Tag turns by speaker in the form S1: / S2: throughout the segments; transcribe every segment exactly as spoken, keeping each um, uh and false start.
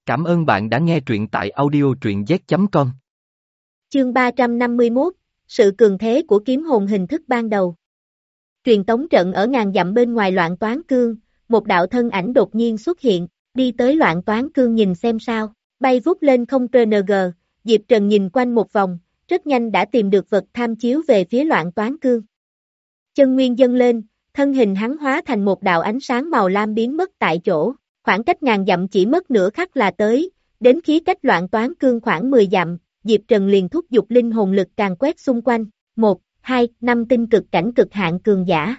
S1: Cảm ơn bạn đã nghe truyện tại audio truyện z chấm com.
S2: Chương ba trăm năm mươi mốt, sự cường thế của kiếm hồn hình thức ban đầu. Truyền tống trận ở ngàn dặm bên ngoài Loạn Toán Cương, một đạo thân ảnh đột nhiên xuất hiện, đi tới Loạn Toán Cương nhìn xem sao, bay vút lên không rờ en giê, Diệp Trần nhìn quanh một vòng, rất nhanh đã tìm được vật tham chiếu về phía Loạn Toán Cương. Chân nguyên dâng lên, thân hình hắn hóa thành một đạo ánh sáng màu lam biến mất tại chỗ, khoảng cách ngàn dặm chỉ mất nửa khắc là tới, đến khí cách Loạn Toán Cương khoảng mười dặm, Diệp Trần liền thúc giục linh hồn lực càng quét xung quanh, một, hai, năm tinh cực cảnh cực hạn cường giả.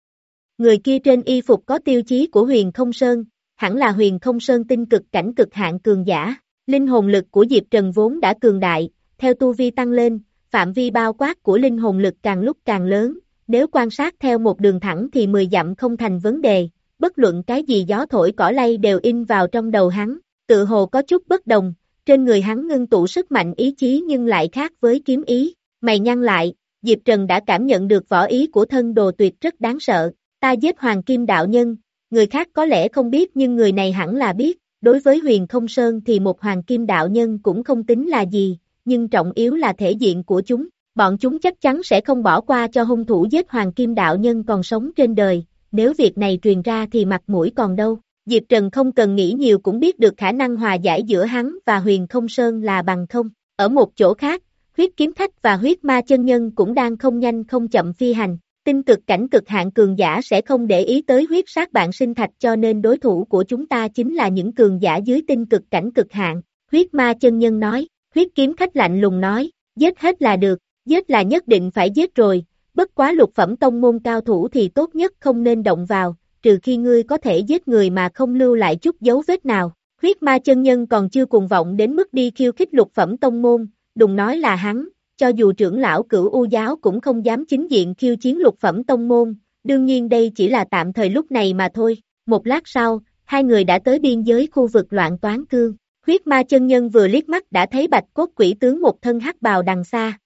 S2: Người kia trên y phục có tiêu chí của Huyền Không Sơn, hẳn là Huyền Không Sơn tinh cực cảnh cực hạn cường giả. Linh hồn lực của Diệp Trần vốn đã cường đại, theo tu vi tăng lên, phạm vi bao quát của linh hồn lực càng lúc càng lớn, nếu quan sát theo một đường thẳng thì mười dặm không thành vấn đề, bất luận cái gì gió thổi cỏ lay đều in vào trong đầu hắn, tự hồ có chút bất đồng, trên người hắn ngưng tụ sức mạnh ý chí nhưng lại khác với kiếm ý, mày nhăn lại, Diệp Trần đã cảm nhận được võ ý của thân đồ tuyệt rất đáng sợ, ta giết Hoàng Kim đạo nhân, người khác có lẽ không biết nhưng người này hẳn là biết, đối với Huyền Không Sơn thì một Hoàng Kim đạo nhân cũng không tính là gì, nhưng trọng yếu là thể diện của chúng, bọn chúng chắc chắn sẽ không bỏ qua cho hung thủ giết Hoàng Kim đạo nhân còn sống trên đời, nếu việc này truyền ra thì mặt mũi còn đâu. Diệp Trần không cần nghĩ nhiều cũng biết được khả năng hòa giải giữa hắn và Huyền Không Sơn là bằng không. Ở một chỗ khác, huyết kiếm khách và huyết ma chân nhân cũng đang không nhanh không chậm phi hành. Tinh cực cảnh cực hạn cường giả sẽ không để ý tới huyết sát bạn sinh thạch cho nên đối thủ của chúng ta chính là những cường giả dưới tinh cực cảnh cực hạn. Huyết ma chân nhân nói, huyết kiếm khách lạnh lùng nói, giết hết là được, giết là nhất định phải giết rồi, bất quá lục phẩm tông môn cao thủ thì tốt nhất không nên động vào. Trừ khi ngươi có thể giết người mà không lưu lại chút dấu vết nào. Huyết ma chân nhân còn chưa cuồng vọng đến mức đi khiêu khích lục phẩm tông môn, đừng nói là hắn, cho dù trưởng lão Cửu U giáo cũng không dám chính diện khiêu chiến lục phẩm tông môn, đương nhiên đây chỉ là tạm thời lúc này mà thôi. Một lát sau, hai người đã tới biên giới khu vực Loạn Toán Cương. Huyết ma chân nhân vừa liếc mắt đã thấy Bạch Cốt quỷ tướng một thân hắc bào đằng xa.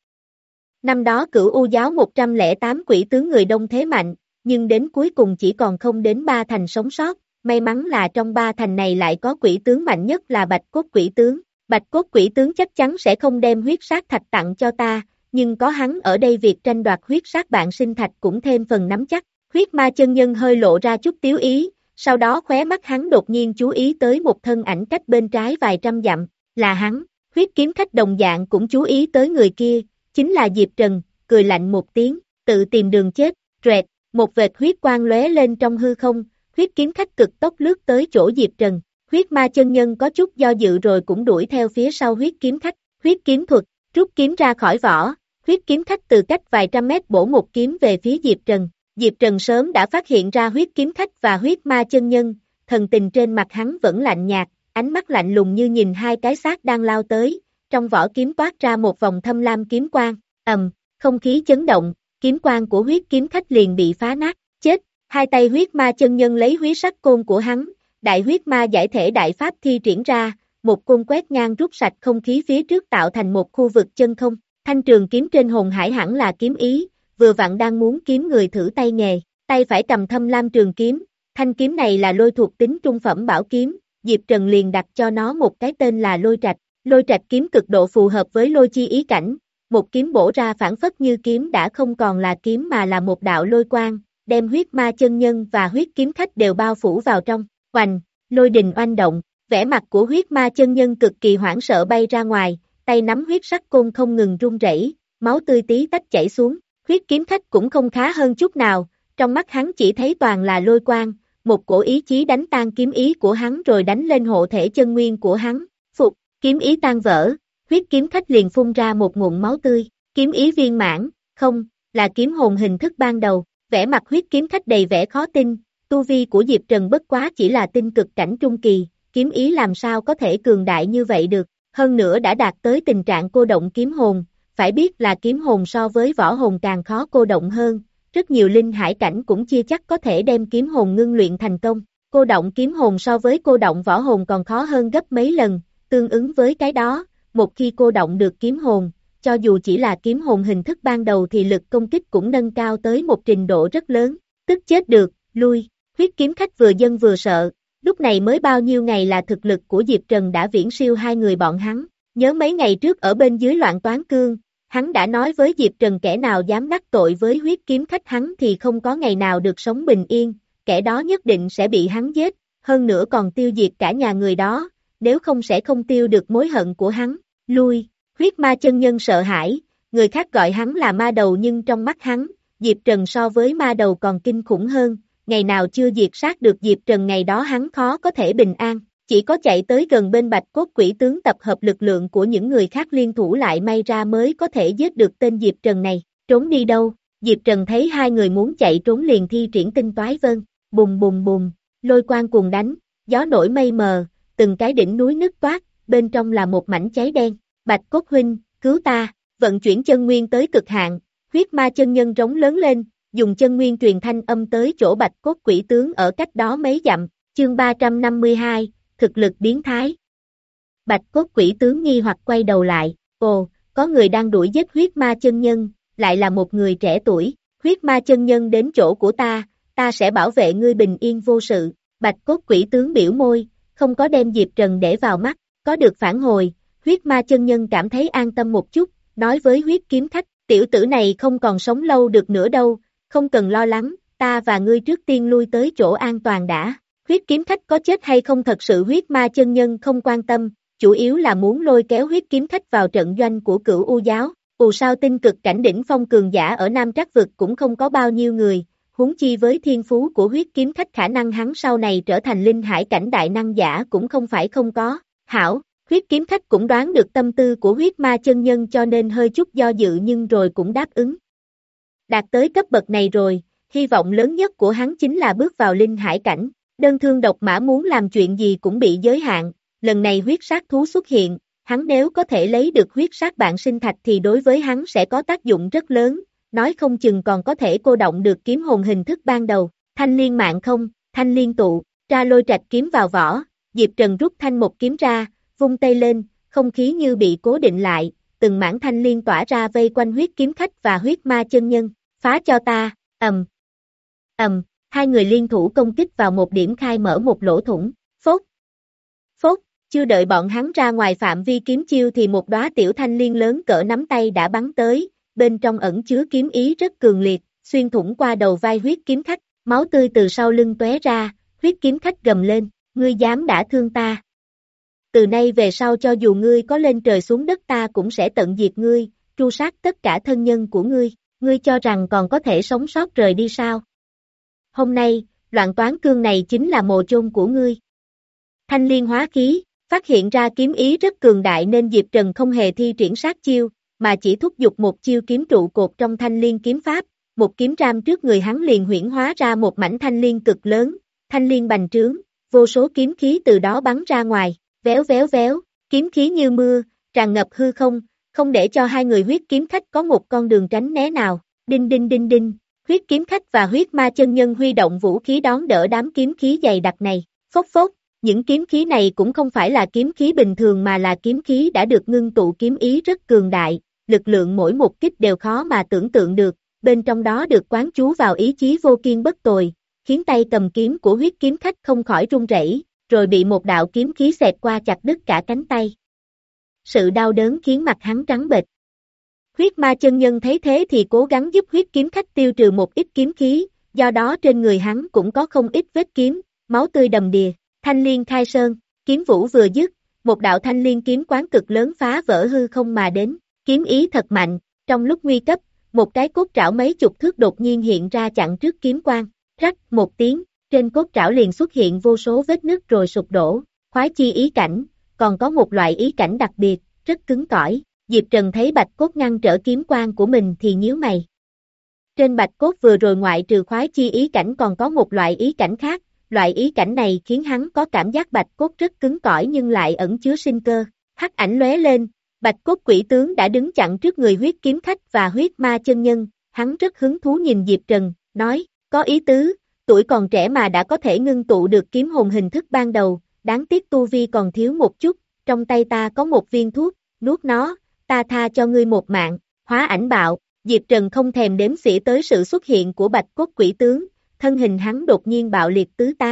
S2: Năm đó Cửu U giáo một trăm lẻ tám quỷ tướng người đông thế mạnh, nhưng đến cuối cùng chỉ còn không đến ba thành sống sót, may mắn là trong ba thành này lại có quỷ tướng mạnh nhất là Bạch Cốt quỷ tướng. Bạch Cốt quỷ tướng chắc chắn sẽ không đem huyết sát thạch tặng cho ta, nhưng có hắn ở đây việc tranh đoạt huyết sát bạn sinh thạch cũng thêm phần nắm chắc. Huyết ma chân nhân hơi lộ ra chút tiếu ý, sau đó khóe mắt hắn đột nhiên chú ý tới một thân ảnh cách bên trái vài trăm dặm, là hắn. Huyết kiếm khách đồng dạng cũng chú ý tới người kia, chính là Diệp Trần, cười lạnh một tiếng, tự tìm đường chết, rẹt. Một vệt huyết quang lóe lên trong hư không, huyết kiếm khách cực tốc lướt tới chỗ Diệp Trần. Huyết ma chân nhân có chút do dự rồi cũng đuổi theo phía sau huyết kiếm khách. Huyết kiếm thuật, rút kiếm ra khỏi vỏ, huyết kiếm khách từ cách vài trăm mét bổ một kiếm về phía Diệp Trần. Diệp Trần sớm đã phát hiện ra huyết kiếm khách và huyết ma chân nhân, thần tình trên mặt hắn vẫn lạnh nhạt, ánh mắt lạnh lùng như nhìn hai cái xác đang lao tới, trong vỏ kiếm toát ra một vòng thâm lam kiếm quang, ầm, không khí chấn động. Kiếm quang của huyết kiếm khách liền bị phá nát, chết, hai tay huyết ma chân nhân lấy huyết sắc côn của hắn, đại huyết ma giải thể đại pháp thi triển ra, một côn quét ngang rút sạch không khí phía trước tạo thành một khu vực chân không, thanh trường kiếm trên hồn hải hẳn là kiếm ý, vừa vặn đang muốn kiếm người thử tay nghề, tay phải cầm thâm lam trường kiếm, thanh kiếm này là lôi thuộc tính trung phẩm bảo kiếm, Diệp Trần liền đặt cho nó một cái tên là lôi trạch, lôi trạch kiếm cực độ phù hợp với lôi chi ý cảnh. Một kiếm bổ ra phản phất như kiếm đã không còn là kiếm mà là một đạo lôi quang, đem huyết ma chân nhân và huyết kiếm khách đều bao phủ vào trong, oành, lôi đình oanh động, vẻ mặt của huyết ma chân nhân cực kỳ hoảng sợ bay ra ngoài, tay nắm huyết sắc côn không ngừng run rẩy, máu tươi tí tách chảy xuống, huyết kiếm khách cũng không khá hơn chút nào, trong mắt hắn chỉ thấy toàn là lôi quang, một cổ ý chí đánh tan kiếm ý của hắn rồi đánh lên hộ thể chân nguyên của hắn, phục, kiếm ý tan vỡ. Huyết kiếm khách liền phun ra một ngụm máu tươi, kiếm ý viên mãn, không, là kiếm hồn hình thức ban đầu, vẻ mặt huyết kiếm khách đầy vẻ khó tin, tu vi của Diệp Trần bất quá chỉ là tinh cực cảnh trung kỳ, kiếm ý làm sao có thể cường đại như vậy được, hơn nữa đã đạt tới tình trạng cô động kiếm hồn, phải biết là kiếm hồn so với võ hồn càng khó cô động hơn, rất nhiều linh hải cảnh cũng chưa chắc có thể đem kiếm hồn ngưng luyện thành công, cô động kiếm hồn so với cô động võ hồn còn khó hơn gấp mấy lần, tương ứng với cái đó. Một khi cô động được kiếm hồn, cho dù chỉ là kiếm hồn hình thức ban đầu thì lực công kích cũng nâng cao tới một trình độ rất lớn, tức chết được, lui, huyết kiếm khách vừa dân vừa sợ, Lúc này mới bao nhiêu ngày là thực lực của Diệp Trần đã viễn siêu hai người bọn hắn, nhớ mấy ngày trước ở bên dưới Loạn Toán Cương, hắn đã nói với Diệp Trần kẻ nào dám đắc tội với huyết kiếm khách hắn thì không có ngày nào được sống bình yên, kẻ đó nhất định sẽ bị hắn giết, hơn nữa còn tiêu diệt cả nhà người đó, nếu không sẽ không tiêu được mối hận của hắn. Lui, huyết ma chân nhân sợ hãi, người khác gọi hắn là ma đầu nhưng trong mắt hắn, Diệp Trần so với ma đầu còn kinh khủng hơn, ngày nào chưa diệt sát được Diệp Trần ngày đó hắn khó có thể bình an, chỉ có chạy tới gần bên Bạch Cốt Quỷ Tướng tập hợp lực lượng của những người khác liên thủ lại may ra mới có thể giết được tên Diệp Trần này, trốn đi đâu, Diệp Trần thấy hai người muốn chạy trốn liền thi triển tinh toái vân, bùng bùng bùng, lôi quang cuồng đánh, gió nổi mây mờ, từng cái đỉnh núi nứt toát, bên trong là một mảnh cháy đen, Bạch Cốt huynh, cứu ta, vận chuyển chân nguyên tới cực hạn, huyết ma chân nhân rống lớn lên, dùng chân nguyên truyền thanh âm tới chỗ Bạch Cốt Quỷ Tướng ở cách đó mấy dặm, chương ba trăm năm mươi hai, thực lực biến thái. Bạch Cốt Quỷ Tướng nghi hoặc quay đầu lại, ồ, có người đang đuổi giết huyết ma chân nhân, lại là một người trẻ tuổi, huyết ma chân nhân đến chỗ của ta, ta sẽ bảo vệ ngươi bình yên vô sự, Bạch Cốt Quỷ Tướng biểu môi, không có đem Diệp Trần để vào mắt, có được phản hồi, huyết ma chân nhân cảm thấy an tâm một chút, nói với huyết kiếm khách, tiểu tử này không còn sống lâu được nữa đâu, không cần lo lắng, ta và ngươi trước tiên lui tới chỗ an toàn đã. Huyết kiếm khách có chết hay không thật sự huyết ma chân nhân không quan tâm, chủ yếu là muốn lôi kéo huyết kiếm khách vào trận doanh của Cửu U giáo. Ù sao tinh cực cảnh đỉnh phong cường giả ở Nam Trắc vực cũng không có bao nhiêu người, huống chi với thiên phú của huyết kiếm khách khả năng hắn sau này trở thành linh hải cảnh đại năng giả cũng không phải không có. Hảo, huyết kiếm khách cũng đoán được tâm tư của huyết ma chân nhân cho nên hơi chút do dự nhưng rồi cũng đáp ứng. Đạt tới cấp bậc này rồi, hy vọng lớn nhất của hắn chính là bước vào linh hải cảnh. Đơn thương độc mã muốn làm chuyện gì cũng bị giới hạn, lần này huyết sát thú xuất hiện, hắn nếu có thể lấy được huyết sát bạn sinh thạch thì đối với hắn sẽ có tác dụng rất lớn, nói không chừng còn có thể cô động được kiếm hồn hình thức ban đầu, thanh liên mạng không, thanh liên tụ, tra lôi trạch kiếm vào vỏ, Diệp Trần rút thanh một kiếm ra, vung tay lên, không khí như bị cố định lại, từng mảng thanh liên tỏa ra vây quanh huyết kiếm khách và huyết ma chân nhân, phá cho ta, ầm, ầm. Hai người liên thủ công kích vào một điểm khai mở một lỗ thủng, phốt, phốt, chưa đợi bọn hắn ra ngoài phạm vi kiếm chiêu thì một đóa tiểu thanh liên lớn cỡ nắm tay đã bắn tới, bên trong ẩn chứa kiếm ý rất cường liệt, xuyên thủng qua đầu vai huyết kiếm khách, máu tươi từ sau lưng tóe ra, huyết kiếm khách gầm lên, ngươi dám đả thương ta. Từ nay về sau cho dù ngươi có lên trời xuống đất ta cũng sẽ tận diệt ngươi, tru sát tất cả thân nhân của ngươi, ngươi cho rằng còn có thể sống sót rời đi sao? Hôm nay, Loạn Toán Cương này chính là mồ chôn của ngươi. Thanh liên hóa khí, phát hiện ra kiếm ý rất cường đại nên Diệp Trần không hề thi triển sát chiêu, mà chỉ thúc giục một chiêu kiếm trụ cột trong thanh liên kiếm pháp, một kiếm ram trước người hắn liền huyễn hóa ra một mảnh thanh liên cực lớn, thanh liên bành trướng, vô số kiếm khí từ đó bắn ra ngoài, véo véo véo, kiếm khí như mưa, tràn ngập hư không, không để cho hai người huyết kiếm khách có một con đường tránh né nào, đinh đinh đinh đinh. Huyết kiếm khách và huyết ma chân nhân huy động vũ khí đón đỡ đám kiếm khí dày đặc này, phốc phốc, những kiếm khí này cũng không phải là kiếm khí bình thường mà là kiếm khí đã được ngưng tụ kiếm ý rất cường đại, lực lượng mỗi một kích đều khó mà tưởng tượng được, bên trong đó được quán chú vào ý chí vô kiên bất tồi, khiến tay cầm kiếm của huyết kiếm khách không khỏi run rẩy, rồi bị một đạo kiếm khí xẹt qua chặt đứt cả cánh tay. Sự đau đớn khiến mặt hắn trắng bệch. Huyết ma chân nhân thấy thế thì cố gắng giúp huyết kiếm khách tiêu trừ một ít kiếm khí, do đó trên người hắn cũng có không ít vết kiếm, máu tươi đầm đìa, thanh liên khai sơn, kiếm vũ vừa dứt, một đạo thanh liên kiếm quán cực lớn phá vỡ hư không mà đến, kiếm ý thật mạnh, trong lúc nguy cấp, một cái cốt trảo mấy chục thước đột nhiên hiện ra chặn trước kiếm quang, rắc một tiếng, trên cốt trảo liền xuất hiện vô số vết nứt rồi sụp đổ, khoái chi ý cảnh, còn có một loại ý cảnh đặc biệt, rất cứng cỏi. Diệp Trần thấy bạch cốt ngăn trở kiếm quang của mình thì nhíu mày. Trên bạch cốt vừa rồi ngoại trừ khoái chi ý cảnh còn có một loại ý cảnh khác, loại ý cảnh này khiến hắn có cảm giác bạch cốt rất cứng cỏi nhưng lại ẩn chứa sinh cơ. Hắc ảnh lóe lên, bạch cốt quỷ tướng đã đứng chặn trước người huyết kiếm khách và huyết ma chân nhân, hắn rất hứng thú nhìn Diệp Trần, nói, có ý tứ, tuổi còn trẻ mà đã có thể ngưng tụ được kiếm hồn hình thức ban đầu, đáng tiếc tu vi còn thiếu một chút, trong tay ta có một viên thuốc, nuốt nó. Ta tha cho ngươi một mạng, hóa ảnh bạo, Diệp Trần không thèm đếm xỉa tới sự xuất hiện của bạch cốt quỷ tướng, thân hình hắn đột nhiên bạo liệt tứ tán,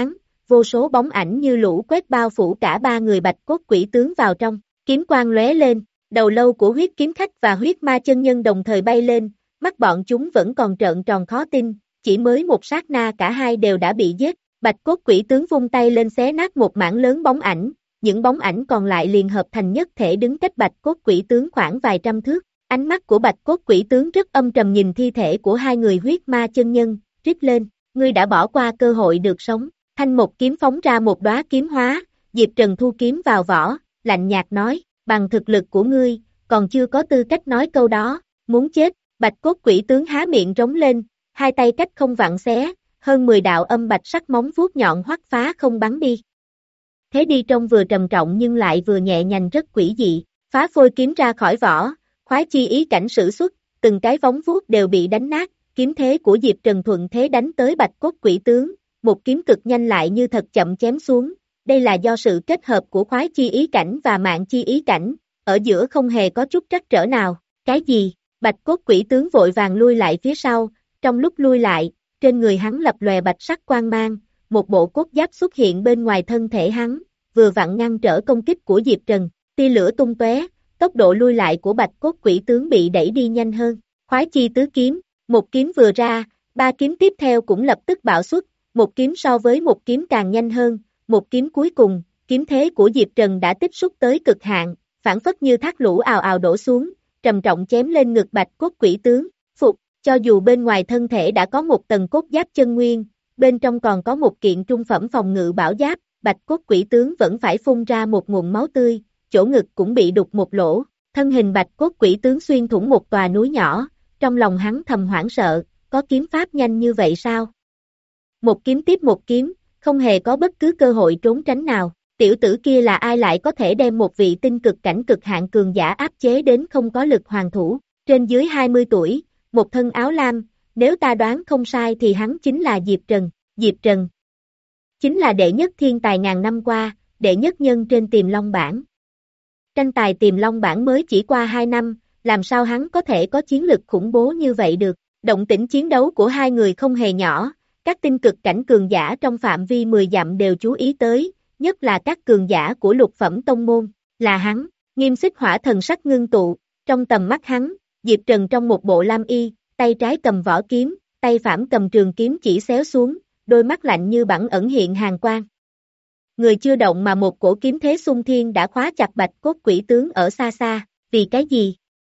S2: vô số bóng ảnh như lũ quét bao phủ cả ba người bạch cốt quỷ tướng vào trong, kiếm quang lóe lên, đầu lâu của huyết kiếm khách và huyết ma chân nhân đồng thời bay lên, mắt bọn chúng vẫn còn trợn tròn khó tin, chỉ mới một sát na cả hai đều đã bị giết, bạch cốt quỷ tướng vung tay lên xé nát một mảng lớn bóng ảnh, những bóng ảnh còn lại liền hợp thành nhất thể đứng cách bạch cốt quỷ tướng khoảng vài trăm thước, ánh mắt của bạch cốt quỷ tướng rất âm trầm nhìn thi thể của hai người huyết ma chân nhân, rít lên, ngươi đã bỏ qua cơ hội được sống, thanh một kiếm phóng ra một đóa kiếm hóa, Diệp Trần thu kiếm vào vỏ, lạnh nhạt nói, bằng thực lực của ngươi, còn chưa có tư cách nói câu đó, muốn chết, bạch cốt quỷ tướng há miệng rống lên, hai tay cách không vặn xé, hơn mười đạo âm bạch sắc móng vuốt nhọn hoắt phá không bắn đi. Thế đi trông vừa trầm trọng nhưng lại vừa nhẹ nhàng rất quỷ dị, phá phôi kiếm ra khỏi vỏ, khoái chi ý cảnh sử xuất, từng cái vóng vuốt đều bị đánh nát, kiếm thế của Diệp Trần thuận thế đánh tới bạch cốt quỷ tướng, một kiếm cực nhanh lại như thật chậm chém xuống, đây là do sự kết hợp của khoái chi ý cảnh và mạng chi ý cảnh, ở giữa không hề có chút trắc trở nào, cái gì, bạch cốt quỷ tướng vội vàng lui lại phía sau, trong lúc lui lại, trên người hắn lập lòe bạch sắc quang mang, một bộ cốt giáp xuất hiện bên ngoài thân thể hắn, vừa vặn ngăn trở công kích của Diệp Trần, tia lửa tung tóe, tốc độ lui lại của bạch cốt quỷ tướng bị đẩy đi nhanh hơn, khoái chi tứ kiếm, một kiếm vừa ra, ba kiếm tiếp theo cũng lập tức bạo xuất, một kiếm so với một kiếm càng nhanh hơn, một kiếm cuối cùng, kiếm thế của Diệp Trần đã tiếp xúc tới cực hạn, phản phất như thác lũ ào ào đổ xuống, trầm trọng chém lên ngực bạch cốt quỷ tướng, phục, cho dù bên ngoài thân thể đã có một tầng cốt giáp chân nguyên, bên trong còn có một kiện trung phẩm phòng ngự bảo giáp, bạch cốt quỷ tướng vẫn phải phun ra một nguồn máu tươi, chỗ ngực cũng bị đục một lỗ, thân hình bạch cốt quỷ tướng xuyên thủng một tòa núi nhỏ, trong lòng hắn thầm hoảng sợ, có kiếm pháp nhanh như vậy sao? Một kiếm tiếp một kiếm, không hề có bất cứ cơ hội trốn tránh nào, tiểu tử kia là ai lại có thể đem một vị tinh cực cảnh cực hạn cường giả áp chế đến không có lực hoàn thủ, trên dưới hai mươi tuổi, một thân áo lam, nếu ta đoán không sai thì hắn chính là Diệp Trần, Diệp Trần chính là đệ nhất thiên tài ngàn năm qua, đệ nhất nhân trên Tiềm Long bảng. Tranh tài Tiềm Long bảng mới chỉ qua hai năm, làm sao hắn có thể có chiến lực khủng bố như vậy được, động tĩnh chiến đấu của hai người không hề nhỏ, các tinh cực cảnh cường giả trong phạm vi mười dặm đều chú ý tới, nhất là các cường giả của lục phẩm tông môn, là hắn, Nghiêm Xích Hỏa thần sắc ngưng tụ, trong tầm mắt hắn, Diệp Trần trong một bộ lam y, tay trái cầm vỏ kiếm, tay phản cầm trường kiếm chỉ xéo xuống, đôi mắt lạnh như băng ẩn hiện hàn quang. Người chưa động mà một cổ kiếm thế xung thiên đã khóa chặt bạch cốt quỷ tướng ở xa xa, vì cái gì?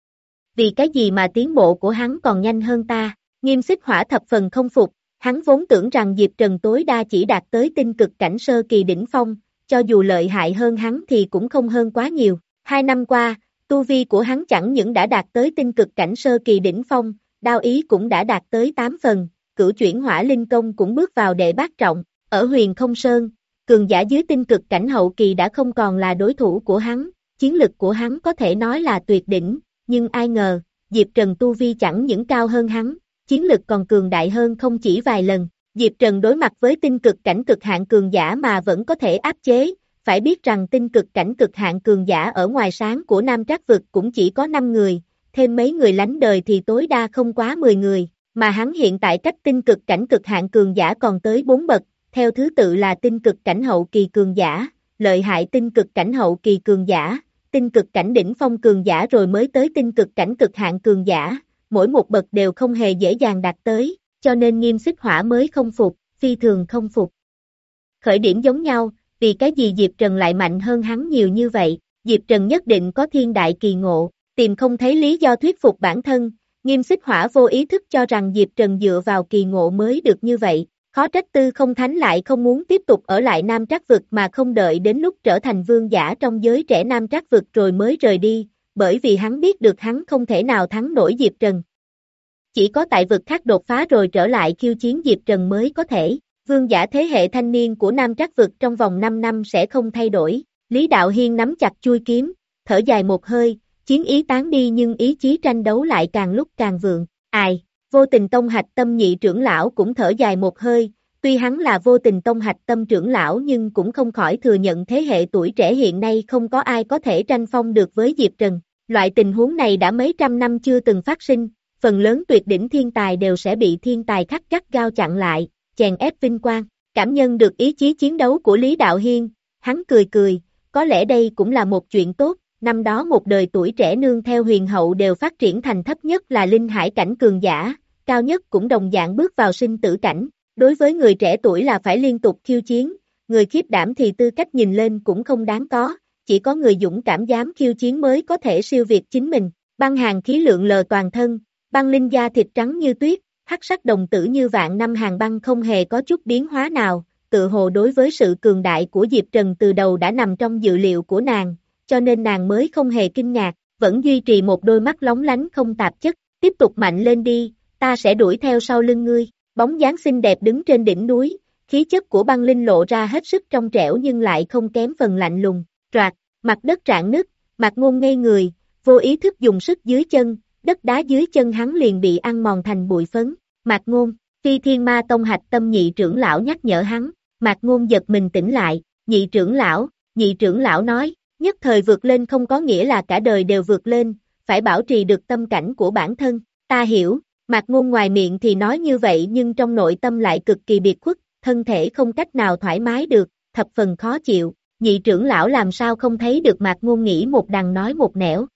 S2: Vì cái gì mà tiến bộ của hắn còn nhanh hơn ta? Nghiêm Xích Hỏa thập phần không phục, hắn vốn tưởng rằng Diệp Trần tối đa chỉ đạt tới tinh cực cảnh sơ kỳ đỉnh phong, cho dù lợi hại hơn hắn thì cũng không hơn quá nhiều. Hai năm qua, tu vi của hắn chẳng những đã đạt tới tinh cực cảnh sơ kỳ đỉnh phong, đao ý cũng đã đạt tới tám phần, cửu chuyển hỏa linh công cũng bước vào đệ bát trọng, ở Huyền Không Sơn, cường giả dưới tinh cực cảnh hậu kỳ đã không còn là đối thủ của hắn, chiến lực của hắn có thể nói là tuyệt đỉnh, nhưng ai ngờ, Diệp Trần tu vi chẳng những cao hơn hắn, chiến lực còn cường đại hơn không chỉ vài lần, Diệp Trần đối mặt với tinh cực cảnh cực hạn cường giả mà vẫn có thể áp chế, phải biết rằng tinh cực cảnh cực hạn cường giả ở ngoài sáng của Nam Trác vực cũng chỉ có năm người, thêm mấy người lánh đời thì tối đa không quá mười người, mà hắn hiện tại cách tinh cực cảnh cực hạn cường giả còn tới bốn bậc, theo thứ tự là tinh cực cảnh hậu kỳ cường giả, lợi hại tinh cực cảnh hậu kỳ cường giả, tinh cực cảnh đỉnh phong cường giả rồi mới tới tinh cực cảnh cực hạn cường giả, mỗi một bậc đều không hề dễ dàng đạt tới, cho nên Nghiêm Xích Hỏa mới không phục, phi thường không phục. Khởi điểm giống nhau, vì cái gì Diệp Trần lại mạnh hơn hắn nhiều như vậy, Diệp Trần nhất định có thiên đại kỳ ngộ, tìm không thấy lý do thuyết phục bản thân, Nghiêm Xích Hỏa vô ý thức cho rằng Diệp Trần dựa vào kỳ ngộ mới được như vậy, khó trách Tư Không Thánh lại không muốn tiếp tục ở lại Nam Trác vực mà không đợi đến lúc trở thành vương giả trong giới trẻ Nam Trác vực rồi mới rời đi, bởi vì hắn biết được hắn không thể nào thắng nổi Diệp Trần. Chỉ có tại vực khác đột phá rồi trở lại khiêu chiến Diệp Trần mới có thể, vương giả thế hệ thanh niên của Nam Trác vực trong vòng năm năm sẽ không thay đổi, Lý Đạo Hiên nắm chặt chuôi kiếm, thở dài một hơi, chiến ý tán đi nhưng ý chí tranh đấu lại càng lúc càng vượng, ai, Vô Tình Tông hạch tâm nhị trưởng lão cũng thở dài một hơi, tuy hắn là Vô Tình Tông hạch tâm trưởng lão nhưng cũng không khỏi thừa nhận thế hệ tuổi trẻ hiện nay không có ai có thể tranh phong được với Diệp Trần, loại tình huống này đã mấy trăm năm chưa từng phát sinh, phần lớn tuyệt đỉnh thiên tài đều sẽ bị thiên tài khắc gắt gao chặn lại, chèn ép vinh quang, Cảm nhận được ý chí chiến đấu của Lý Đạo Hiên, hắn cười cười, có lẽ đây cũng là một chuyện tốt, năm đó một đời tuổi trẻ nương theo huyền hậu đều phát triển thành thấp nhất là linh hải cảnh cường giả, cao nhất cũng đồng dạng bước vào sinh tử cảnh, đối với người trẻ tuổi là phải liên tục khiêu chiến, người khiếp đảm thì tư cách nhìn lên cũng không đáng có, chỉ có người dũng cảm dám khiêu chiến mới có thể siêu việt chính mình, băng hàng khí lượng lờ toàn thân, băng linh da thịt trắng như tuyết, hắc sắc đồng tử như vạn năm hàng băng không hề có chút biến hóa nào, tự hồ đối với sự cường đại của Diệp Trần từ đầu đã nằm trong dự liệu của nàng, cho nên nàng mới không hề kinh ngạc, vẫn duy trì một đôi mắt lóng lánh không tạp chất, tiếp tục mạnh lên đi, ta sẽ đuổi theo sau lưng ngươi, bóng dáng xinh đẹp đứng trên đỉnh núi, khí chất của băng linh lộ ra hết sức trong trẻo nhưng lại không kém phần lạnh lùng, troạc, mặt đất rạn nứt, Mạc Ngôn ngây người, vô ý thức dùng sức dưới chân, đất đá dưới chân hắn liền bị ăn mòn thành bụi phấn, Mạc Ngôn, Phi Thiên Ma Tông hạch tâm nhị trưởng lão nhắc nhở hắn, Mạc Ngôn giật mình tỉnh lại, nhị trưởng lão, nhị trưởng lão nói, nhất thời vượt lên không có nghĩa là cả đời đều vượt lên, phải bảo trì được tâm cảnh của bản thân, ta hiểu, Mạc Ngôn ngoài miệng thì nói như vậy nhưng trong nội tâm lại cực kỳ biệt khuất, thân thể không cách nào thoải mái được, thập phần khó chịu, nhị trưởng lão làm sao không thấy được Mạc Ngôn nghĩ một đằng nói một nẻo.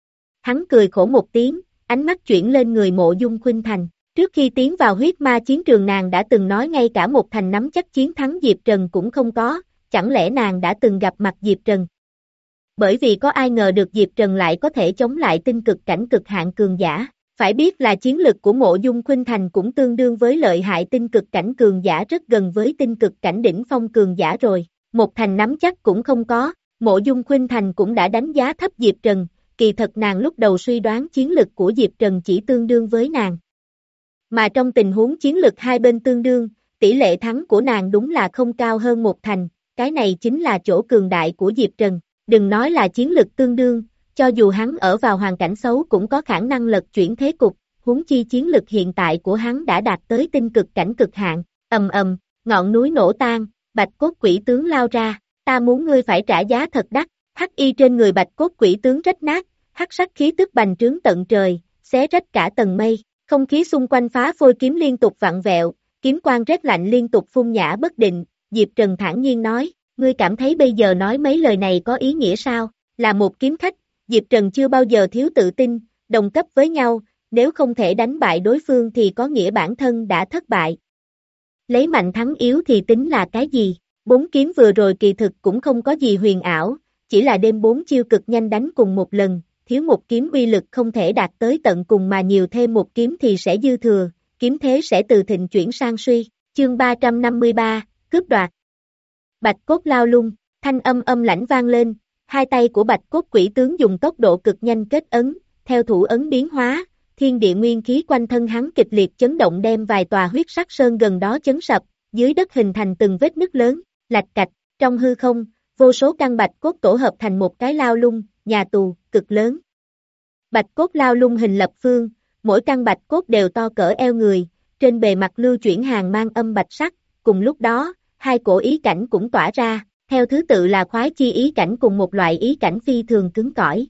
S2: Hắn cười khổ một tiếng, ánh mắt chuyển lên người Mộ Dung Khuynh Thành, trước khi tiến vào huyết ma chiến trường nàng đã từng nói ngay cả một thành nắm chắc chiến thắng Diệp Trần cũng không có, chẳng lẽ nàng đã từng gặp mặt Diệp Trần? Bởi vì có ai ngờ được Diệp Trần lại có thể chống lại tinh cực cảnh cực hạn cường giả, phải biết là chiến lực của Mộ Dung Khuynh Thành cũng tương đương với lợi hại tinh cực cảnh cường giả rất gần với tinh cực cảnh đỉnh phong cường giả rồi, một thành nắm chắc cũng không có, Mộ Dung Khuynh Thành cũng đã đánh giá thấp Diệp Trần, kỳ thật nàng lúc đầu suy đoán chiến lực của Diệp Trần chỉ tương đương với nàng. Mà trong tình huống chiến lực hai bên tương đương, tỷ lệ thắng của nàng đúng là không cao hơn một thành, cái này chính là chỗ cường đại của Diệp Trần, đừng nói là chiến lực tương đương, cho dù hắn ở vào hoàn cảnh xấu cũng có khả năng lật chuyển thế cục, huống chi chiến lực hiện tại của hắn đã đạt tới tinh cực cảnh cực hạn, ầm ầm, ngọn núi nổ tan, bạch cốt quỷ tướng lao ra, ta muốn ngươi phải trả giá thật đắt, hắc y trên người bạch cốt quỷ tướng rách nát, hắc sắc khí tức bành trướng tận trời, xé rách cả tầng mây, không khí xung quanh phá phôi kiếm liên tục vặn vẹo, kiếm quang rét lạnh liên tục phun nhã bất định, Diệp Trần thản nhiên nói, ngươi cảm thấy bây giờ nói mấy lời này có ý nghĩa sao, là một kiếm khách, Diệp Trần chưa bao giờ thiếu tự tin, đồng cấp với nhau, nếu không thể đánh bại đối phương thì có nghĩa bản thân đã thất bại. Lấy mạnh thắng yếu thì tính là cái gì, bốn kiếm vừa rồi kỳ thực cũng không có gì huyền ảo, chỉ là đêm bốn chiêu cực nhanh đánh cùng một lần, thiếu một kiếm uy lực không thể đạt tới tận cùng mà nhiều thêm một kiếm thì sẽ dư thừa, kiếm thế sẽ từ thịnh chuyển sang suy, chương ba trăm năm mươi ba, cướp đoạt. Bạch cốt lao lung, thanh âm âm lãnh vang lên, hai tay của bạch cốt quỷ tướng dùng tốc độ cực nhanh kết ấn, theo thủ ấn biến hóa, thiên địa nguyên khí quanh thân hắn kịch liệt chấn động đem vài tòa huyết sắc sơn gần đó chấn sập, dưới đất hình thành từng vết nứt lớn, lạch cạch, trong hư không, vô số căn bạch cốt tổ hợp thành một cái lao lung, nhà tù, cực lớn. Bạch cốt lao lung hình lập phương, mỗi căn bạch cốt đều to cỡ eo người, trên bề mặt lưu chuyển hàng mang âm bạch sắc, cùng lúc đó, hai cổ ý cảnh cũng tỏa ra, theo thứ tự là khoái chi ý cảnh cùng một loại ý cảnh phi thường cứng cỏi.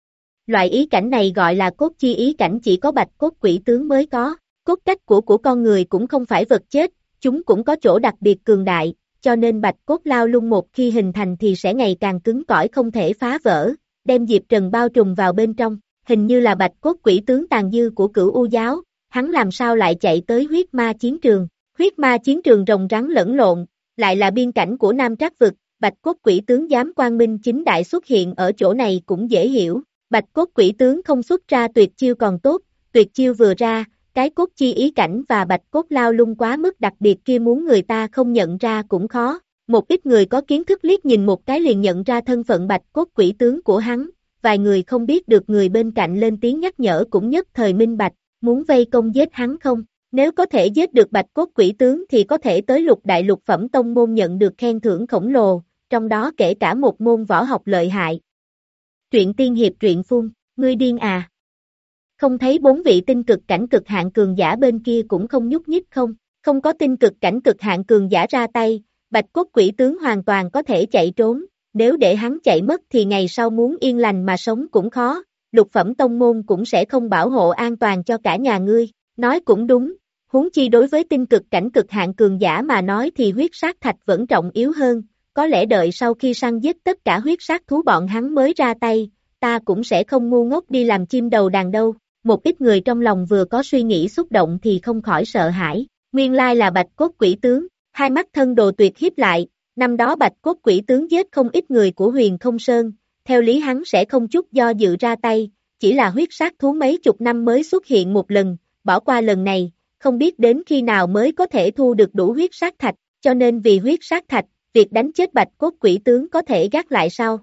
S2: Loại ý cảnh này gọi là cốt chi ý cảnh chỉ có bạch cốt quỷ tướng mới có, cốt cách của của con người cũng không phải vật chết, chúng cũng có chỗ đặc biệt cường đại, cho nên bạch cốt lao lung một khi hình thành thì sẽ ngày càng cứng cỏi không thể phá vỡ, đem Diệp Trần bao trùm vào bên trong, hình như là bạch cốt quỷ tướng tàn dư của Cửu U giáo, hắn làm sao lại chạy tới huyết ma chiến trường, huyết ma chiến trường rồng rắn lẫn lộn, lại là biên cảnh của Nam Trác vực, bạch cốt quỷ tướng dám quang minh chính đại xuất hiện ở chỗ này cũng dễ hiểu, bạch cốt quỷ tướng không xuất ra tuyệt chiêu còn tốt, tuyệt chiêu vừa ra, cái cốt chi ý cảnh và bạch cốt lao lung quá mức đặc biệt kia muốn người ta không nhận ra cũng khó, một ít người có kiến thức liếc nhìn một cái liền nhận ra thân phận bạch cốt quỷ tướng của hắn, vài người không biết được người bên cạnh lên tiếng nhắc nhở cũng nhất thời minh bạch, muốn vây công giết hắn không, nếu có thể giết được bạch cốt quỷ tướng thì có thể tới lục đại lục phẩm tông môn nhận được khen thưởng khổng lồ, trong đó kể cả một môn võ học lợi hại. Truyện tiên hiệp truyện phun, ngươi điên à? Không thấy bốn vị tinh cực cảnh cực hạn cường giả bên kia cũng không nhúc nhích không, không có tinh cực cảnh cực hạn cường giả ra tay, bạch cốt quỷ tướng hoàn toàn có thể chạy trốn, nếu để hắn chạy mất thì ngày sau muốn yên lành mà sống cũng khó, lục phẩm tông môn cũng sẽ không bảo hộ an toàn cho cả nhà ngươi, nói cũng đúng, Huống chi đối với tinh cực cảnh cực hạn cường giả mà nói thì huyết sát thạch vẫn trọng yếu hơn, có lẽ đợi sau khi săn giết tất cả huyết sát thú bọn hắn mới ra tay, ta cũng sẽ không ngu ngốc đi làm chim đầu đàn đâu. Một ít người trong lòng vừa có suy nghĩ xúc động thì không khỏi sợ hãi, nguyên lai là Bạch Cốt Quỷ Tướng, hai mắt Thân Đồ Tuyệt hiếp lại, năm đó Bạch Cốt Quỷ Tướng giết không ít người của Huyền Không Sơn, theo lý hắn sẽ không chút do dự ra tay, chỉ là huyết sát thú mấy chục năm mới xuất hiện một lần, bỏ qua lần này, không biết đến khi nào mới có thể thu được đủ huyết sát thạch, cho nên vì huyết sát thạch, việc đánh chết Bạch Cốt Quỷ Tướng có thể gác lại sao?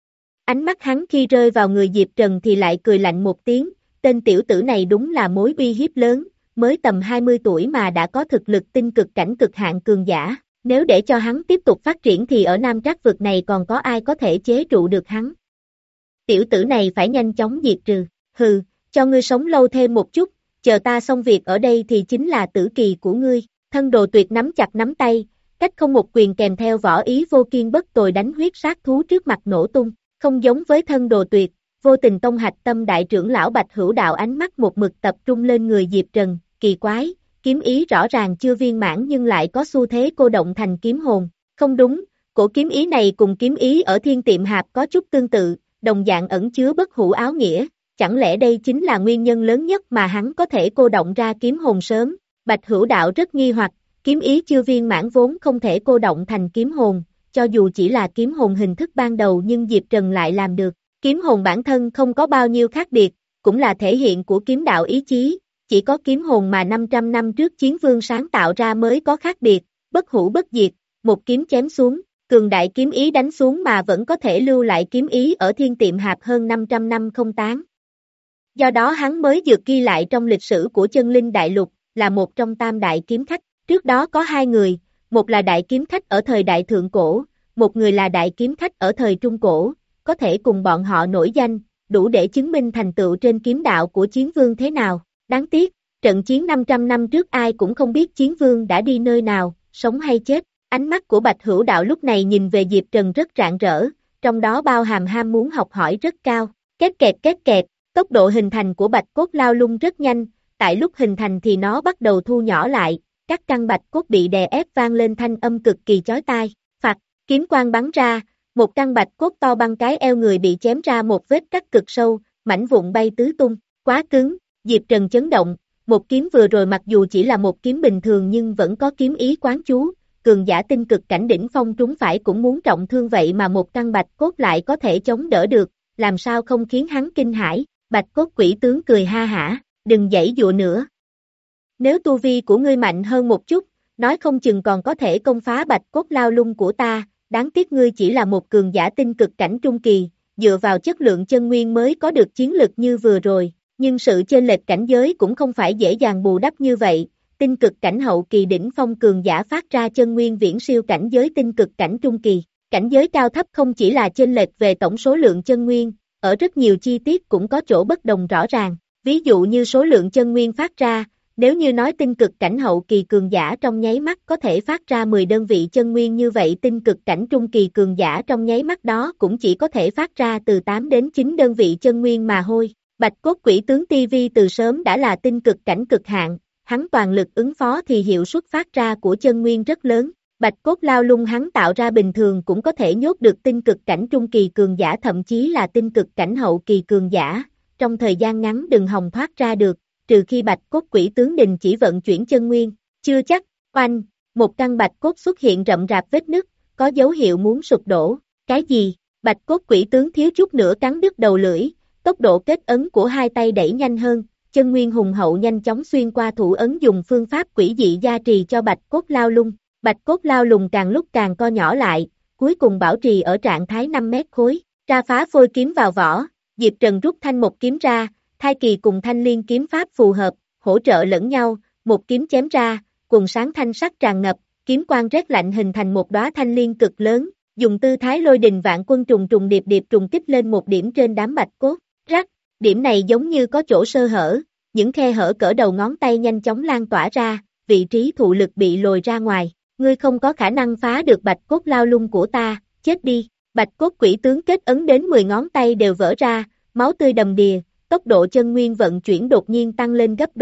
S2: Ánh mắt hắn khi rơi vào người Diệp Trần thì lại cười lạnh một tiếng, tên tiểu tử này đúng là mối uy hiếp lớn, mới tầm hai mươi tuổi mà đã có thực lực tinh cực cảnh cực hạn cường giả, nếu để cho hắn tiếp tục phát triển thì ở Nam Trác vực này còn có ai có thể chế trụ được hắn. Tiểu tử này phải nhanh chóng diệt trừ, hừ, cho ngươi sống lâu thêm một chút, chờ ta xong việc ở đây thì chính là tử kỳ của ngươi. Thân Đồ Tuyệt nắm chặt nắm tay, cách không một quyền kèm theo võ ý vô kiên bất tồi đánh huyết sát thú trước mặt nổ tung, không giống với Thân Đồ Tuyệt. Vô Tình Tông hạch tâm đại trưởng lão Bạch Hữu Đạo ánh mắt một mực tập trung lên người Diệp Trần, kỳ quái, kiếm ý rõ ràng chưa viên mãn nhưng lại có xu thế cô động thành kiếm hồn, không đúng, cổ kiếm ý này cùng kiếm ý ở Thiên Tiệm Hạp có chút tương tự, đồng dạng ẩn chứa bất hủ áo nghĩa, chẳng lẽ đây chính là nguyên nhân lớn nhất mà hắn có thể cô động ra kiếm hồn sớm. Bạch Hữu Đạo rất nghi hoặc, kiếm ý chưa viên mãn vốn không thể cô động thành kiếm hồn, cho dù chỉ là kiếm hồn hình thức ban đầu nhưng Diệp Trần lại làm được. Kiếm hồn bản thân không có bao nhiêu khác biệt, cũng là thể hiện của kiếm đạo ý chí, chỉ có kiếm hồn mà năm trăm năm trước Chiến Vương sáng tạo ra mới có khác biệt, bất hủ bất diệt, một kiếm chém xuống, cường đại kiếm ý đánh xuống mà vẫn có thể lưu lại kiếm ý ở Thiên Tiệm Hạp hơn năm trăm năm không tán. Do đó hắn mới được ghi lại trong lịch sử của Chân Linh Đại Lục, là một trong tam đại kiếm khách, trước đó có hai người, một là đại kiếm khách ở thời đại thượng cổ, một người là đại kiếm khách ở thời trung cổ. Có thể cùng bọn họ nổi danh, đủ để chứng minh thành tựu trên kiếm đạo của Chiến Vương thế nào. Đáng tiếc, trận chiến năm trăm năm trước ai cũng không biết Chiến Vương đã đi nơi nào, sống hay chết. Ánh mắt của Bạch Hữu Đạo lúc này nhìn về Diệp Trần rất rạng rỡ, trong đó bao hàm ham muốn học hỏi rất cao. Két kẹt két kẹt, tốc độ hình thành của Bạch Cốt Lao Lung rất nhanh, tại lúc hình thành thì nó bắt đầu thu nhỏ lại, các căn Bạch Cốt bị đè ép vang lên thanh âm cực kỳ chói tai. Phạt, kiếm quang bắn ra. Một căn Bạch Cốt to bằng cái eo người bị chém ra một vết cắt cực sâu, mảnh vụn bay tứ tung, quá cứng, Diệp Trần chấn động, một kiếm vừa rồi mặc dù chỉ là một kiếm bình thường nhưng vẫn có kiếm ý quán chú, cường giả tinh cực cảnh đỉnh phong trúng phải cũng muốn trọng thương vậy mà một căn Bạch Cốt lại có thể chống đỡ được, làm sao không khiến hắn kinh hãi. Bạch Cốt Quỷ Tướng cười ha hả, đừng giãy dụa nữa. Nếu tu vi của ngươi mạnh hơn một chút, nói không chừng còn có thể công phá Bạch Cốt Lao Lung của ta. Đáng tiếc ngươi chỉ là một cường giả tinh cực cảnh trung kỳ, dựa vào chất lượng chân nguyên mới có được chiến lực như vừa rồi, nhưng sự chênh lệch cảnh giới cũng không phải dễ dàng bù đắp như vậy, tinh cực cảnh hậu kỳ đỉnh phong cường giả phát ra chân nguyên viễn siêu cảnh giới tinh cực cảnh trung kỳ, cảnh giới cao thấp không chỉ là chênh lệch về tổng số lượng chân nguyên, ở rất nhiều chi tiết cũng có chỗ bất đồng rõ ràng, ví dụ như số lượng chân nguyên phát ra. Nếu như nói tinh cực cảnh hậu kỳ cường giả trong nháy mắt có thể phát ra mười đơn vị chân nguyên như vậy tinh cực cảnh trung kỳ cường giả trong nháy mắt đó cũng chỉ có thể phát ra từ tám đến chín đơn vị chân nguyên mà thôi. Bạch Cốt Quỷ Tướng ti vi từ sớm đã là tinh cực cảnh cực hạn, hắn toàn lực ứng phó thì hiệu suất phát ra của chân nguyên rất lớn. Bạch Cốt Lao Lung hắn tạo ra bình thường cũng có thể nhốt được tinh cực cảnh trung kỳ cường giả thậm chí là tinh cực cảnh hậu kỳ cường giả, trong thời gian ngắn đừng hòng thoát ra được. Trừ khi Bạch Cốt Quỷ Tướng đình chỉ vận chuyển chân nguyên, chưa chắc. Oanh, một căn Bạch Cốt xuất hiện rậm rạp vết nứt, có dấu hiệu muốn sụp đổ. Cái gì? Bạch Cốt Quỷ Tướng thiếu chút nữa cắn đứt đầu lưỡi, tốc độ kết ấn của hai tay đẩy nhanh hơn, chân nguyên hùng hậu nhanh chóng xuyên qua thủ ấn dùng phương pháp quỷ dị gia trì cho Bạch Cốt Lao Lung. Bạch Cốt Lao Lung càng lúc càng co nhỏ lại, cuối cùng bảo trì ở trạng thái năm mét khối, ra phá phôi kiếm vào vỏ, Diệp Trần rút thanh một kiếm ra. Thai kỳ cùng thanh liên kiếm pháp phù hợp, hỗ trợ lẫn nhau, một kiếm chém ra, quần sáng thanh sắc tràn ngập, kiếm quang rét lạnh hình thành một đóa thanh liên cực lớn, dùng tư thái lôi đình vạn quân trùng trùng điệp điệp trùng kích lên một điểm trên đám Bạch Cốt. Rắc, điểm này giống như có chỗ sơ hở, những khe hở cỡ đầu ngón tay nhanh chóng lan tỏa ra, vị trí thụ lực bị lồi ra ngoài, ngươi không có khả năng phá được Bạch Cốt Lao Lung của ta, chết đi. Bạch Cốt Quỷ Tướng kết ấn đến mười ngón tay đều vỡ ra, máu tươi đầm đìa. Tốc độ chân nguyên vận chuyển đột nhiên tăng lên gấp đôi,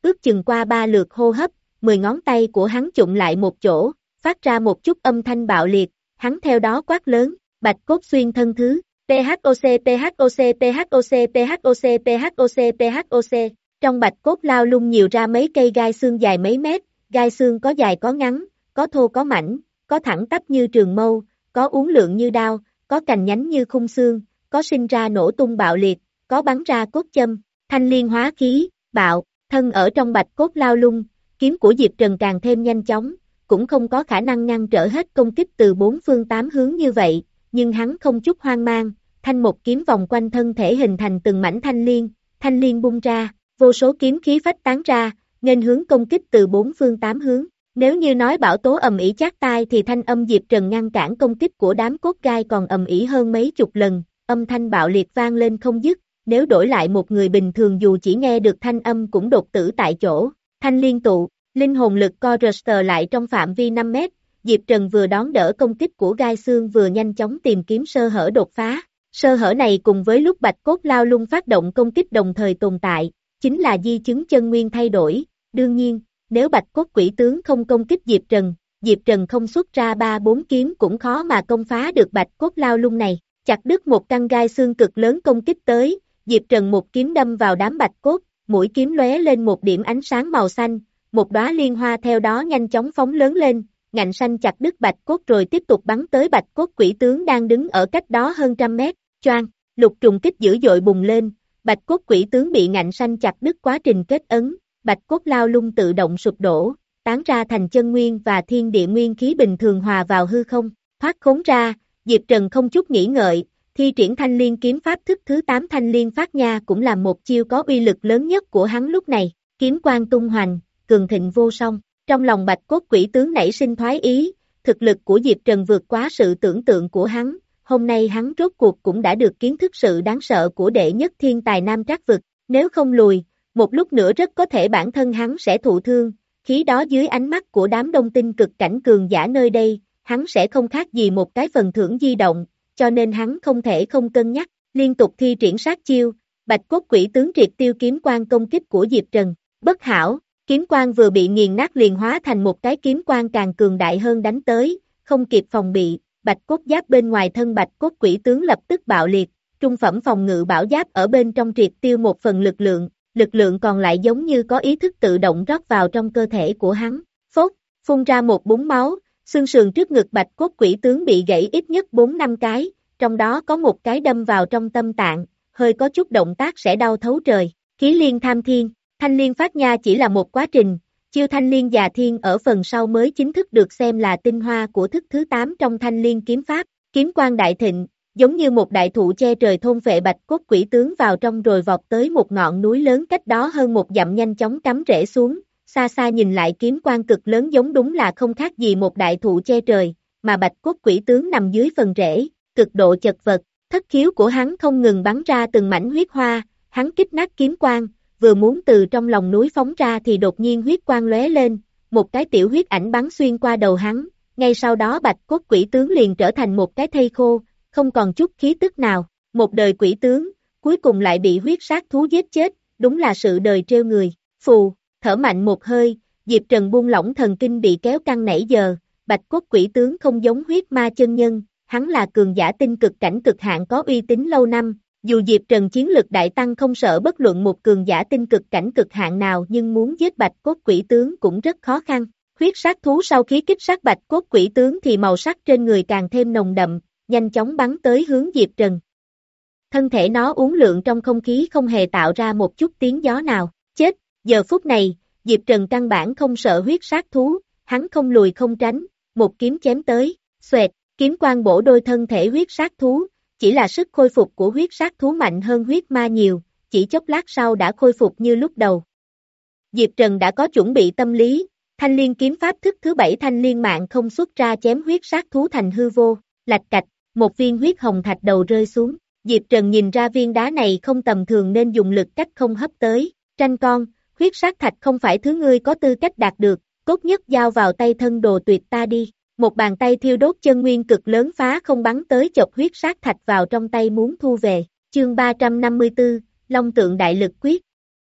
S2: ước chừng qua ba lượt hô hấp, mười ngón tay của hắn chụm lại một chỗ, phát ra một chút âm thanh bạo liệt, hắn theo đó quát lớn, bạch cốt xuyên thân thứ, PHOC PHOC PHOC PHOC PHOC PHOC, trong bạch cốt lao lung nhiều ra mấy cây gai xương dài mấy mét, gai xương có dài có ngắn, có thô có mảnh, có thẳng tắp như trường mâu, có uốn lượn như đao, có cành nhánh như khung xương, có sinh ra nổ tung bạo liệt, có bắn ra cốt châm, thanh liên hóa khí, bạo, thân ở trong bạch cốt lao lung, kiếm của Diệp Trần càng thêm nhanh chóng, cũng không có khả năng ngăn trở hết công kích từ bốn phương tám hướng như vậy, nhưng hắn không chút hoang mang, thanh một kiếm vòng quanh thân thể hình thành từng mảnh thanh liên, thanh liên bung ra, vô số kiếm khí phách tán ra, nghênh hướng công kích từ bốn phương tám hướng. Nếu như nói bão tố ầm ĩ chát tai thì thanh âm Diệp Trần ngăn cản công kích của đám cốt gai còn ầm ĩ hơn mấy chục lần, âm thanh bạo liệt vang lên không dứt, nếu đổi lại một người bình thường dù chỉ nghe được thanh âm cũng đột tử tại chỗ. Thanh liên tụ, linh hồn lực co rờ lại trong phạm vi năm mét, Diệp Trần vừa đón đỡ công kích của gai xương vừa nhanh chóng tìm kiếm sơ hở đột phá. Sơ hở này cùng với lúc bạch cốt lao lung phát động công kích đồng thời tồn tại, chính là di chứng chân nguyên thay đổi. Đương nhiên, nếu bạch cốt quỷ tướng không công kích Diệp Trần, Diệp Trần không xuất ra ba bốn kiếm cũng khó mà công phá được bạch cốt lao lung này. Chặt đứt một căn gai xương cực lớn công kích tới, Diệp Trần một kiếm đâm vào đám bạch cốt, mũi kiếm lóe lên một điểm ánh sáng màu xanh, một đóa liên hoa theo đó nhanh chóng phóng lớn lên, ngạnh xanh chặt đứt bạch cốt rồi tiếp tục bắn tới bạch cốt quỷ tướng đang đứng ở cách đó hơn trăm mét, choang, lục trùng kích dữ dội bùng lên, bạch cốt quỷ tướng bị ngạnh xanh chặt đứt quá trình kết ấn, bạch cốt lao lung tự động sụp đổ, tán ra thành chân nguyên và thiên địa nguyên khí bình thường hòa vào hư không, thoát khốn ra, Diệp Trần không chút nghĩ ngợi, thi triển thanh liên kiếm pháp thức thứ tám thanh liên phát nha cũng là một chiêu có uy lực lớn nhất của hắn lúc này, kiếm quang tung hoành, cường thịnh vô song, trong lòng bạch cốt quỷ tướng nảy sinh thoái ý, thực lực của Diệp Trần vượt quá sự tưởng tượng của hắn, hôm nay hắn rốt cuộc cũng đã được kiến thức sự đáng sợ của đệ nhất thiên tài Nam Trác vực, nếu không lùi, một lúc nữa rất có thể bản thân hắn sẽ thụ thương, khí đó dưới ánh mắt của đám đông tinh cực cảnh cường giả nơi đây, hắn sẽ không khác gì một cái phần thưởng di động, cho nên hắn không thể không cân nhắc, liên tục thi triển sát chiêu, bạch cốt quỷ tướng triệt tiêu kiếm quang công kích của Diệp Trần, bất hảo, kiếm quang vừa bị nghiền nát liền hóa thành một cái kiếm quang càng cường đại hơn đánh tới, không kịp phòng bị, bạch cốt giáp bên ngoài thân bạch cốt quỷ tướng lập tức bạo liệt, trung phẩm phòng ngự bảo giáp ở bên trong triệt tiêu một phần lực lượng, lực lượng còn lại giống như có ý thức tự động rót vào trong cơ thể của hắn, phốt, phun ra một búng máu, xương sườn trước ngực bạch cốt quỷ tướng bị gãy ít nhất bốn năm cái, trong đó có một cái đâm vào trong tâm tạng, hơi có chút động tác sẽ đau thấu trời, khí liên tham thiên, thanh liên phát nha chỉ là một quá trình, chiêu thanh liên già thiên ở phần sau mới chính thức được xem là tinh hoa của thức thứ tám trong thanh liên kiếm pháp, kiếm quang đại thịnh, giống như một đại thụ che trời thôn phệ bạch cốt quỷ tướng vào trong rồi vọt tới một ngọn núi lớn cách đó hơn một dặm nhanh chóng cắm rễ xuống, xa xa nhìn lại kiếm quang cực lớn giống đúng là không khác gì một đại thụ che trời, mà bạch cốt quỷ tướng nằm dưới phần rễ, cực độ chật vật, thất khiếu của hắn không ngừng bắn ra từng mảnh huyết hoa, hắn kích nát kiếm quang, vừa muốn từ trong lòng núi phóng ra thì đột nhiên huyết quang lóe lên, một cái tiểu huyết ảnh bắn xuyên qua đầu hắn, ngay sau đó bạch cốt quỷ tướng liền trở thành một cái thây khô, không còn chút khí tức nào, một đời quỷ tướng, cuối cùng lại bị huyết sát thú giết chết, đúng là sự đời trêu người, phù, thở mạnh một hơi, Diệp Trần buông lỏng thần kinh bị kéo căng nãy giờ, bạch cốt quỷ tướng không giống huyết ma chân nhân, hắn là cường giả tinh cực cảnh cực hạn có uy tín lâu năm, dù Diệp Trần chiến lực đại tăng không sợ bất luận một cường giả tinh cực cảnh cực hạn nào nhưng muốn giết bạch cốt quỷ tướng cũng rất khó khăn, huyết sát thú sau khi kích sát bạch cốt quỷ tướng thì màu sắc trên người càng thêm nồng đậm, nhanh chóng bắn tới hướng Diệp Trần. Thân thể nó uốn lượn trong không khí không hề tạo ra một chút tiếng gió nào, chết, giờ phút này, Diệp Trần căn bản không sợ huyết sát thú, hắn không lùi không tránh, một kiếm chém tới, xoẹt, kiếm quang bổ đôi thân thể huyết sát thú, chỉ là sức khôi phục của huyết sát thú mạnh hơn huyết ma nhiều, chỉ chốc lát sau đã khôi phục như lúc đầu. Diệp Trần đã có chuẩn bị tâm lý, thanh liên kiếm pháp thức thứ bảy thanh liên mạng không xuất ra chém huyết sát thú thành hư vô, lạch cạch, một viên huyết hồng thạch đầu rơi xuống, Diệp Trần nhìn ra viên đá này không tầm thường nên dùng lực cách không hấp tới, tranh con, huyết sát thạch không phải thứ ngươi có tư cách đạt được, cốt nhất giao vào tay thân đồ tuyệt ta đi, một bàn tay thiêu đốt chân nguyên cực lớn phá không bắn tới chọc huyết sát thạch vào trong tay muốn thu về, chương ba trăm năm mươi tư, Long tượng đại lực quyết.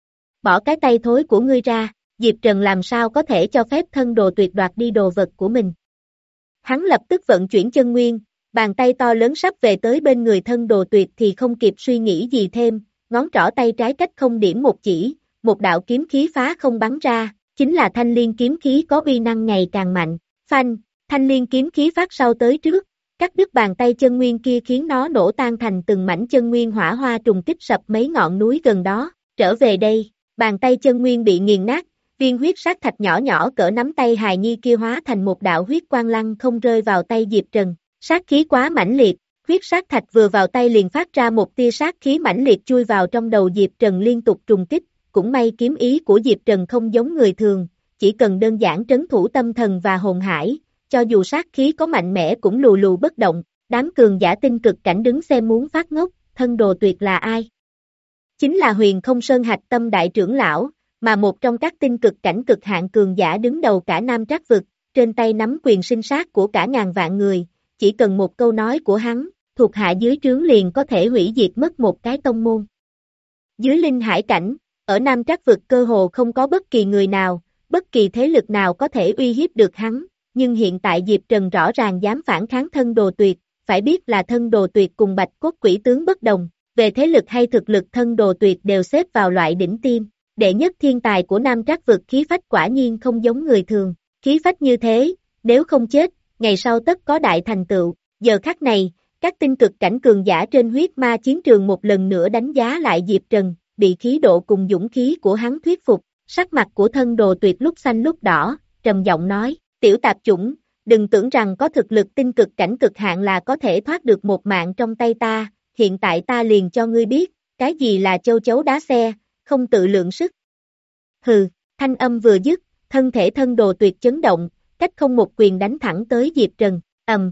S2: bỏ cái tay thối của ngươi ra, Diệp Trần làm sao có thể cho phép thân đồ tuyệt đoạt đi đồ vật của mình. Hắn lập tức vận chuyển chân nguyên, bàn tay to lớn sắp về tới bên người thân đồ tuyệt thì không kịp suy nghĩ gì thêm, ngón trỏ tay trái cách không điểm một chỉ, một đạo kiếm khí phá không bắn ra, chính là thanh liên kiếm khí có uy năng ngày càng mạnh, phanh, thanh liên kiếm khí phát sau tới trước, cắt đứt bàn tay chân nguyên kia khiến nó nổ tan thành từng mảnh chân nguyên hỏa hoa trùng kích sập mấy ngọn núi gần đó, trở về đây, bàn tay chân nguyên bị nghiền nát, viên huyết sát thạch nhỏ nhỏ cỡ nắm tay hài nhi kia hóa thành một đạo huyết quang lăng không rơi vào tay Diệp Trần, sát khí quá mãnh liệt, huyết sát thạch vừa vào tay liền phát ra một tia sát khí mãnh liệt chui vào trong đầu Diệp Trần liên tục trùng kích, cũng may kiếm ý của Diệp Trần không giống người thường, chỉ cần đơn giản trấn thủ tâm thần và hồn hải, cho dù sát khí có mạnh mẽ cũng lù lù bất động, đám cường giả tinh cực cảnh đứng xem muốn phát ngốc, thân đồ tuyệt là ai? Chính là Huyền Không Sơn Hạch Tâm đại trưởng lão, mà một trong các tinh cực cảnh cực hạn cường giả đứng đầu cả Nam Trác vực, trên tay nắm quyền sinh sát của cả ngàn vạn người, chỉ cần một câu nói của hắn, thuộc hạ dưới trướng liền có thể hủy diệt mất một cái tông môn. Dưới linh hải cảnh, ở Nam Trác vực cơ hồ không có bất kỳ người nào, bất kỳ thế lực nào có thể uy hiếp được hắn, nhưng hiện tại Diệp Trần rõ ràng dám phản kháng thân đồ tuyệt, phải biết là thân đồ tuyệt cùng Bạch Cốt Quỷ tướng bất đồng, về thế lực hay thực lực thân đồ tuyệt đều xếp vào loại đỉnh tiêm, đệ nhất thiên tài của Nam Trác vực khí phách quả nhiên không giống người thường, khí phách như thế, nếu không chết, ngày sau tất có đại thành tựu, giờ khắc này, các tinh cực cảnh cường giả trên huyết ma chiến trường một lần nữa đánh giá lại Diệp Trần, bị khí độ cùng dũng khí của hắn thuyết phục, sắc mặt của thân đồ tuyệt lúc xanh lúc đỏ, trầm giọng nói, tiểu tạp chủng, đừng tưởng rằng có thực lực tinh cực cảnh cực hạn là có thể thoát được một mạng trong tay ta, hiện tại ta liền cho ngươi biết, cái gì là châu chấu đá xe, không tự lượng sức. Hừ, thanh âm vừa dứt, thân thể thân đồ tuyệt chấn động, cách không một quyền đánh thẳng tới Diệp Trần, ầm,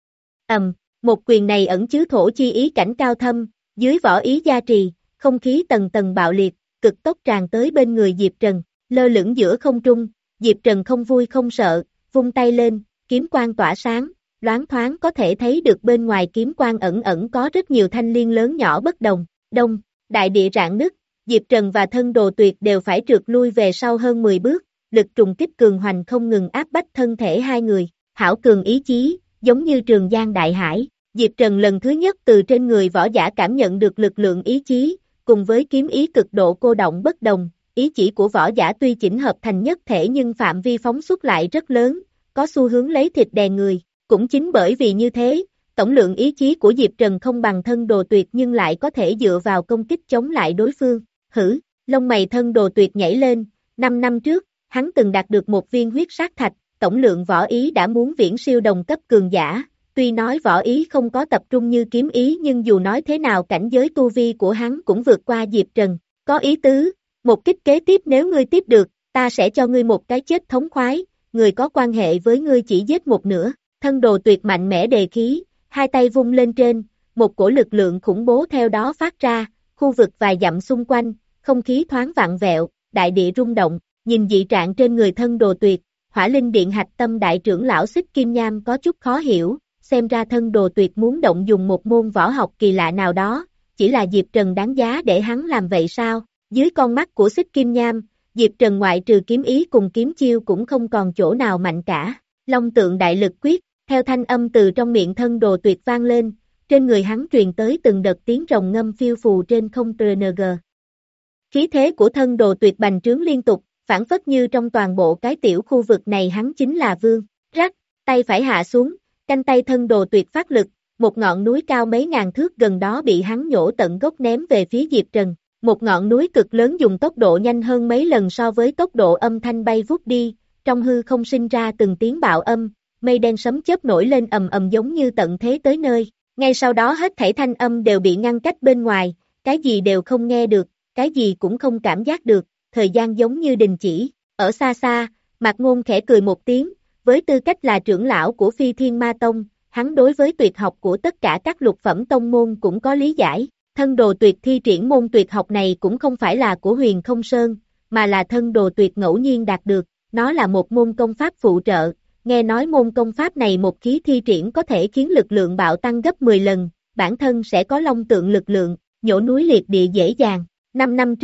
S2: ầm, một quyền này ẩn chứa thổ chi ý cảnh cao thâm, dưới võ ý gia trì, không khí tầng tầng bạo liệt, cực tốc tràn tới bên người Diệp Trần, lơ lửng giữa không trung, Diệp Trần không vui không sợ, vung tay lên, kiếm quang tỏa sáng, loáng thoáng có thể thấy được bên ngoài kiếm quang ẩn ẩn có rất nhiều thanh liên lớn nhỏ bất đồng, đông, đại địa rạn nứt, Diệp Trần và thân đồ tuyệt đều phải trượt lui về sau hơn mười bước, lực trùng kích cường hoành không ngừng áp bách thân thể hai người, hảo cường ý chí, giống như trường giang đại hải, Diệp Trần lần thứ nhất từ trên người võ giả cảm nhận được lực lượng ý chí, cùng với kiếm ý cực độ cô động bất đồng, ý chỉ của võ giả tuy chỉnh hợp thành nhất thể nhưng phạm vi phóng xuất lại rất lớn, có xu hướng lấy thịt đè người, cũng chính bởi vì như thế, tổng lượng ý chí của Diệp Trần không bằng thân đồ tuyệt nhưng lại có thể dựa vào công kích chống lại đối phương, hử, lông mày thân đồ tuyệt nhảy lên, năm năm trước, hắn từng đạt được một viên huyết sát thạch, tổng lượng võ ý đã muốn viễn siêu đồng cấp cường giả, tuy nói võ ý không có tập trung như kiếm ý nhưng dù nói thế nào cảnh giới tu vi của hắn cũng vượt qua Diệp Trần, có ý tứ, một kích kế tiếp nếu ngươi tiếp được, ta sẽ cho ngươi một cái chết thống khoái, người có quan hệ với ngươi chỉ giết một nửa, thân đồ tuyệt mạnh mẽ đề khí, hai tay vung lên trên, một cổ lực lượng khủng bố theo đó phát ra, khu vực vài dặm xung quanh, không khí thoáng vặn vẹo, đại địa rung động, nhìn dị trạng trên người thân đồ tuyệt, Hỏa Linh Điện Hạch Tâm đại trưởng lão Xích Kim Nham có chút khó hiểu, xem ra thân đồ tuyệt muốn động dùng một môn võ học kỳ lạ nào đó, chỉ là Diệp Trần đáng giá để hắn làm vậy sao? Dưới con mắt của Xích Kim Nham, Diệp Trần ngoại trừ kiếm ý cùng kiếm chiêu cũng không còn chỗ nào mạnh cả. Long tượng đại lực quyết, theo thanh âm từ trong miệng thân đồ tuyệt vang lên, trên người hắn truyền tới từng đợt tiếng rồng ngâm phiêu phù trên không tê en giê. Khí thế của thân đồ tuyệt bành trướng liên tục, phản phất như trong toàn bộ cái tiểu khu vực này hắn chính là vương. Rắc, tay phải hạ xuống, canh tay thân đồ tuyệt phát lực, một ngọn núi cao mấy ngàn thước gần đó bị hắn nhổ tận gốc ném về phía Diệp Trần. Một ngọn núi cực lớn dùng tốc độ nhanh hơn mấy lần so với tốc độ âm thanh bay vút đi, trong hư không sinh ra từng tiếng bạo âm, mây đen sấm chớp nổi lên ầm ầm giống như tận thế tới nơi. Ngay sau đó hết thảy thanh âm đều bị ngăn cách bên ngoài, cái gì đều không nghe được, cái gì cũng không cảm giác được, thời gian giống như đình chỉ. Ở xa xa, Mạc Ngôn khẽ cười một tiếng, với tư cách là trưởng lão của Phi Thiên Ma Tông, hắn đối với tuyệt học của tất cả các lục phẩm tông môn cũng có lý giải. Thân đồ tuyệt thi triển môn tuyệt học này cũng không phải là của Huyền Không Sơn, mà là thân đồ tuyệt ngẫu nhiên đạt được, nó là một môn công pháp phụ trợ, nghe nói môn công pháp này một khí thi triển có thể khiến lực lượng bạo tăng gấp mười lần, bản thân sẽ có long tượng lực lượng, nhổ núi liệt địa dễ dàng. Năm năm trước,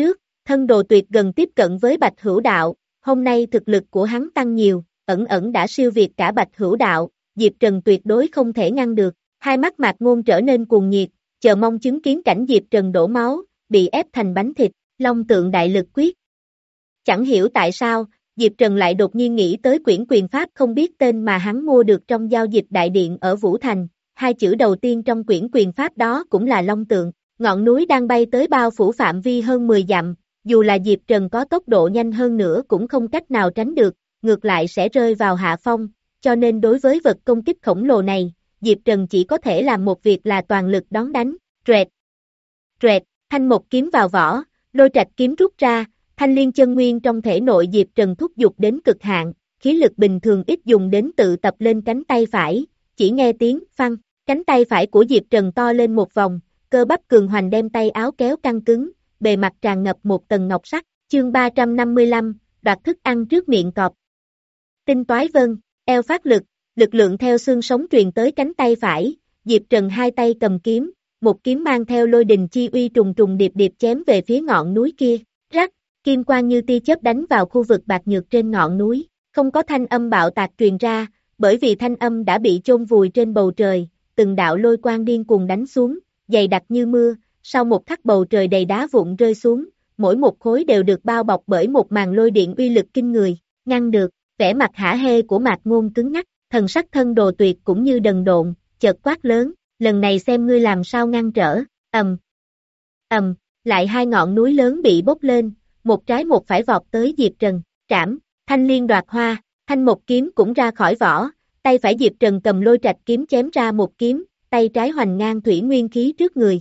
S2: Thân đồ tuyệt gần tiếp cận với Bạch Hữu Đạo, hôm nay thực lực của hắn tăng nhiều, ẩn ẩn đã siêu việt cả Bạch Hữu Đạo, Diệp Trần tuyệt đối không thể ngăn được, hai mắt Mạc Ngôn trở nên cuồng nhiệt, chờ mong chứng kiến cảnh Diệp Trần đổ máu, bị ép thành bánh thịt, Long Tượng Đại Lực Quyết. Chẳng hiểu tại sao, Diệp Trần lại đột nhiên nghĩ tới quyển quyền pháp không biết tên mà hắn mua được trong giao dịch đại điện ở Vũ Thành, hai chữ đầu tiên trong quyển quyền pháp đó cũng là Long Tượng, ngọn núi đang bay tới bao phủ phạm vi hơn mười dặm, dù là Diệp Trần có tốc độ nhanh hơn nữa cũng không cách nào tránh được, ngược lại sẽ rơi vào hạ phong, cho nên đối với vật công kích khổng lồ này, Diệp Trần chỉ có thể làm một việc là toàn lực đón đánh, rẹt, rẹt, thanh một kiếm vào vỏ, lôi trạch kiếm rút ra, thanh liên chân nguyên trong thể nội Diệp Trần thúc giục đến cực hạn, khí lực bình thường ít dùng đến tự tập lên cánh tay phải, chỉ nghe tiếng phăng, cánh tay phải của Diệp Trần to lên một vòng, cơ bắp cường hoành đem tay áo kéo căng cứng, bề mặt tràn ngập một tầng ngọc sắc, chương ba trăm năm mươi lăm, đoạt thức ăn trước miệng cọp. Tinh toái vân, eo phát lực, lực lượng theo xương sống truyền tới cánh tay phải, Diệp Trần hai tay cầm kiếm, một kiếm mang theo lôi đình chi uy trùng trùng điệp điệp chém về phía ngọn núi kia, rắc, kim quang như tia chớp đánh vào khu vực bạc nhược trên ngọn núi, không có thanh âm bạo tạc truyền ra, bởi vì thanh âm đã bị chôn vùi trên bầu trời, từng đạo lôi quang điên cuồng đánh xuống, dày đặc như mưa, sau một khắc bầu trời đầy đá vụn rơi xuống, mỗi một khối đều được bao bọc bởi một màn lôi điện uy lực kinh người, ngăn được, vẻ mặt hả hê của Mạc Ngôn cứng ngắc, thần sắc thân đồ tuyệt cũng như đần độn, chợt quát lớn, lần này xem ngươi làm sao ngăn trở, ầm, ầm, lại hai ngọn núi lớn bị bốc lên, một trái một phải vọt tới Diệp Trần, trảm, thanh liên đoạt hoa, thanh một kiếm cũng ra khỏi vỏ, tay phải Diệp Trần cầm lôi trạch kiếm chém ra một kiếm, tay trái hoành ngang thủy nguyên khí trước người.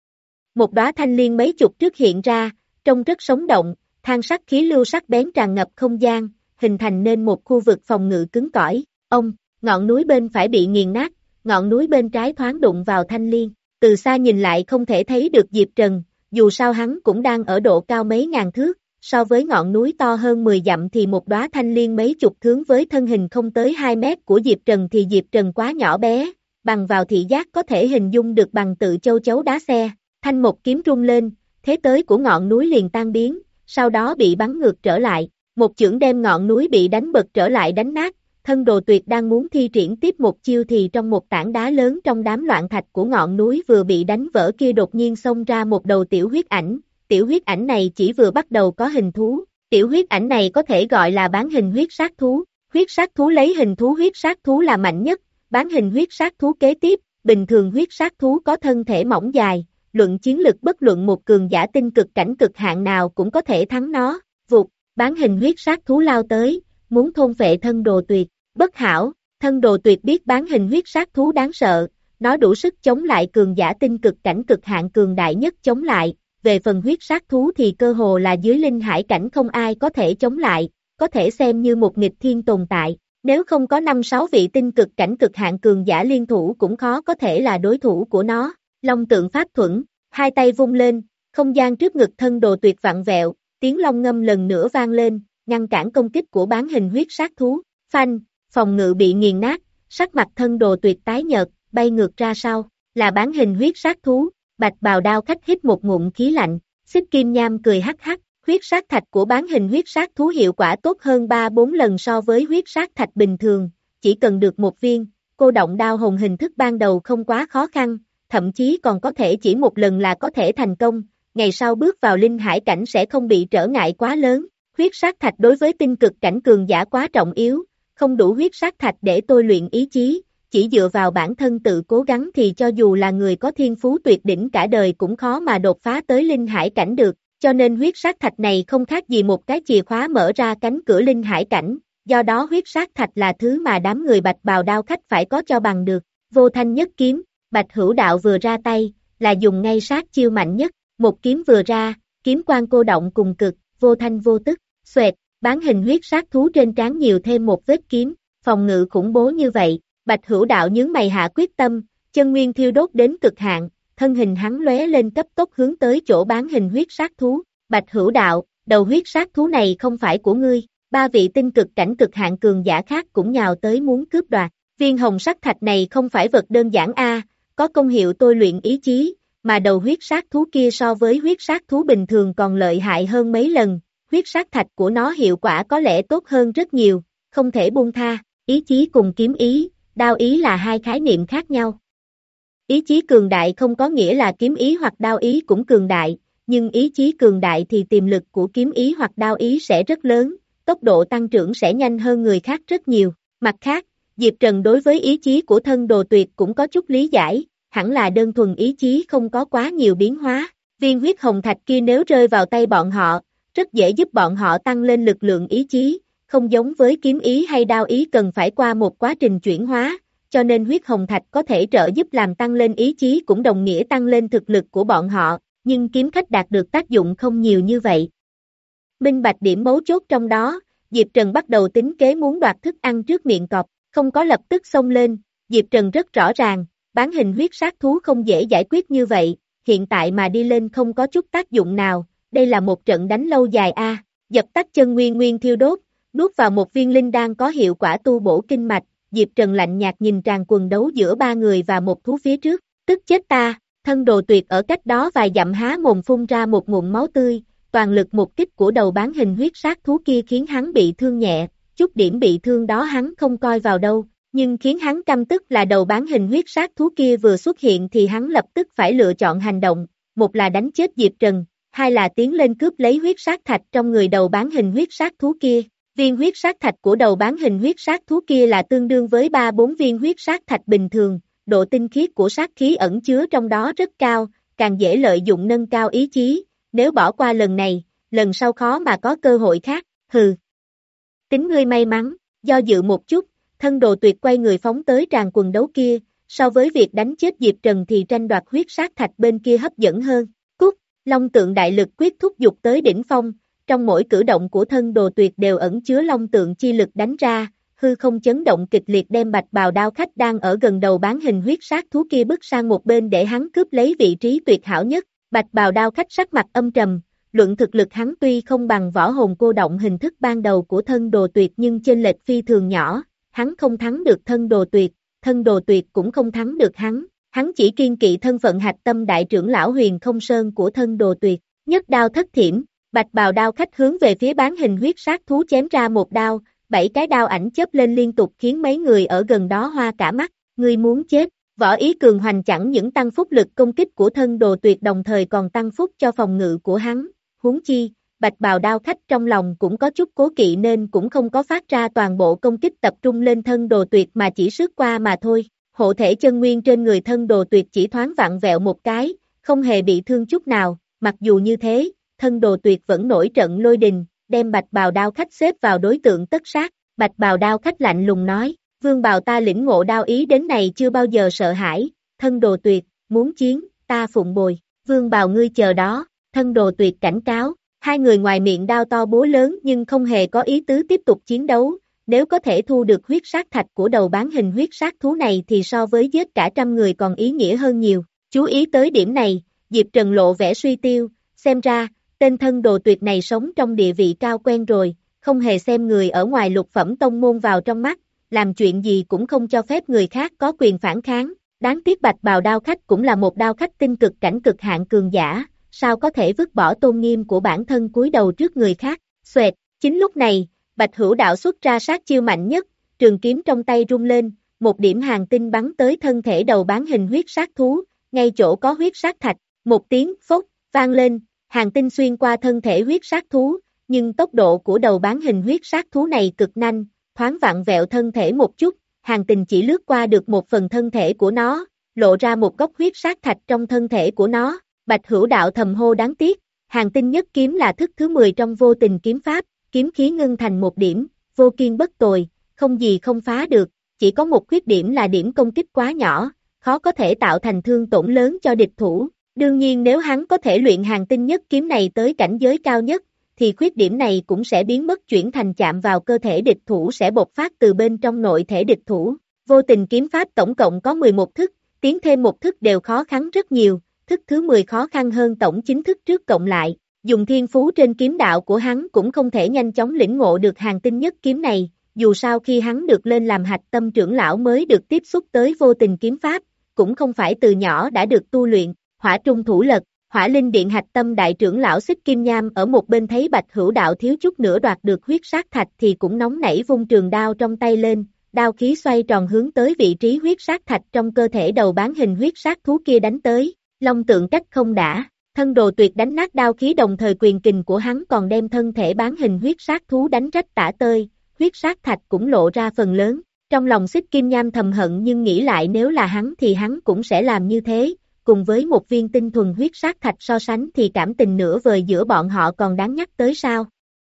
S2: Một đóa thanh liên mấy chục trước hiện ra, trông rất sống động, than sắc khí lưu sắc bén tràn ngập không gian, hình thành nên một khu vực phòng ngự cứng cỏi. Ông, ngọn núi bên phải bị nghiền nát, ngọn núi bên trái thoáng đụng vào thanh liên, từ xa nhìn lại không thể thấy được Diệp Trần, dù sao hắn cũng đang ở độ cao mấy ngàn thước, so với ngọn núi to hơn mười dặm thì một đóa thanh liên mấy chục thước với thân hình không tới hai mét của Diệp Trần thì Diệp Trần quá nhỏ bé, bằng vào thị giác có thể hình dung được bằng tự châu chấu đá xe, thanh một kiếm rung lên, thế tới của ngọn núi liền tan biến, sau đó bị bắn ngược trở lại, một chưởng đem ngọn núi bị đánh bật trở lại đánh nát, thân đồ tuyệt đang muốn thi triển tiếp một chiêu thì trong một tảng đá lớn trong đám loạn thạch của ngọn núi vừa bị đánh vỡ kia đột nhiên xông ra một đầu tiểu huyết ảnh, tiểu huyết ảnh này chỉ vừa bắt đầu có hình thú, tiểu huyết ảnh này có thể gọi là bán hình huyết sát thú, huyết sát thú lấy hình thú huyết sát thú là mạnh nhất, bán hình huyết sát thú kế tiếp, bình thường huyết sát thú có thân thể mỏng dài, luận chiến lực bất luận một cường giả tinh cực cảnh cực hạn nào cũng có thể thắng nó, vụt, bán hình huyết sát thú lao tới, muốn thôn phệ thân đồ tuyệt, bất hảo, thân đồ tuyệt biết bán hình huyết sát thú đáng sợ, nó đủ sức chống lại cường giả tinh cực cảnh cực hạn cường đại nhất chống lại, về phần huyết sát thú thì cơ hồ là dưới linh hải cảnh không ai có thể chống lại, có thể xem như một nghịch thiên tồn tại, nếu không có năm sáu vị tinh cực cảnh cực hạn cường giả liên thủ cũng khó có thể là đối thủ của nó, Long Tượng Pháp Thuẫn, hai tay vung lên, không gian trước ngực thân đồ tuyệt vặn vẹo, tiếng long ngâm lần nữa vang lên, ngăn cản công kích của bán hình huyết sát thú, phanh, phòng ngự bị nghiền nát, sắc mặt thân đồ tuyệt tái nhợt, bay ngược ra sau, là bán hình huyết sát thú, bạch bào đao khách hít một ngụm khí lạnh, Xích Kim Nham cười hắc hắc, huyết sát thạch của bán hình huyết sát thú hiệu quả tốt hơn ba bốn lần so với huyết sát thạch bình thường, chỉ cần được một viên, cô động đao hồn hình thức ban đầu không quá khó khăn, thậm chí còn có thể chỉ một lần là có thể thành công, ngày sau bước vào linh hải cảnh sẽ không bị trở ngại quá lớn, huyết sát thạch đối với tinh cực cảnh cường giả quá trọng yếu, không đủ huyết sát thạch để tôi luyện ý chí, chỉ dựa vào bản thân tự cố gắng thì cho dù là người có thiên phú tuyệt đỉnh cả đời cũng khó mà đột phá tới linh hải cảnh được, cho nên huyết sát thạch này không khác gì một cái chìa khóa mở ra cánh cửa linh hải cảnh, do đó huyết sát thạch là thứ mà đám người bạch bào đao khách phải có cho bằng được, vô thanh nhất kiếm, Bạch Hữu Đạo vừa ra tay, là dùng ngay sát chiêu mạnh nhất, một kiếm vừa ra, kiếm quang cô động cùng cực, vô thanh vô tức, xoẹt, bán hình huyết sát thú trên trán nhiều thêm một vết kiếm, phòng ngự khủng bố như vậy, Bạch Hữu Đạo nhướng mày hạ quyết tâm, chân nguyên thiêu đốt đến cực hạn, thân hình hắn lóe lên cấp tốc hướng tới chỗ bán hình huyết sát thú, Bạch Hữu Đạo, đầu huyết sát thú này không phải của ngươi, ba vị tinh cực cảnh cực hạn cường giả khác cũng nhào tới muốn cướp đoạt, viên hồng sắc thạch này không phải vật đơn giản a, có công hiệu tôi luyện ý chí, mà đầu huyết sát thú kia so với huyết sát thú bình thường còn lợi hại hơn mấy lần, huyết sát thạch của nó hiệu quả có lẽ tốt hơn rất nhiều, không thể buông tha, ý chí cùng kiếm ý, đao ý là hai khái niệm khác nhau. Ý chí cường đại không có nghĩa là kiếm ý hoặc đao ý cũng cường đại, nhưng ý chí cường đại thì tiềm lực của kiếm ý hoặc đao ý sẽ rất lớn, tốc độ tăng trưởng sẽ nhanh hơn người khác rất nhiều. Mặt khác, Diệp Trần đối với ý chí của thân đồ tuyệt cũng có chút lý giải, hẳn là đơn thuần ý chí không có quá nhiều biến hóa. Viên huyết hồng thạch kia nếu rơi vào tay bọn họ, rất dễ giúp bọn họ tăng lên lực lượng ý chí, không giống với kiếm ý hay đao ý cần phải qua một quá trình chuyển hóa, cho nên huyết hồng thạch có thể trợ giúp làm tăng lên ý chí cũng đồng nghĩa tăng lên thực lực của bọn họ, nhưng kiếm khách đạt được tác dụng không nhiều như vậy. Minh bạch điểm mấu chốt trong đó, Diệp Trần bắt đầu tính kế muốn đoạt thức ăn trước miệng cọp, không có lập tức xông lên, Diệp Trần rất rõ ràng, bán hình huyết sát thú không dễ giải quyết như vậy, hiện tại mà đi lên không có chút tác dụng nào, đây là một trận đánh lâu dài a. À. Dập tắt chân nguyên nguyên thiêu đốt, nuốt vào một viên linh đan có hiệu quả tu bổ kinh mạch, Diệp Trần lạnh nhạt nhìn tràn quần đấu giữa ba người và một thú phía trước, tức chết ta, thân đồ tuyệt ở cách đó vài dặm há mồm phun ra một ngụm máu tươi, toàn lực một kích của đầu bán hình huyết sát thú kia khiến hắn bị thương nhẹ, chút điểm bị thương đó hắn không coi vào đâu, nhưng khiến hắn căm tức là đầu bán hình huyết sát thú kia vừa xuất hiện thì hắn lập tức phải lựa chọn hành động, một là đánh chết Diệp Trần, hai là tiến lên cướp lấy huyết sát thạch trong người đầu bán hình huyết sát thú kia. Viên huyết sát thạch của đầu bán hình huyết sát thú kia là tương đương với ba bốn viên huyết sát thạch bình thường, độ tinh khiết của sát khí ẩn chứa trong đó rất cao, càng dễ lợi dụng nâng cao ý chí, nếu bỏ qua lần này, lần sau khó mà có cơ hội khác, hừ. Tính ngươi may mắn, do dự một chút, thân đồ tuyệt quay người phóng tới tràn quần đấu kia, so với việc đánh chết Diệp Trần thì tranh đoạt huyết sát thạch bên kia hấp dẫn hơn, cút, long tượng đại lực quyết thúc dục tới đỉnh phong. Trong mỗi cử động của thân đồ tuyệt đều ẩn chứa long tượng chi lực đánh ra, hư không chấn động kịch liệt đem bạch bào đao khách đang ở gần đầu bán hình huyết sát thú kia bước sang một bên để hắn cướp lấy vị trí tuyệt hảo nhất. Bạch bào đao khách sắc mặt âm trầm, luận thực lực hắn tuy không bằng võ hồn cô động hình thức ban đầu của thân đồ tuyệt nhưng chênh lệch phi thường nhỏ, hắn không thắng được thân đồ tuyệt, thân đồ tuyệt cũng không thắng được hắn, hắn chỉ kiên kỵ thân phận hạch tâm đại trưởng lão Huyền Không Sơn của thân đồ tuyệt, nhất đao thất thiểm. Bạch bào đao khách hướng về phía bán hình huyết sát thú chém ra một đao, bảy cái đao ảnh chớp lên liên tục khiến mấy người ở gần đó hoa cả mắt, ngươi muốn chết, võ ý cường hoành chẳng những tăng phúc lực công kích của thân đồ tuyệt đồng thời còn tăng phúc cho phòng ngự của hắn, huống chi, bạch bào đao khách trong lòng cũng có chút cố kỵ nên cũng không có phát ra toàn bộ công kích tập trung lên thân đồ tuyệt mà chỉ sướt qua mà thôi, hộ thể chân nguyên trên người thân đồ tuyệt chỉ thoáng vặn vẹo một cái, không hề bị thương chút nào, mặc dù như thế, thân đồ tuyệt vẫn nổi trận lôi đình, đem bạch bào đao khách xếp vào đối tượng tất sát, bạch bào đao khách lạnh lùng nói, vương bào ta lĩnh ngộ đao ý đến này chưa bao giờ sợ hãi, thân đồ tuyệt, muốn chiến, ta phụng bồi, vương bào ngươi chờ đó, thân đồ tuyệt cảnh cáo, hai người ngoài miệng đao to búa lớn nhưng không hề có ý tứ tiếp tục chiến đấu, nếu có thể thu được huyết sát thạch của đầu bán hình huyết sát thú này thì so với giết cả trăm người còn ý nghĩa hơn nhiều, chú ý tới điểm này, Diệp Trần lộ vẻ suy tiêu, xem ra, tên thân đồ tuyệt này sống trong địa vị cao quen rồi, không hề xem người ở ngoài lục phẩm tông môn vào trong mắt, làm chuyện gì cũng không cho phép người khác có quyền phản kháng, đáng tiếc bạch bào đao khách cũng là một đao khách tinh cực cảnh cực hạn cường giả, sao có thể vứt bỏ tôn nghiêm của bản thân cúi đầu trước người khác, xoẹt, chính lúc này, bạch hữu đạo xuất ra sát chiêu mạnh nhất, trường kiếm trong tay rung lên, một điểm hàng tinh bắn tới thân thể đầu bán hình huyết sát thú, ngay chỗ có huyết sát thạch, một tiếng phốc, vang lên, hàng tinh xuyên qua thân thể huyết sát thú, nhưng tốc độ của đầu bán hình huyết sát thú này cực nhanh, thoáng vặn vẹo thân thể một chút, hàng tinh chỉ lướt qua được một phần thân thể của nó, lộ ra một góc huyết sát thạch trong thân thể của nó, bạch hữu đạo thầm hô đáng tiếc, hàng tinh nhất kiếm là thức thứ mười trong vô tình kiếm pháp, kiếm khí ngưng thành một điểm, vô kiên bất tồi, không gì không phá được, chỉ có một khuyết điểm là điểm công kích quá nhỏ, khó có thể tạo thành thương tổn lớn cho địch thủ. Đương nhiên nếu hắn có thể luyện hàng tinh nhất kiếm này tới cảnh giới cao nhất, thì khuyết điểm này cũng sẽ biến mất chuyển thành chạm vào cơ thể địch thủ sẽ bộc phát từ bên trong nội thể địch thủ. Vô tình kiếm pháp tổng cộng có mười một thức, tiến thêm một thức đều khó khăn rất nhiều, thức thứ mười khó khăn hơn tổng chín thức trước cộng lại. Dùng thiên phú trên kiếm đạo của hắn cũng không thể nhanh chóng lĩnh ngộ được hàng tinh nhất kiếm này, dù sao khi hắn được lên làm hạch tâm trưởng lão mới được tiếp xúc tới vô tình kiếm pháp, cũng không phải từ nhỏ đã được tu luyện. Hỏa trung thủ lật, Hỏa linh điện hạch tâm đại trưởng lão Xích Kim Nham ở một bên thấy Bạch Hữu Đạo thiếu chút nữa đoạt được huyết sát thạch thì cũng nóng nảy vung trường đao trong tay lên, đao khí xoay tròn hướng tới vị trí huyết sát thạch trong cơ thể đầu bán hình huyết sát thú kia đánh tới, long tượng cách không đã, thân đồ tuyệt đánh nát đao khí đồng thời quyền kình của hắn còn đem thân thể bán hình huyết sát thú đánh rách tả tơi, huyết sát thạch cũng lộ ra phần lớn, trong lòng Xích Kim Nham thầm hận nhưng nghĩ lại nếu là hắn thì hắn cũng sẽ làm như thế, cùng với một viên tinh thuần huyết sát thạch so sánh thì cảm tình nửa vời giữa bọn họ còn đáng nhắc tới sao.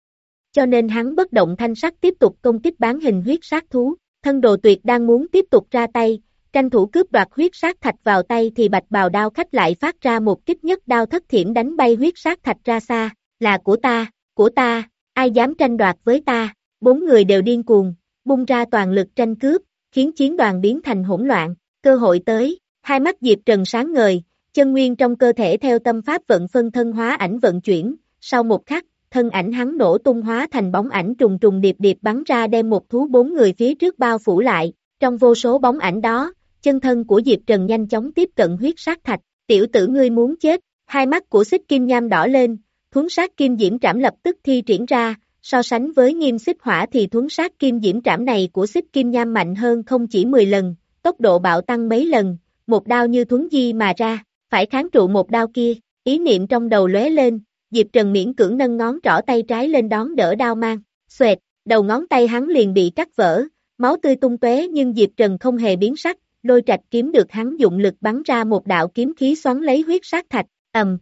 S2: Cho nên hắn bất động thanh sắc tiếp tục công kích bán hình huyết sát thú, thân đồ tuyệt đang muốn tiếp tục ra tay, tranh thủ cướp đoạt huyết sát thạch vào tay thì bạch bào đao khách lại phát ra một kích nhất đao thất thiểm đánh bay huyết sát thạch ra xa, là của ta, của ta, ai dám tranh đoạt với ta, bốn người đều điên cuồng, bung ra toàn lực tranh cướp, khiến chiến đoàn biến thành hỗn loạn, cơ hội tới, hai mắt Diệp Trần sáng ngời, chân nguyên trong cơ thể theo tâm pháp vận phân thân hóa ảnh vận chuyển, sau một khắc, thân ảnh hắn nổ tung hóa thành bóng ảnh trùng trùng điệp điệp bắn ra đem một thú bốn người phía trước bao phủ lại, trong vô số bóng ảnh đó, chân thân của Diệp Trần nhanh chóng tiếp cận huyết sát thạch, tiểu tử ngươi muốn chết, hai mắt của Xích Kim Nham đỏ lên, thuấn sát kim diễm trảm lập tức thi triển ra, so sánh với nghiêm xích hỏa thì thuấn sát kim diễm trảm này của Xích Kim Nham mạnh hơn không chỉ mười lần, tốc độ bạo tăng mấy lần, một đao như thuấn di mà ra, phải kháng trụ một đao kia, ý niệm trong đầu lóe lên, Diệp Trần miễn cưỡng nâng ngón trỏ tay trái lên đón đỡ đao mang, xoẹt, đầu ngón tay hắn liền bị cắt vỡ, máu tươi tung tóe nhưng Diệp Trần không hề biến sắc, lôi trạch kiếm được hắn dụng lực bắn ra một đạo kiếm khí xoắn lấy huyết sát thạch, ầm,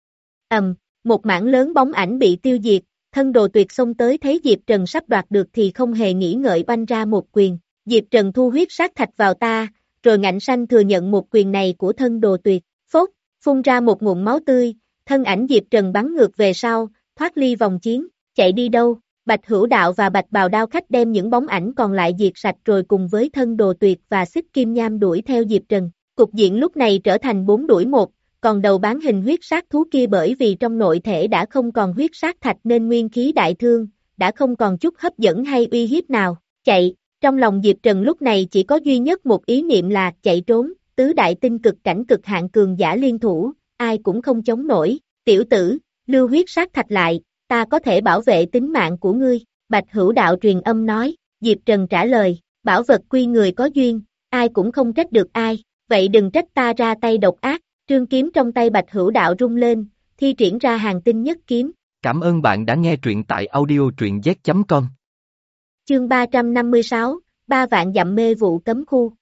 S2: ầm, một mảng lớn bóng ảnh bị tiêu diệt, thân đồ tuyệt xông tới thấy Diệp Trần sắp đoạt được thì không hề nghĩ ngợi banh ra một quyền, Diệp Trần thu huyết sát thạch vào ta, rồi ngạnh sanh thừa nhận một quyền này của thân đồ tuyệt, phốt, phun ra một ngụm máu tươi, thân ảnh Diệp Trần bắn ngược về sau, thoát ly vòng chiến, chạy đi đâu, Bạch Hữu Đạo và Bạch Bào Đao khách đem những bóng ảnh còn lại diệt sạch rồi cùng với thân đồ tuyệt và Xích Kim Nham đuổi theo Diệp Trần, cục diện lúc này trở thành bốn đuổi một, còn đầu bán hình huyết sát thú kia bởi vì trong nội thể đã không còn huyết sát thạch nên nguyên khí đại thương, đã không còn chút hấp dẫn hay uy hiếp nào, chạy, trong lòng Diệp Trần lúc này chỉ có duy nhất một ý niệm là chạy trốn, tứ đại tinh cực cảnh cực hạn cường giả liên thủ, ai cũng không chống nổi, tiểu tử, lưu huyết sát thạch lại, ta có thể bảo vệ tính mạng của ngươi, Bạch Hữu Đạo truyền âm nói, Diệp Trần trả lời, bảo vật quy người có duyên, ai cũng không trách được ai, vậy đừng trách ta ra tay độc ác, trương kiếm trong tay Bạch Hữu Đạo rung lên, thi triển ra hàng tinh nhất kiếm.
S1: Cảm ơn bạn đã nghe truyện tại audio truyện z chấm com.
S2: Chương ba trăm năm mươi sáu, ba vạn dặm mê vụ cấm khu.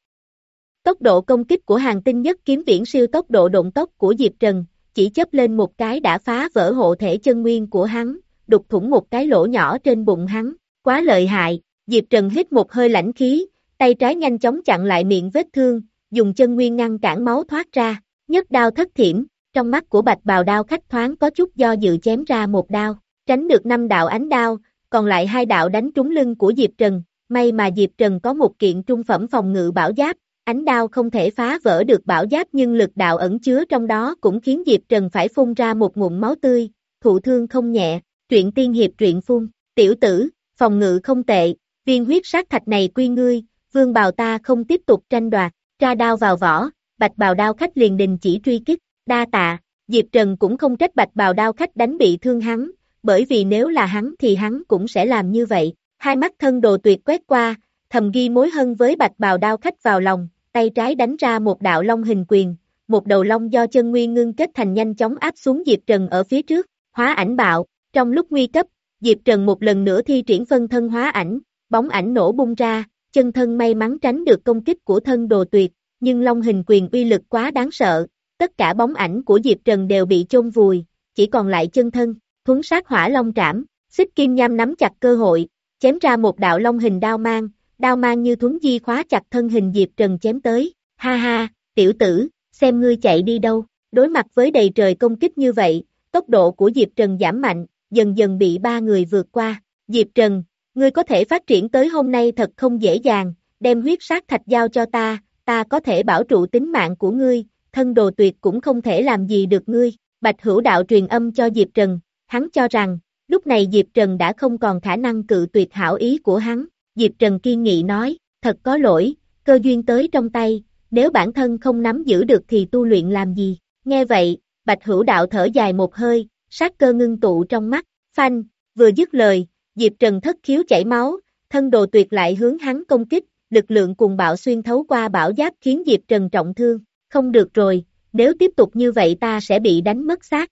S2: Tốc độ công kích của hàng tinh nhất kiếm viễn siêu tốc độ độn tốc của Diệp Trần, chỉ chớp lên một cái đã phá vỡ hộ thể chân nguyên của hắn, đục thủng một cái lỗ nhỏ trên bụng hắn, quá lợi hại, Diệp Trần hít một hơi lãnh khí, tay trái nhanh chóng chặn lại miệng vết thương, dùng chân nguyên ngăn cản máu thoát ra, nhất đao thất thiểm, trong mắt của Bạch Bào Đao khách thoáng có chút do dự chém ra một đao, tránh được năm đạo ánh đao, còn lại hai đạo đánh trúng lưng của Diệp Trần, may mà Diệp Trần có một kiện trung phẩm phòng ngự bảo giáp, ánh đao không thể phá vỡ được bảo giáp nhưng lực đạo ẩn chứa trong đó cũng khiến Diệp Trần phải phun ra một ngụm máu tươi, thụ thương không nhẹ, truyện tiên hiệp truyện phun, tiểu tử, phòng ngự không tệ, viên huyết sát thạch này quy ngươi, vương bào ta không tiếp tục tranh đoạt, tra đao vào vỏ, Bạch Bào Đao khách liền đình chỉ truy kích, đa tạ, Diệp Trần cũng không trách Bạch Bào Đao khách đánh bị thương hắn, bởi vì nếu là hắn thì hắn cũng sẽ làm như vậy, hai mắt thân đồ tuyệt quét qua, thầm ghi mối hân với Bạch Bào Đao khách vào lòng, tay trái đánh ra một đạo long hình quyền, một đầu long do chân nguyên ngưng kết thành nhanh chóng áp xuống Diệp Trần ở phía trước, hóa ảnh bạo, trong lúc nguy cấp, Diệp Trần một lần nữa thi triển phân thân hóa ảnh, bóng ảnh nổ bung ra, chân thân may mắn tránh được công kích của thân đồ tuyệt, nhưng long hình quyền uy lực quá đáng sợ, tất cả bóng ảnh của Diệp Trần đều bị chôn vùi, chỉ còn lại chân thân, thuấn sát hỏa long trảm, Xích Kim Nham nắm chặt cơ hội, chém ra một đạo long hình đao mang, đao mang như thuấn di khóa chặt thân hình Diệp Trần chém tới, ha ha, tiểu tử, xem ngươi chạy đi đâu, đối mặt với đầy trời công kích như vậy, tốc độ của Diệp Trần giảm mạnh, dần dần bị ba người vượt qua, Diệp Trần, ngươi có thể phát triển tới hôm nay thật không dễ dàng, đem huyết sát thạch giao cho ta, ta có thể bảo trụ tính mạng của ngươi, thân đồ tuyệt cũng không thể làm gì được ngươi, Bạch Hữu Đạo truyền âm cho Diệp Trần, hắn cho rằng, lúc này Diệp Trần đã không còn khả năng cự tuyệt hảo ý của hắn, Diệp Trần kiên nghị nói, thật có lỗi, cơ duyên tới trong tay, nếu bản thân không nắm giữ được thì tu luyện làm gì, Nghe vậy, Bạch Hữu Đạo thở dài một hơi, sát cơ ngưng tụ trong mắt, phanh, vừa dứt lời, Diệp Trần thất khiếu chảy máu, thân đồ tuyệt lại hướng hắn công kích, lực lượng cùng bạo xuyên thấu qua bảo giáp khiến Diệp Trần trọng thương, không được rồi, nếu tiếp tục như vậy ta sẽ bị đánh mất xác.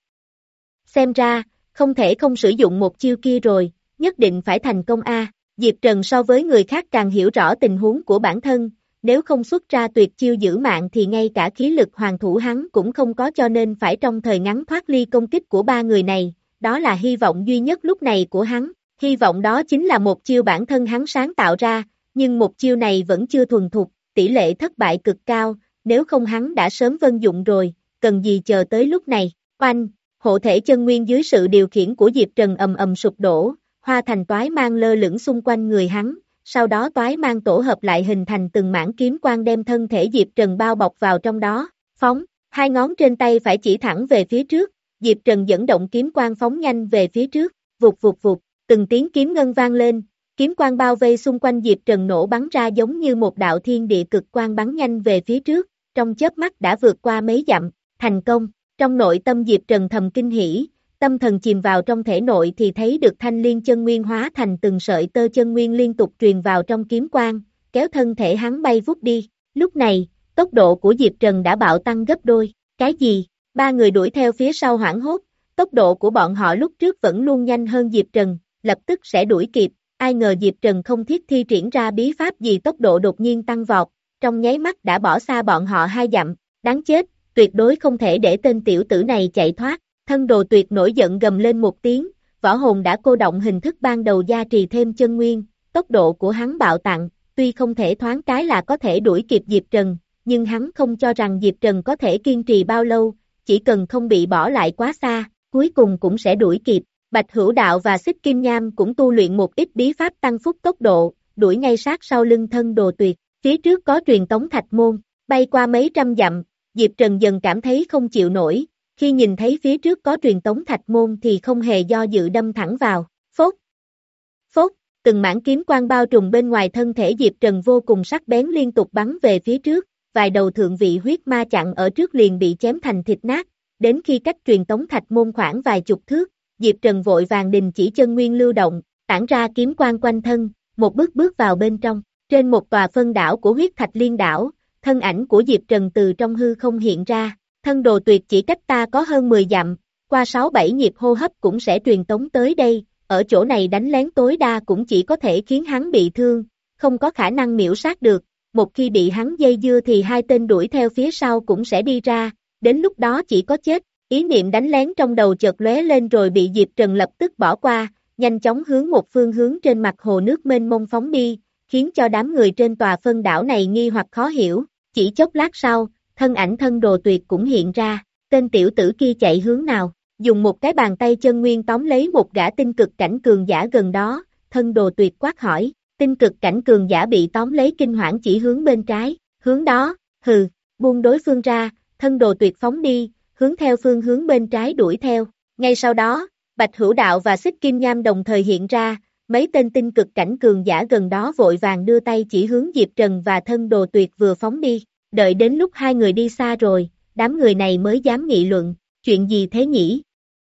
S2: Xem ra, không thể không sử dụng một chiêu kia rồi, nhất định phải thành công a. Diệp Trần so với người khác càng hiểu rõ tình huống của bản thân, nếu không xuất ra tuyệt chiêu giữ mạng thì ngay cả khí lực hoàng thủ hắn cũng không có, cho nên phải trong thời ngắn thoát ly công kích của ba người này, đó là hy vọng duy nhất lúc này của hắn, hy vọng đó chính là một chiêu bản thân hắn sáng tạo ra, nhưng một chiêu này vẫn chưa thuần thục, tỷ lệ thất bại cực cao, nếu không hắn đã sớm vân dụng rồi, cần gì chờ tới lúc này, oanh, hộ thể chân nguyên dưới sự điều khiển của Diệp Trần ầm ầm sụp đổ, hoa thành toái mang lơ lửng xung quanh người hắn, sau đó toái mang tổ hợp lại hình thành từng mảng kiếm quang đem thân thể Diệp Trần bao bọc vào trong đó, phóng, hai ngón trên tay phải chỉ thẳng về phía trước, Diệp Trần dẫn động kiếm quang phóng nhanh về phía trước, vụt vụt vụt, từng tiếng kiếm ngân vang lên, kiếm quang bao vây xung quanh Diệp Trần nổ bắn ra giống như một đạo thiên địa cực quang bắn nhanh về phía trước, trong chớp mắt đã vượt qua mấy dặm, thành công, trong nội tâm Diệp Trần thầm kinh hỉ, tâm thần chìm vào trong thể nội thì thấy được thanh liên chân nguyên hóa thành từng sợi tơ chân nguyên liên tục truyền vào trong kiếm quang, kéo thân thể hắn bay vút đi, lúc này, tốc độ của Diệp Trần đã bạo tăng gấp đôi, cái gì, ba người đuổi theo phía sau hoảng hốt, tốc độ của bọn họ lúc trước vẫn luôn nhanh hơn Diệp Trần, lập tức sẽ đuổi kịp, ai ngờ Diệp Trần không thiết thi triển ra bí pháp gì tốc độ đột nhiên tăng vọt, trong nháy mắt đã bỏ xa bọn họ hai dặm, đáng chết, tuyệt đối không thể để tên tiểu tử này chạy thoát, thân đồ tuyệt nổi giận gầm lên một tiếng, võ hồn đã cô động hình thức ban đầu gia trì thêm chân nguyên, tốc độ của hắn bạo tặng, tuy không thể thoáng cái là có thể đuổi kịp Diệp Trần, nhưng hắn không cho rằng Diệp Trần có thể kiên trì bao lâu, chỉ cần không bị bỏ lại quá xa, cuối cùng cũng sẽ đuổi kịp. Bạch Hữu Đạo và Xích Kim Nham cũng tu luyện một ít bí pháp tăng phúc tốc độ, đuổi ngay sát sau lưng thân đồ tuyệt, phía trước có truyền tống thạch môn, bay qua mấy trăm dặm, Diệp Trần dần cảm thấy không chịu nổi, khi nhìn thấy phía trước có truyền tống thạch môn thì không hề do dự đâm thẳng vào, phốt, phốt, từng mảng kiếm quang bao trùm bên ngoài thân thể Diệp Trần vô cùng sắc bén liên tục bắn về phía trước, vài đầu thượng vị huyết ma chặn ở trước liền bị chém thành thịt nát, đến khi cách truyền tống thạch môn khoảng vài chục thước, Diệp Trần vội vàng đình chỉ chân nguyên lưu động, tản ra kiếm quang quanh thân, một bước bước vào bên trong, trên một tòa phân đảo của huyết thạch liên đảo, thân ảnh của Diệp Trần từ trong hư không hiện ra, thân đồ tuyệt chỉ cách ta có hơn mười dặm, qua sáu bảy nhịp hô hấp cũng sẽ truyền tống tới đây, ở chỗ này đánh lén tối đa cũng chỉ có thể khiến hắn bị thương, không có khả năng miễu sát được, một khi bị hắn dây dưa thì hai tên đuổi theo phía sau cũng sẽ đi ra, đến lúc đó chỉ có chết. Ý niệm đánh lén trong đầu chợt lóe lên rồi bị Diệp Trần lập tức bỏ qua, nhanh chóng hướng một phương hướng trên mặt hồ nước mênh mông phóng đi, khiến cho đám người trên tòa phân đảo này nghi hoặc khó hiểu, chỉ chốc lát sau, thân ảnh thân đồ tuyệt cũng hiện ra, tên tiểu tử kia chạy hướng nào, dùng một cái bàn tay chân nguyên tóm lấy một gã tinh cực cảnh cường giả gần đó, thân đồ tuyệt quát hỏi, tinh cực cảnh cường giả bị tóm lấy kinh hoảng chỉ hướng bên trái, hướng đó, hừ, buông đối phương ra, thân đồ tuyệt phóng đi, hướng theo phương hướng bên trái đuổi theo. Ngay sau đó, Bạch Hữu Đạo và Xích Kim Nham đồng thời hiện ra, mấy tên tinh cực cảnh cường giả gần đó vội vàng đưa tay chỉ hướng Diệp Trần và thân đồ tuyệt vừa phóng đi. Đợi đến lúc hai người đi xa rồi, đám người này mới dám nghị luận, chuyện gì thế nhỉ?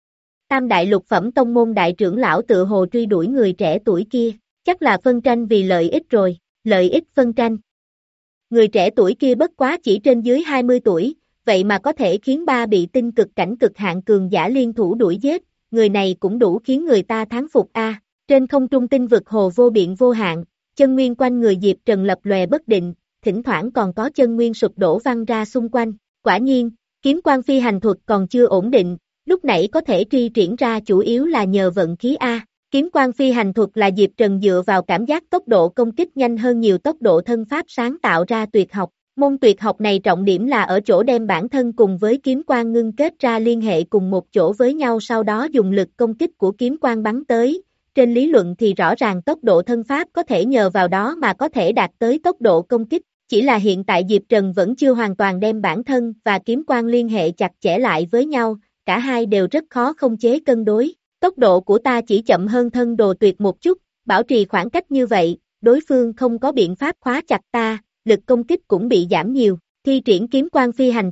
S2: Tam đại lục phẩm tông môn đại trưởng lão tự hồ truy đuổi người trẻ tuổi kia, chắc là phân tranh vì lợi ích rồi, lợi ích phân tranh. Người trẻ tuổi kia bất quá chỉ trên dưới hai mươi tuổi, vậy mà có thể khiến ba bị tinh cực cảnh cực hạn cường giả liên thủ đuổi giết, người này cũng đủ khiến người ta thán phục a. À, trên không trung tinh vực hồ vô biện vô hạn, chân nguyên quanh người Diệp Trần lập lòe bất định, thỉnh thoảng còn có chân nguyên sụp đổ văng ra xung quanh, quả nhiên, kiếm quang phi hành thuật còn chưa ổn định, lúc nãy có thể tri triển ra chủ yếu là nhờ vận khí a. Kiếm quang phi hành thuật là Diệp Trần dựa vào cảm giác tốc độ công kích nhanh hơn nhiều tốc độ thân pháp sáng tạo ra tuyệt học. Môn tuyệt học này trọng điểm là ở chỗ đem bản thân cùng với kiếm quang ngưng kết ra liên hệ cùng một chỗ với nhau, sau đó dùng lực công kích của kiếm quang bắn tới. Trên lý luận thì rõ ràng tốc độ thân pháp có thể nhờ vào đó mà có thể đạt tới tốc độ công kích, chỉ là hiện tại Diệp Trần vẫn chưa hoàn toàn đem bản thân và kiếm quang liên hệ chặt chẽ lại với nhau, cả hai đều rất khó không chế cân đối. Tốc độ của ta chỉ chậm hơn thân đồ tuyệt một chút, bảo trì khoảng cách như vậy, đối phương không có biện pháp khóa chặt ta, lực công kích cũng bị giảm nhiều. Thi triển kiếm quang phi hành thuật,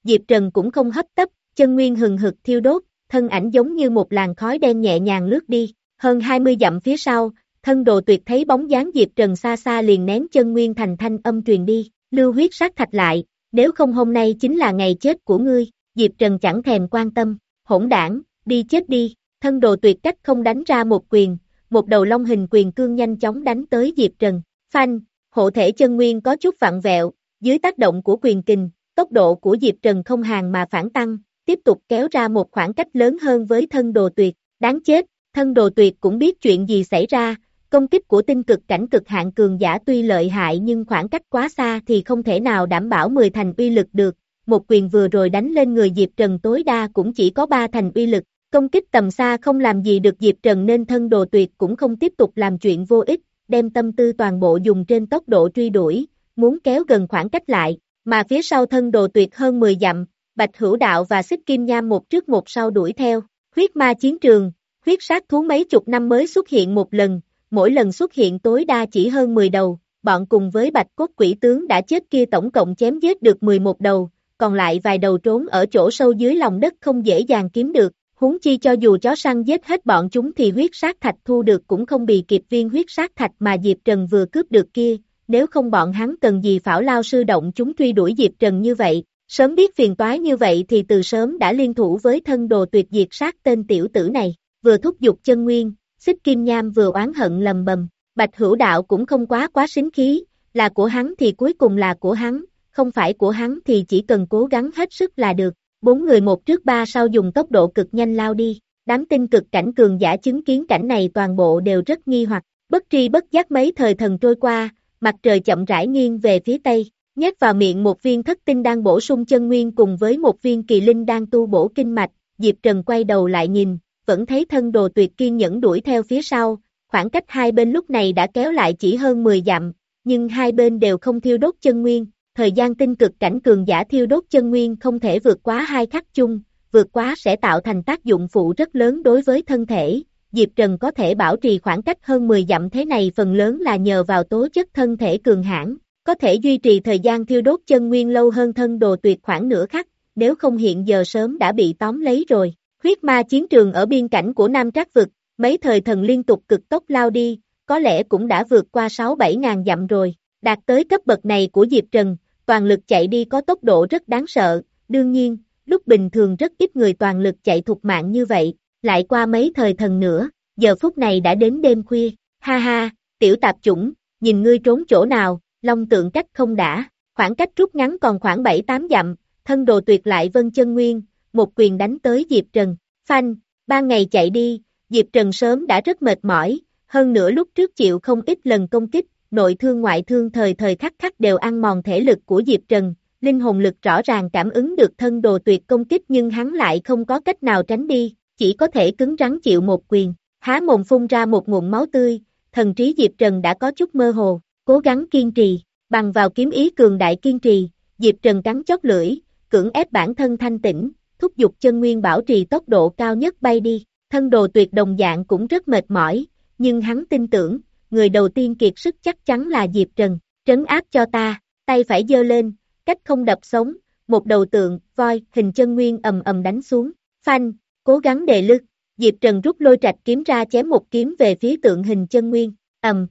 S2: Diệp Trần cũng không hấp tấp, chân nguyên hừng hực thiêu đốt, thân ảnh giống như một làn khói đen nhẹ nhàng lướt đi, hơn hai mươi dặm phía sau, thân Đồ Tuyệt thấy bóng dáng Diệp Trần xa xa liền nén chân nguyên thành thanh âm truyền đi, lưu huyết sát thạch lại, nếu không hôm nay chính là ngày chết của ngươi, Diệp Trần chẳng thèm quan tâm, hỗn đảng, đi chết đi, thân Đồ Tuyệt cách không đánh ra một quyền, một đầu long hình quyền cương nhanh chóng đánh tới Diệp Trần, phanh, hộ thể chân nguyên có chút vặn vẹo, dưới tác động của quyền kình, tốc độ của Diệp Trần không hàng mà phản tăng, tiếp tục kéo ra một khoảng cách lớn hơn với thân Đồ Tuyệt, đáng chết, thân Đồ Tuyệt cũng biết chuyện gì xảy ra, công kích của tinh cực cảnh cực hạn cường giả tuy lợi hại nhưng khoảng cách quá xa thì không thể nào đảm bảo mười thành uy lực được, một quyền vừa rồi đánh lên người Diệp Trần tối đa cũng chỉ có ba thành uy lực, công kích tầm xa không làm gì được Diệp Trần nên thân Đồ Tuyệt cũng không tiếp tục làm chuyện vô ích, đem tâm tư toàn bộ dùng trên tốc độ truy đuổi, muốn kéo gần khoảng cách lại, mà phía sau thân Đồ Tuyệt hơn mười dặm, Bạch Hữu Đạo và Xích Kim Nham một trước một sau đuổi theo, huyết ma chiến trường, huyết sát thú mấy chục năm mới xuất hiện một lần, mỗi lần xuất hiện tối đa chỉ hơn mười đầu, bọn cùng với Bạch Cốt Quỷ Tướng đã chết kia tổng cộng chém giết được mười một đầu, còn lại vài đầu trốn ở chỗ sâu dưới lòng đất không dễ dàng kiếm được, huống chi cho dù chó săn giết hết bọn chúng thì huyết sát thạch thu được cũng không bì kịp viên huyết sát thạch mà Diệp Trần vừa cướp được kia, nếu không bọn hắn cần gì phảo lao sư động chúng truy đuổi Diệp Trần như vậy, sớm biết phiền toái như vậy thì từ sớm đã liên thủ với thân Đồ Tuyệt diệt sát tên tiểu tử này, vừa thúc giục chân nguyên, Xích Kim Nham vừa oán hận lầm bầm, Bạch Hữu Đạo cũng không quá quá xính khí, là của hắn thì cuối cùng là của hắn, không phải của hắn thì chỉ cần cố gắng hết sức là được, bốn người một trước ba sau dùng tốc độ cực nhanh lao đi, đám tinh cực cảnh cường giả chứng kiến cảnh này toàn bộ đều rất nghi hoặc, bất tri bất giác mấy thời thần trôi qua, mặt trời chậm rãi nghiêng về phía tây, nhét vào miệng một viên thất tinh đang bổ sung chân nguyên cùng với một viên kỳ linh đang tu bổ kinh mạch, Diệp Trần quay đầu lại nhìn, vẫn thấy thân Đồ Tuyệt kiên nhẫn đuổi theo phía sau, khoảng cách hai bên lúc này đã kéo lại chỉ hơn mười dặm, nhưng hai bên đều không thiêu đốt chân nguyên, thời gian tinh cực cảnh cường giả thiêu đốt chân nguyên không thể vượt quá hai khắc chung, vượt quá sẽ tạo thành tác dụng phụ rất lớn đối với thân thể, Diệp Trần có thể bảo trì khoảng cách hơn mười dặm thế này phần lớn là nhờ vào tố chất thân thể cường hãn, có thể duy trì thời gian thiêu đốt chân nguyên lâu hơn thân Đồ Tuyệt khoảng nửa khắc, nếu không hiện giờ sớm đã bị tóm lấy rồi. Huyết ma chiến trường ở biên cảnh của Nam Trác Vực, mấy thời thần liên tục cực tốc lao đi, có lẽ cũng đã vượt qua sáu bảy ngàn dặm rồi, đạt tới cấp bậc này của Diệp Trần, toàn lực chạy đi có tốc độ rất đáng sợ, đương nhiên, lúc bình thường rất ít người toàn lực chạy thục mạng như vậy, lại qua mấy thời thần nữa, giờ phút này đã đến đêm khuya, ha ha, tiểu tạp chủng, nhìn ngươi trốn chỗ nào, Long Tượng cách không đã, khoảng cách rút ngắn còn khoảng bảy tám dặm, thân Đồ Tuyệt lại vân chân nguyên, một quyền đánh tới Diệp Trần, phanh, ban ngày chạy đi, Diệp Trần sớm đã rất mệt mỏi, hơn nữa lúc trước chịu không ít lần công kích, nội thương ngoại thương thời thời khắc khắc đều ăn mòn thể lực của Diệp Trần, linh hồn lực rõ ràng cảm ứng được thân Đồ Tuyệt công kích nhưng hắn lại không có cách nào tránh đi, chỉ có thể cứng rắn chịu một quyền, há mồm phun ra một ngụm máu tươi, thần trí Diệp Trần đã có chút mơ hồ, cố gắng kiên trì, bằng vào kiếm ý cường đại kiên trì, Diệp Trần cắn chóp lưỡi, cưỡng ép bản thân thanh tĩnh, thúc giục chân nguyên bảo trì tốc độ cao nhất bay đi, thân Đồ Tuyệt đồng dạng cũng rất mệt mỏi, nhưng hắn tin tưởng, người đầu tiên kiệt sức chắc chắn là Diệp Trần, trấn áp cho ta, tay phải giơ lên, cách không đập sống, một đầu tượng, voi, hình chân nguyên ầm ầm đánh xuống, phanh, cố gắng đề lực, Diệp Trần rút lôi trạch kiếm ra chém một kiếm về phía tượng hình chân nguyên, ầm,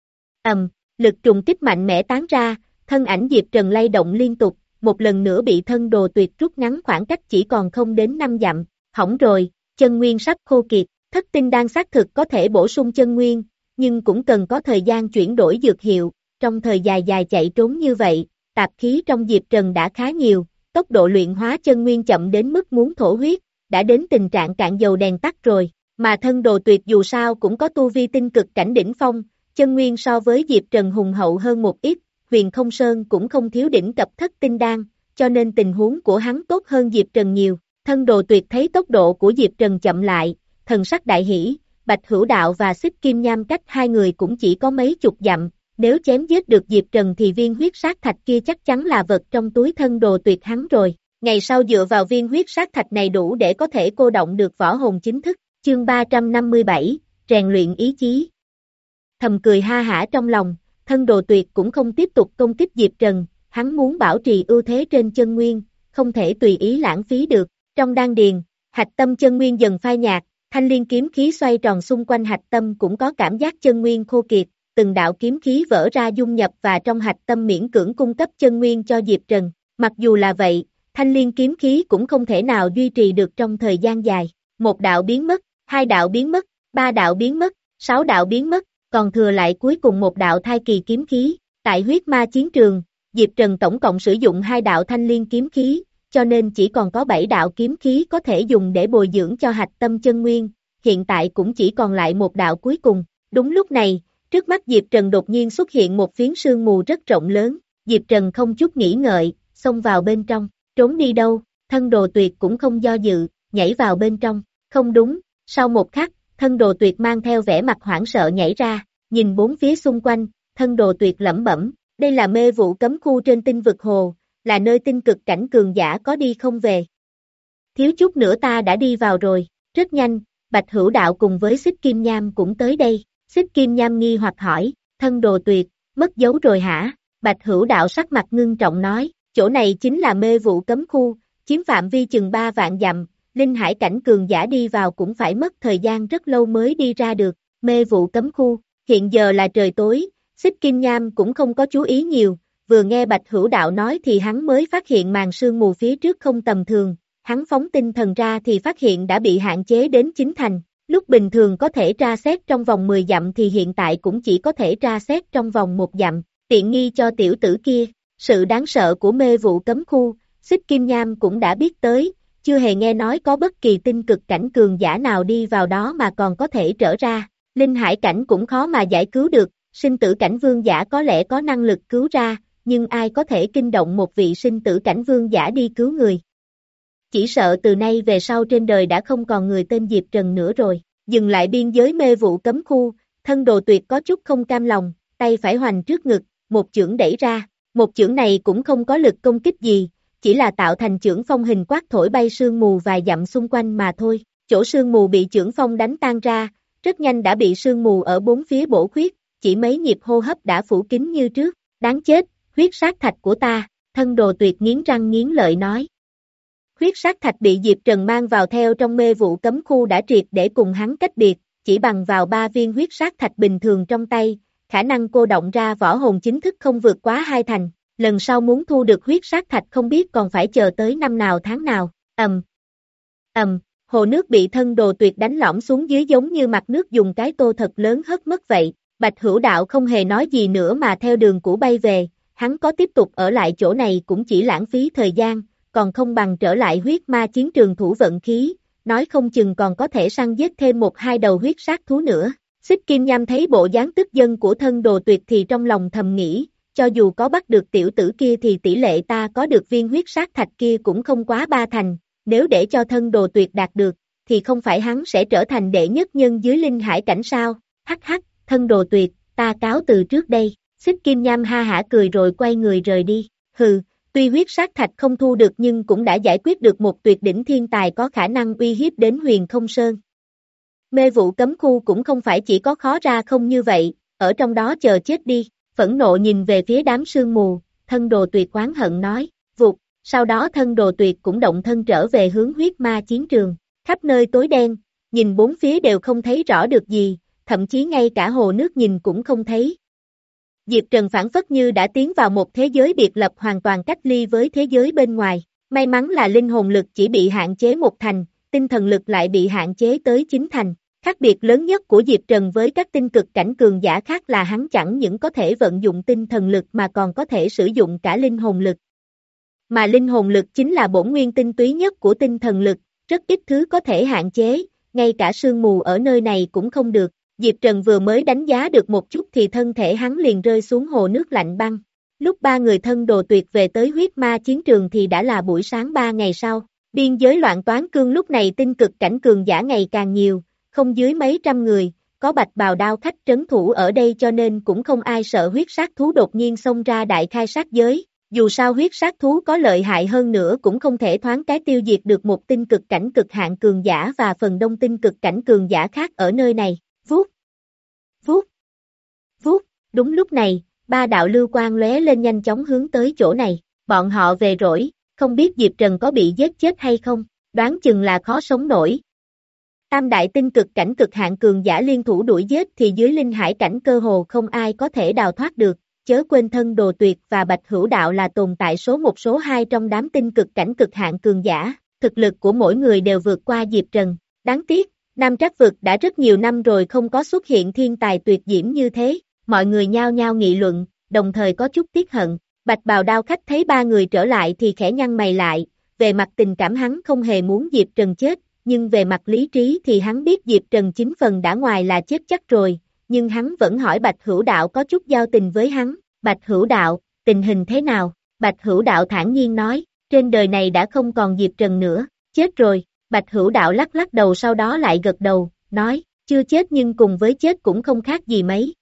S2: ầm, lực trùng kích mạnh mẽ tán ra, thân ảnh Diệp Trần lay động liên tục, một lần nữa bị thân Đồ Tuyệt rút ngắn khoảng cách chỉ còn không đến năm dặm, hỏng rồi, chân nguyên sắp khô kiệt, thất tinh đan xác thực có thể bổ sung chân nguyên, nhưng cũng cần có thời gian chuyển đổi dược hiệu, trong thời dài dài chạy trốn như vậy, tạp khí trong Diệp Trần đã khá nhiều, tốc độ luyện hóa chân nguyên chậm đến mức muốn thổ huyết, đã đến tình trạng cạn dầu đèn tắt rồi, mà thân Đồ Tuyệt dù sao cũng có tu vi tinh cực cảnh đỉnh phong, chân nguyên so với Diệp Trần hùng hậu hơn một ít, Huyền Không Sơn cũng không thiếu đỉnh cập thất tinh đan, cho nên tình huống của hắn tốt hơn Diệp Trần nhiều. Thân Đồ Tuyệt thấy tốc độ của Diệp Trần chậm lại, thần sắc đại hỉ, Bạch Hữu Đạo và Xích Kim Nham cách hai người cũng chỉ có mấy chục dặm, nếu chém giết được Diệp Trần thì viên huyết sát thạch kia chắc chắn là vật trong túi thân Đồ Tuyệt hắn rồi. Ngày sau dựa vào viên huyết sát thạch này đủ để có thể cô động được võ hồn chính thức. Chương ba trăm năm mươi bảy, rèn luyện ý chí. Thầm cười ha hả trong lòng, thân Đồ Tuyệt cũng không tiếp tục công kích Diệp Trần, hắn muốn bảo trì ưu thế trên chân nguyên, không thể tùy ý lãng phí được. Trong đan điền, hạch tâm chân nguyên dần phai nhạt, thanh liên kiếm khí xoay tròn xung quanh hạch tâm cũng có cảm giác chân nguyên khô kiệt, từng đạo kiếm khí vỡ ra dung nhập và trong hạch tâm miễn cưỡng cung cấp chân nguyên cho Diệp Trần. Mặc dù là vậy, thanh liên kiếm khí cũng không thể nào duy trì được trong thời gian dài. Một đạo biến mất, hai đạo biến mất, ba đạo biến mất, sáu đạo biến mất, còn thừa lại cuối cùng một đạo thai kỳ kiếm khí. Tại huyết ma chiến trường, Diệp Trần tổng cộng sử dụng hai đạo thanh liên kiếm khí, cho nên chỉ còn có bảy đạo kiếm khí có thể dùng để bồi dưỡng cho hạch tâm chân nguyên, hiện tại cũng chỉ còn lại một đạo cuối cùng. Đúng lúc này, trước mắt Diệp Trần đột nhiên xuất hiện một phiến sương mù rất rộng lớn, Diệp Trần không chút nghĩ ngợi, xông vào bên trong, trốn đi đâu, thân đồ tuyệt cũng không do dự, nhảy vào bên trong, không đúng, sau một khắc, thân đồ tuyệt mang theo vẻ mặt hoảng sợ nhảy ra, nhìn bốn phía xung quanh, thân đồ tuyệt lẩm bẩm, đây là mê vụ cấm khu trên tinh vực hồ, là nơi tinh cực cảnh cường giả có đi không về. Thiếu chút nữa ta đã đi vào rồi, rất nhanh, Bạch Hữu Đạo cùng với Xích Kim Nham cũng tới đây, Xích Kim Nham nghi hoặc hỏi, thân đồ tuyệt, mất dấu rồi hả? Bạch Hữu Đạo sắc mặt ngưng trọng nói, chỗ này chính là mê vụ cấm khu, chiếm phạm vi chừng ba vạn dặm, linh hải cảnh cường giả đi vào cũng phải mất thời gian rất lâu mới đi ra được, mê vụ cấm khu, hiện giờ là trời tối, Xích Kim Nham cũng không có chú ý nhiều, vừa nghe Bạch Hữu Đạo nói thì hắn mới phát hiện màn sương mù phía trước không tầm thường, hắn phóng tinh thần ra thì phát hiện đã bị hạn chế đến chín thành, lúc bình thường có thể tra xét trong vòng mười dặm thì hiện tại cũng chỉ có thể tra xét trong vòng một dặm, tiện nghi cho tiểu tử kia, sự đáng sợ của mê vụ cấm khu, Xích Kim Nham cũng đã biết tới, chưa hề nghe nói có bất kỳ tinh cực cảnh cường giả nào đi vào đó mà còn có thể trở ra, linh hải cảnh cũng khó mà giải cứu được, sinh tử cảnh vương giả có lẽ có năng lực cứu ra, nhưng ai có thể kinh động một vị sinh tử cảnh vương giả đi cứu người. Chỉ sợ từ nay về sau trên đời đã không còn người tên Diệp Trần nữa rồi, dừng lại biên giới mê vụ cấm khu, thân đồ tuyệt có chút không cam lòng, tay phải hoành trước ngực, một chưởng đẩy ra, một chưởng này cũng không có lực công kích gì, chỉ là tạo thành chưởng phong hình quát thổi bay sương mù vài dặm xung quanh mà thôi, chỗ sương mù bị chưởng phong đánh tan ra, rất nhanh đã bị sương mù ở bốn phía bổ khuyết, chỉ mấy nhịp hô hấp đã phủ kín như trước, đáng chết, huyết sát thạch của ta, thân đồ tuyệt nghiến răng nghiến lợi nói. Huyết sát thạch bị Diệp Trần mang vào theo trong mê vụ cấm khu đã triệt để cùng hắn cách biệt, chỉ bằng vào ba viên huyết sát thạch bình thường trong tay, khả năng cô động ra võ hồn chính thức không vượt quá hai thành, lần sau muốn thu được huyết sát thạch không biết còn phải chờ tới năm nào tháng nào, ầm, ầm, hồ nước bị thân đồ tuyệt đánh lõm xuống dưới giống như mặt nước dùng cái tô thật lớn hất mất vậy, Bạch Hữu Đạo không hề nói gì nữa mà theo đường cũ bay về, hắn có tiếp tục ở lại chỗ này cũng chỉ lãng phí thời gian, còn không bằng trở lại huyết ma chiến trường thủ vận khí, nói không chừng còn có thể săn giết thêm một hai đầu huyết sát thú nữa. Xích Kim Nham thấy bộ dáng tức giận của thân đồ tuyệt thì trong lòng thầm nghĩ, cho dù có bắt được tiểu tử kia thì tỷ lệ ta có được viên huyết sát thạch kia cũng không quá ba thành, nếu để cho thân đồ tuyệt đạt được, thì không phải hắn sẽ trở thành đệ nhất nhân dưới linh hải cảnh sao, hắc hắc, thân đồ tuyệt, ta cáo từ trước đây, Xích Kim Nham ha hả cười rồi quay người rời đi, hừ. Tuy huyết sát thạch không thu được nhưng cũng đã giải quyết được một tuyệt đỉnh thiên tài có khả năng uy hiếp đến Huyền Không Sơn. Mê vụ cấm khu cũng không phải chỉ có khó ra không như vậy, ở trong đó chờ chết đi, phẫn nộ nhìn về phía đám sương mù, thân đồ tuyệt oán hận nói, vụt, sau đó thân đồ tuyệt cũng động thân trở về hướng huyết ma chiến trường, khắp nơi tối đen, nhìn bốn phía đều không thấy rõ được gì, thậm chí ngay cả hồ nước nhìn cũng không thấy. Diệp Trần phản phất như đã tiến vào một thế giới biệt lập hoàn toàn cách ly với thế giới bên ngoài. May mắn là linh hồn lực chỉ bị hạn chế một thành, tinh thần lực lại bị hạn chế tới chín thành. Khác biệt lớn nhất của Diệp Trần với các tinh cực cảnh cường giả khác là hắn chẳng những có thể vận dụng tinh thần lực mà còn có thể sử dụng cả linh hồn lực. Mà linh hồn lực chính là bổn nguyên tinh túy nhất của tinh thần lực, rất ít thứ có thể hạn chế, ngay cả sương mù ở nơi này cũng không được. Diệp Trần vừa mới đánh giá được một chút thì thân thể hắn liền rơi xuống hồ nước lạnh băng. Lúc ba người thân đồ tuyệt về tới huyết ma chiến trường thì đã là buổi sáng ba ngày sau. Biên giới loạn toán cương lúc này tinh cực cảnh cường giả ngày càng nhiều, không dưới mấy trăm người, có bạch bào đao khách trấn thủ ở đây cho nên cũng không ai sợ huyết sát thú đột nhiên xông ra đại khai sát giới. Dù sao huyết sát thú có lợi hại hơn nữa cũng không thể thoáng cái tiêu diệt được một tinh cực cảnh cực hạn cường giả và phần đông tinh cực cảnh cường giả khác ở nơi này. Vút, vút, vút, đúng lúc này, ba đạo lưu quang lóe lên nhanh chóng hướng tới chỗ này, bọn họ về rồi, không biết Diệp Trần có bị giết chết hay không, đoán chừng là khó sống nổi. Tam đại tinh cực cảnh cực hạn cường giả liên thủ đuổi giết thì dưới linh hải cảnh cơ hồ không ai có thể đào thoát được, chớ quên thân Đồ Tuyệt và Bạch Hữu Đạo là tồn tại số một số hai trong đám tinh cực cảnh cực hạn cường giả, thực lực của mỗi người đều vượt qua Diệp Trần. Đáng tiếc, Nam Trác vực đã rất nhiều năm rồi không có xuất hiện thiên tài tuyệt diễm như thế, mọi người nhao nhao nghị luận, đồng thời có chút tiếc hận. Bạch Bào Đao Khách thấy ba người trở lại thì khẽ nhăn mày lại, về mặt tình cảm hắn không hề muốn Diệp Trần chết, nhưng về mặt lý trí thì hắn biết Diệp Trần chín phần đã ngoài là chết chắc rồi, nhưng hắn vẫn hỏi Bạch Hữu Đạo có chút giao tình với hắn. Bạch Hữu Đạo, tình hình thế nào? Bạch Hữu Đạo thản nhiên nói, trên đời này đã không còn Diệp Trần nữa, chết rồi. Bạch Hữu Đạo lắc lắc đầu sau đó lại gật đầu, nói, chưa chết nhưng cùng với chết cũng không khác gì mấy.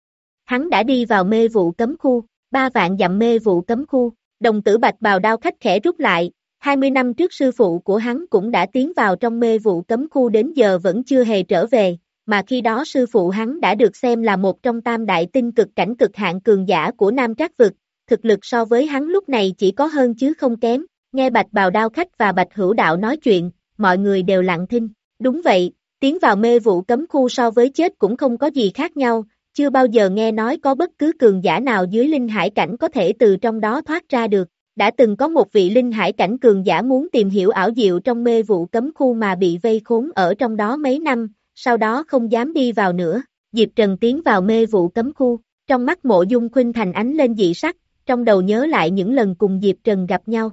S2: Hắn đã đi vào mê vụ cấm khu, ba vạn dặm mê vụ cấm khu, đồng tử Bạch Bào Đao Khách khẽ rút lại, hai mươi năm trước sư phụ của hắn cũng đã tiến vào trong mê vụ cấm khu đến giờ vẫn chưa hề trở về, mà khi đó sư phụ hắn đã được xem là một trong tam đại tinh cực cảnh cực hạn cường giả của Nam Trác vực, thực lực so với hắn lúc này chỉ có hơn chứ không kém. Nghe Bạch Bào Đao Khách và Bạch Hữu Đạo nói chuyện, mọi người đều lặng thinh. Đúng vậy, tiến vào mê vụ cấm khu so với chết cũng không có gì khác nhau, chưa bao giờ nghe nói có bất cứ cường giả nào dưới linh hải cảnh có thể từ trong đó thoát ra được. Đã từng có một vị linh hải cảnh cường giả muốn tìm hiểu ảo diệu trong mê vụ cấm khu mà bị vây khốn ở trong đó mấy năm, sau đó không dám đi vào nữa. Diệp Trần tiến vào mê vụ cấm khu, trong mắt Mộ Dung Khuynh Thành ánh lên dị sắc, trong đầu nhớ lại những lần cùng Diệp Trần gặp nhau.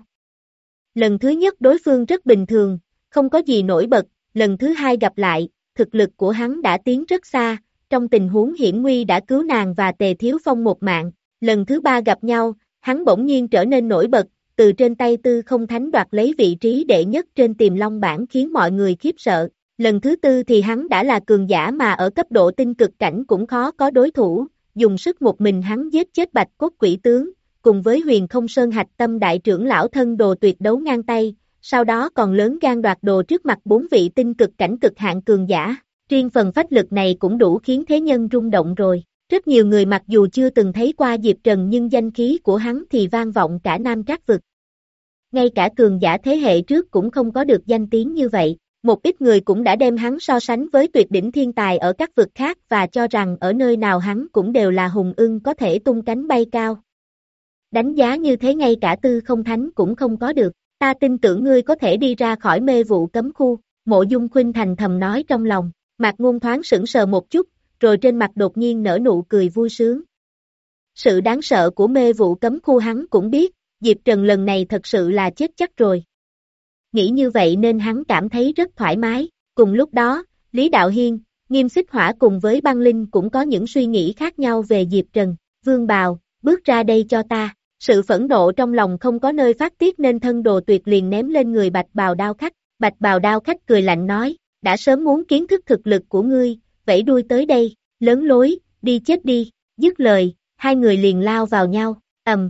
S2: Lần thứ nhất đối phương rất bình thường, không có gì nổi bật, lần thứ hai gặp lại, thực lực của hắn đã tiến rất xa, trong tình huống hiểm nguy đã cứu nàng và Tề Thiếu Phong một mạng, lần thứ ba gặp nhau, hắn bỗng nhiên trở nên nổi bật, từ trên tay Tư Không Thánh đoạt lấy vị trí đệ nhất trên Tiềm Long bảng khiến mọi người khiếp sợ, lần thứ tư thì hắn đã là cường giả mà ở cấp độ tinh cực cảnh cũng khó có đối thủ, dùng sức một mình hắn giết chết Bạch Cốt Quỷ Tướng, cùng với Huyền Không Sơn Hạch Tâm đại trưởng lão thân Đồ Tuyệt đấu ngang tay, sau đó còn lớn gan đoạt đồ trước mặt bốn vị tinh cực cảnh cực hạn cường giả, riêng phần phách lực này cũng đủ khiến thế nhân rung động rồi. Rất nhiều người mặc dù chưa từng thấy qua Diệp Trần nhưng danh khí của hắn thì vang vọng cả Nam Trác vực. Ngay cả cường giả thế hệ trước cũng không có được danh tiếng như vậy, một ít người cũng đã đem hắn so sánh với tuyệt đỉnh thiên tài ở các vực khác và cho rằng ở nơi nào hắn cũng đều là hùng ưng có thể tung cánh bay cao. Đánh giá như thế ngay cả Tư Không Thánh cũng không có được, ta tin tưởng ngươi có thể đi ra khỏi mê vụ cấm khu, Mộ Dung Khuynh Thành thầm nói trong lòng, Mạc Ngôn thoáng sững sờ một chút, rồi trên mặt đột nhiên nở nụ cười vui sướng. Sự đáng sợ của mê vụ cấm khu hắn cũng biết, Diệp Trần lần này thật sự là chết chắc rồi. Nghĩ như vậy nên hắn cảm thấy rất thoải mái, cùng lúc đó, Lý Đạo Hiên, Nghiêm Xích Hỏa cùng với Băng Linh cũng có những suy nghĩ khác nhau về Diệp Trần, Vương Bào, bước ra đây cho ta, sự phẫn nộ trong lòng không có nơi phát tiết nên thân Đồ Tuyệt liền ném lên người Bạch Bào Đao Khách, Bạch Bào Đao Khách cười lạnh nói, đã sớm muốn kiến thức thực lực của ngươi, vẫy đuôi tới đây, lớn lối, đi chết đi, dứt lời, hai người liền lao vào nhau, ầm,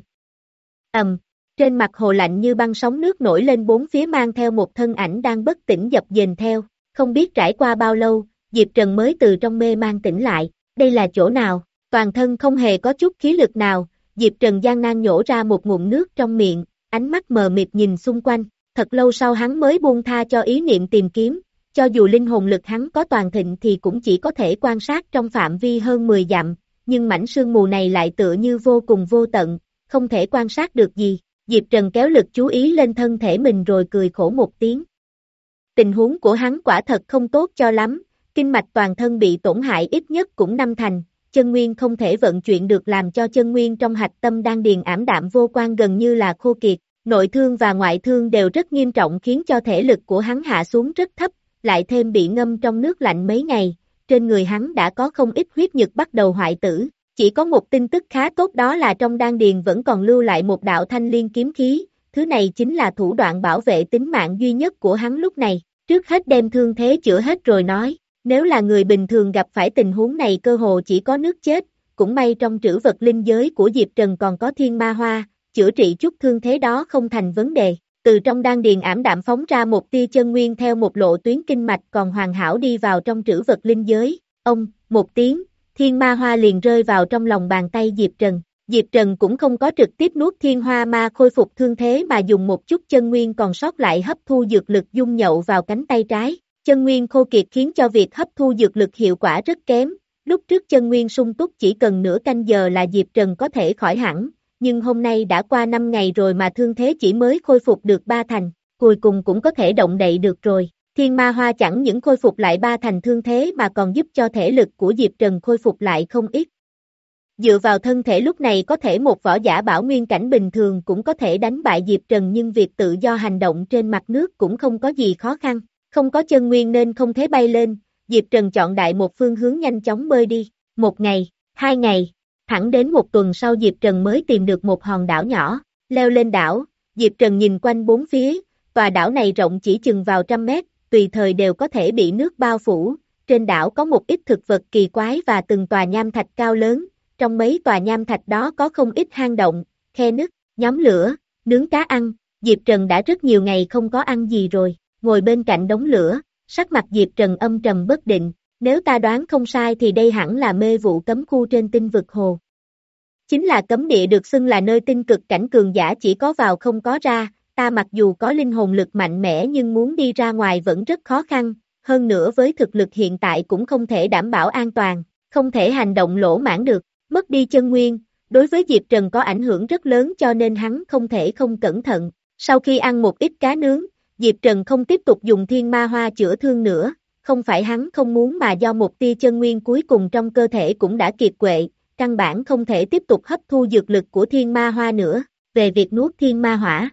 S2: ầm, trên mặt hồ lạnh như băng sóng nước nổi lên bốn phía mang theo một thân ảnh đang bất tỉnh dập dềnh theo, không biết trải qua bao lâu, Diệp Trần mới từ trong mê mang tỉnh lại, đây là chỗ nào, toàn thân không hề có chút khí lực nào, Diệp Trần gian nan nhổ ra một ngụm nước trong miệng, ánh mắt mờ mịt nhìn xung quanh, thật lâu sau hắn mới buông tha cho ý niệm tìm kiếm. Cho dù linh hồn lực hắn có toàn thịnh thì cũng chỉ có thể quan sát trong phạm vi hơn mười dặm, nhưng mảnh sương mù này lại tựa như vô cùng vô tận, không thể quan sát được gì. Diệp Trần kéo lực chú ý lên thân thể mình rồi cười khổ một tiếng. Tình huống của hắn quả thật không tốt cho lắm, kinh mạch toàn thân bị tổn hại ít nhất cũng năm thành, chân nguyên không thể vận chuyển được làm cho chân nguyên trong hạch tâm đan điền ảm đạm vô quan gần như là khô kiệt, nội thương và ngoại thương đều rất nghiêm trọng khiến cho thể lực của hắn hạ xuống rất thấp. Lại thêm bị ngâm trong nước lạnh mấy ngày, trên người hắn đã có không ít huyết nhục bắt đầu hoại tử, chỉ có một tin tức khá tốt đó là trong đan điền vẫn còn lưu lại một đạo thanh liên kiếm khí, thứ này chính là thủ đoạn bảo vệ tính mạng duy nhất của hắn lúc này, trước hết đem thương thế chữa hết rồi nói, nếu là người bình thường gặp phải tình huống này cơ hồ chỉ có nước chết, cũng may trong trữ vật linh giới của Diệp Trần còn có thiên ma hoa, chữa trị chút thương thế đó không thành vấn đề. Từ trong đan điền ảm đạm phóng ra một tia chân nguyên theo một lộ tuyến kinh mạch còn hoàn hảo đi vào trong trữ vật linh giới, ông, một tiếng, thiên ma hoa liền rơi vào trong lòng bàn tay Diệp Trần, Diệp Trần cũng không có trực tiếp nuốt thiên hoa ma khôi phục thương thế mà dùng một chút chân nguyên còn sót lại hấp thu dược lực dung nhậu vào cánh tay trái. Chân nguyên khô kiệt khiến cho việc hấp thu dược lực hiệu quả rất kém, lúc trước chân nguyên sung túc chỉ cần nửa canh giờ là Diệp Trần có thể khỏi hẳn, nhưng hôm nay đã qua năm ngày rồi mà thương thế chỉ mới khôi phục được ba thành, cuối cùng cũng có thể động đậy được rồi. Thiên ma hoa chẳng những khôi phục lại ba thành thương thế mà còn giúp cho thể lực của Diệp Trần khôi phục lại không ít. Dựa vào thân thể lúc này có thể một võ giả bảo nguyên cảnh bình thường cũng có thể đánh bại Diệp Trần, nhưng việc tự do hành động trên mặt nước cũng không có gì khó khăn. Không có chân nguyên nên không thể bay lên, Diệp Trần chọn đại một phương hướng nhanh chóng bơi đi. Một ngày, hai ngày, thẳng đến một tuần sau Diệp Trần mới tìm được một hòn đảo nhỏ. Leo lên đảo, Diệp Trần nhìn quanh bốn phía, tòa đảo này rộng chỉ chừng vào trăm mét, tùy thời đều có thể bị nước bao phủ. Trên đảo có một ít thực vật kỳ quái và từng tòa nham thạch cao lớn, trong mấy tòa nham thạch đó có không ít hang động, khe nứt, nhóm lửa, nướng cá ăn. Diệp Trần đã rất nhiều ngày không có ăn gì rồi, ngồi bên cạnh đống lửa, sắc mặt Diệp Trần âm trầm bất định, nếu ta đoán không sai thì đây hẳn là mê vụ cấm khu trên tinh vực hồ. Chính là cấm địa được xưng là nơi tinh cực cảnh cường giả chỉ có vào không có ra, ta mặc dù có linh hồn lực mạnh mẽ nhưng muốn đi ra ngoài vẫn rất khó khăn, hơn nữa với thực lực hiện tại cũng không thể đảm bảo an toàn, không thể hành động lỗ mãng được, mất đi chân nguyên, đối với Diệp Trần có ảnh hưởng rất lớn cho nên hắn không thể không cẩn thận. Sau khi ăn một ít cá nướng, Diệp Trần không tiếp tục dùng thiên ma hoa chữa thương nữa, không phải hắn không muốn mà do một tia chân nguyên cuối cùng trong cơ thể cũng đã kiệt quệ, căn bản không thể tiếp tục hấp thu dược lực của thiên ma hoa nữa. Về việc nuốt thiên ma hỏa,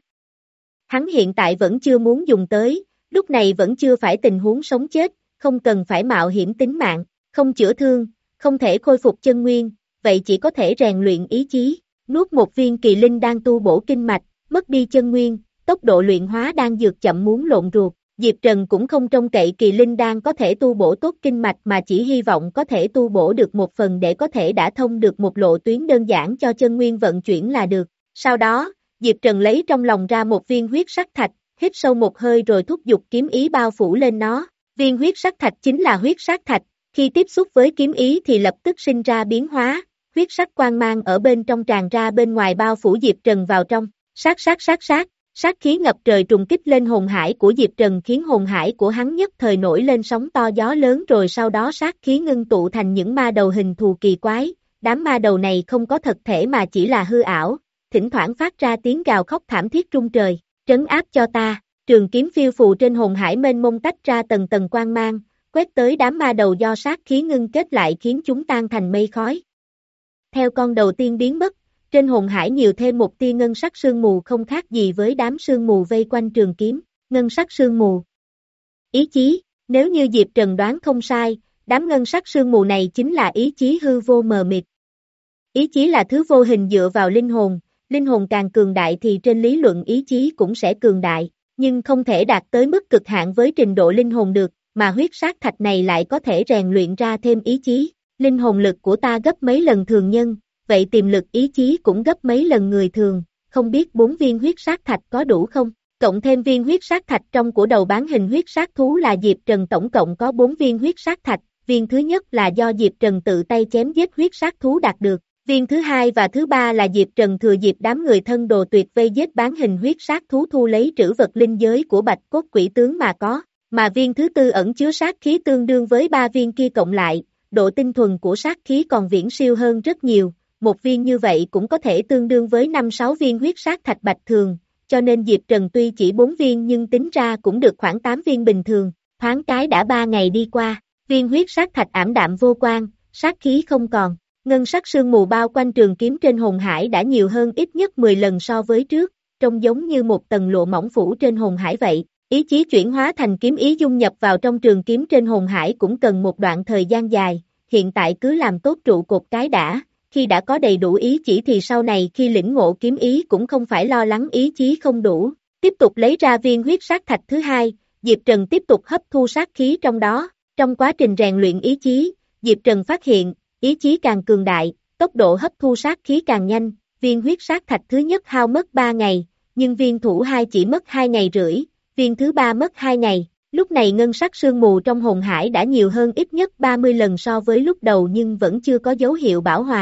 S2: hắn hiện tại vẫn chưa muốn dùng tới, lúc này vẫn chưa phải tình huống sống chết, không cần phải mạo hiểm tính mạng, không chữa thương, không thể khôi phục chân nguyên, vậy chỉ có thể rèn luyện ý chí, nuốt một viên kỳ linh đan tu bổ kinh mạch, mất đi chân nguyên, tốc độ luyện hóa đan dược chậm muốn lộn ruột. Diệp Trần cũng không trông cậy kỳ linh đan có thể tu bổ tốt kinh mạch mà chỉ hy vọng có thể tu bổ được một phần để có thể đả thông được một lộ tuyến đơn giản cho chân nguyên vận chuyển là được. Sau đó, Diệp Trần lấy trong lòng ra một viên huyết sắc thạch, hít sâu một hơi rồi thúc giục kiếm ý bao phủ lên nó. Viên huyết sắc thạch chính là huyết sắc thạch, khi tiếp xúc với kiếm ý thì lập tức sinh ra biến hóa, huyết sắc quang mang ở bên trong tràn ra bên ngoài bao phủ Diệp Trần vào trong, sát sát sát sát. Sát khí ngập trời trùng kích lên hồn hải của Diệp Trần khiến hồn hải của hắn nhất thời nổi lên sóng to gió lớn, rồi sau đó sát khí ngưng tụ thành những ma đầu hình thù kỳ quái, đám ma đầu này không có thật thể mà chỉ là hư ảo, thỉnh thoảng phát ra tiếng gào khóc thảm thiết rung trời, trấn áp cho ta, trường kiếm phiêu phù trên hồn hải mênh mông tách ra tầng tầng quang mang, quét tới đám ma đầu do sát khí ngưng kết lại khiến chúng tan thành mây khói. Theo con đầu tiên biến mất, trên hồn hải nhiều thêm một tia ngân sắc sương mù không khác gì với đám sương mù vây quanh trường kiếm, ngân sắc sương mù. Ý chí, nếu như Diệp Trần đoán không sai, đám ngân sắc sương mù này chính là ý chí hư vô mờ mịt. Ý chí là thứ vô hình dựa vào linh hồn, linh hồn càng cường đại thì trên lý luận ý chí cũng sẽ cường đại, nhưng không thể đạt tới mức cực hạn với trình độ linh hồn được, mà huyết sát thạch này lại có thể rèn luyện ra thêm ý chí. Linh hồn lực của ta gấp mấy lần thường nhân, vậy tiềm lực ý chí cũng gấp mấy lần người thường, không biết bốn viên huyết sát thạch có đủ không? Cộng thêm viên huyết sát thạch trong của đầu bán hình huyết sát thú là Diệp Trần tổng cộng có bốn viên huyết sát thạch, viên thứ nhất là do Diệp Trần tự tay chém giết huyết sát thú đạt được, viên thứ hai và thứ ba là Diệp Trần thừa dịp đám người thân đồ tuyệt vây giết bán hình huyết sát thú thu lấy trữ vật linh giới của Bạch Cốt Quỷ Tướng mà có, mà viên thứ tư ẩn chứa sát khí tương đương với ba viên kia cộng lại, độ tinh thuần của sát khí còn viễn siêu hơn rất nhiều. Một viên như vậy cũng có thể tương đương với năm sáu viên huyết sát thạch bạch thường, cho nên Diệp Trần tuy chỉ bốn viên nhưng tính ra cũng được khoảng tám viên bình thường, thoáng cái đã ba ngày đi qua, viên huyết sát thạch ảm đạm vô quang, sát khí không còn, ngân sắc sương mù bao quanh trường kiếm trên hồn hải đã nhiều hơn ít nhất mười lần so với trước, trông giống như một tầng lụa mỏng phủ trên hồn hải vậy, ý chí chuyển hóa thành kiếm ý dung nhập vào trong trường kiếm trên hồn hải cũng cần một đoạn thời gian dài, hiện tại cứ làm tốt trụ cột cái đã. Khi đã có đầy đủ ý chỉ thì sau này khi lĩnh ngộ kiếm ý cũng không phải lo lắng ý chí không đủ. Tiếp tục lấy ra viên huyết sát thạch thứ hai, Diệp Trần tiếp tục hấp thu sát khí trong đó. Trong quá trình rèn luyện ý chí, Diệp Trần phát hiện, ý chí càng cường đại, tốc độ hấp thu sát khí càng nhanh. Viên huyết sát thạch thứ nhất hao mất ba ngày, nhưng viên thủ hai chỉ mất hai ngày rưỡi, viên thứ ba mất hai ngày. Lúc này ngân sắc sương mù trong hồn hải đã nhiều hơn ít nhất ba mươi lần so với lúc đầu nhưng vẫn chưa có dấu hiệu bão hòa,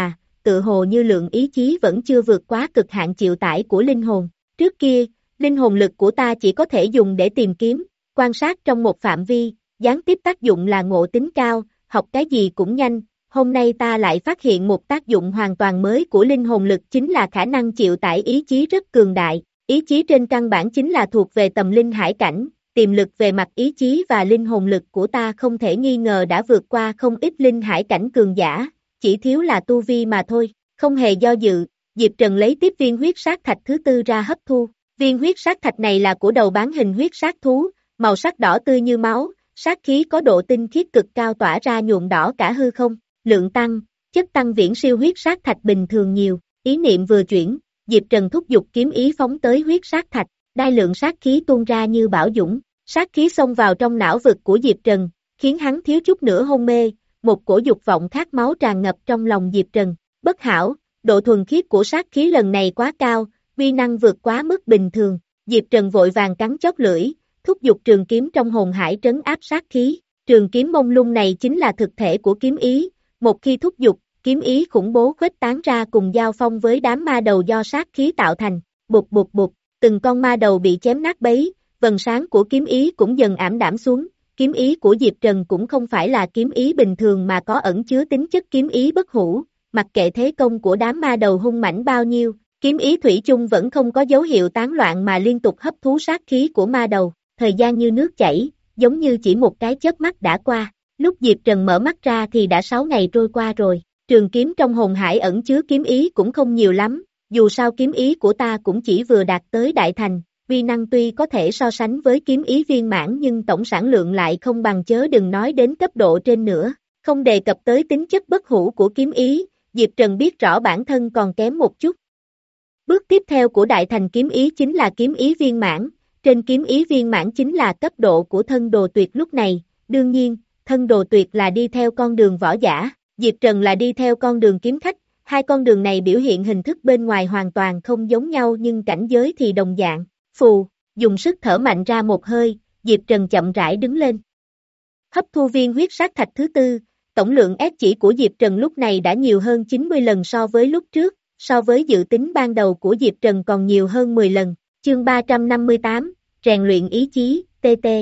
S2: tự hồ như lượng ý chí vẫn chưa vượt quá cực hạn chịu tải của linh hồn. Trước kia, linh hồn lực của ta chỉ có thể dùng để tìm kiếm, quan sát trong một phạm vi, gián tiếp tác dụng là ngộ tính cao, học cái gì cũng nhanh. Hôm nay ta lại phát hiện một tác dụng hoàn toàn mới của linh hồn lực chính là khả năng chịu tải ý chí rất cường đại. Ý chí trên căn bản chính là thuộc về tầm linh hải cảnh, tiềm lực về mặt ý chí và linh hồn lực của ta không thể nghi ngờ đã vượt qua không ít linh hải cảnh cường giả, chỉ thiếu là tu vi mà thôi. Không hề do dự, Diệp Trần lấy tiếp viên huyết sát thạch thứ tư ra hấp thu. Viên huyết sát thạch này là của đầu bán hình huyết sát thú, màu sắc đỏ tươi như máu, sát khí có độ tinh khiết cực cao tỏa ra nhuộm đỏ cả hư không. Lượng tăng, chất tăng viễn siêu huyết sát thạch bình thường nhiều, ý niệm vừa chuyển, Diệp Trần thúc giục kiếm ý phóng tới huyết sát thạch, đai lượng sát khí tuôn ra như bão dũng, sát khí xông vào trong não vực của Diệp Trần, khiến hắn thiếu chút nữa hôn mê, một cổ dục vọng khát máu tràn ngập trong lòng Diệp Trần, bất hảo, độ thuần khiết của sát khí lần này quá cao, uy năng vượt quá mức bình thường, Diệp Trần vội vàng cắn chót lưỡi, thúc giục trường kiếm trong hồn hải trấn áp sát khí, trường kiếm mông lung này chính là thực thể của kiếm ý. Một khi thúc giục, kiếm ý khủng bố khuếch tán ra cùng giao phong với đám ma đầu do sát khí tạo thành, bụt bụt bụt, từng con ma đầu bị chém nát bấy, vầng sáng của kiếm ý cũng dần ảm đạm xuống, kiếm ý của Diệp Trần cũng không phải là kiếm ý bình thường mà có ẩn chứa tính chất kiếm ý bất hủ, mặc kệ thế công của đám ma đầu hung mãnh bao nhiêu, kiếm ý thủy chung vẫn không có dấu hiệu tán loạn mà liên tục hấp thú sát khí của ma đầu, thời gian như nước chảy, giống như chỉ một cái chớp mắt đã qua. Lúc Diệp Trần mở mắt ra thì đã sáu ngày trôi qua rồi, trường kiếm trong hồn hải ẩn chứa kiếm ý cũng không nhiều lắm, dù sao kiếm ý của ta cũng chỉ vừa đạt tới đại thành, uy năng tuy có thể so sánh với kiếm ý viên mãn nhưng tổng sản lượng lại không bằng chớ đừng nói đến cấp độ trên nữa, không đề cập tới tính chất bất hủ của kiếm ý, Diệp Trần biết rõ bản thân còn kém một chút. Bước tiếp theo của đại thành kiếm ý chính là kiếm ý viên mãn, trên kiếm ý viên mãn chính là cấp độ của thân đồ tuyệt lúc này, đương nhiên, thân đồ tuyệt là đi theo con đường võ giả, Diệp Trần là đi theo con đường kiếm khách, hai con đường này biểu hiện hình thức bên ngoài hoàn toàn không giống nhau nhưng cảnh giới thì đồng dạng, phù, dùng sức thở mạnh ra một hơi, Diệp Trần chậm rãi đứng lên. Hấp thu viên huyết sát thạch thứ tư, tổng lượng ép chỉ của Diệp Trần lúc này đã nhiều hơn chín mươi lần so với lúc trước, so với dự tính ban đầu của Diệp Trần còn nhiều hơn mười lần, chương ba trăm năm mươi tám, rèn luyện ý chí, tê tê.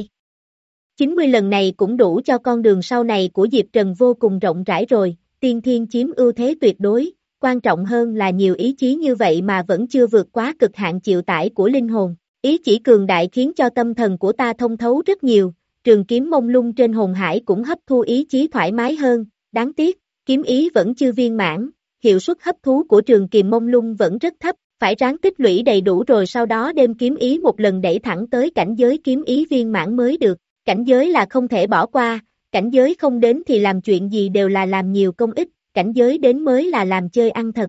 S2: chín mươi lần này cũng đủ cho con đường sau này của Diệp Trần vô cùng rộng rãi rồi, tiên thiên chiếm ưu thế tuyệt đối, quan trọng hơn là nhiều ý chí như vậy mà vẫn chưa vượt quá cực hạn chịu tải của linh hồn, ý chỉ cường đại khiến cho tâm thần của ta thông thấu rất nhiều, trường kiếm mông lung trên hồn hải cũng hấp thu ý chí thoải mái hơn, đáng tiếc, kiếm ý vẫn chưa viên mãn, hiệu suất hấp thu của trường kiếm mông lung vẫn rất thấp, phải ráng tích lũy đầy đủ rồi sau đó đem kiếm ý một lần đẩy thẳng tới cảnh giới kiếm ý viên mãn mới được. Cảnh giới là không thể bỏ qua, cảnh giới không đến thì làm chuyện gì đều là làm nhiều công ích, cảnh giới đến mới là làm chơi ăn thật.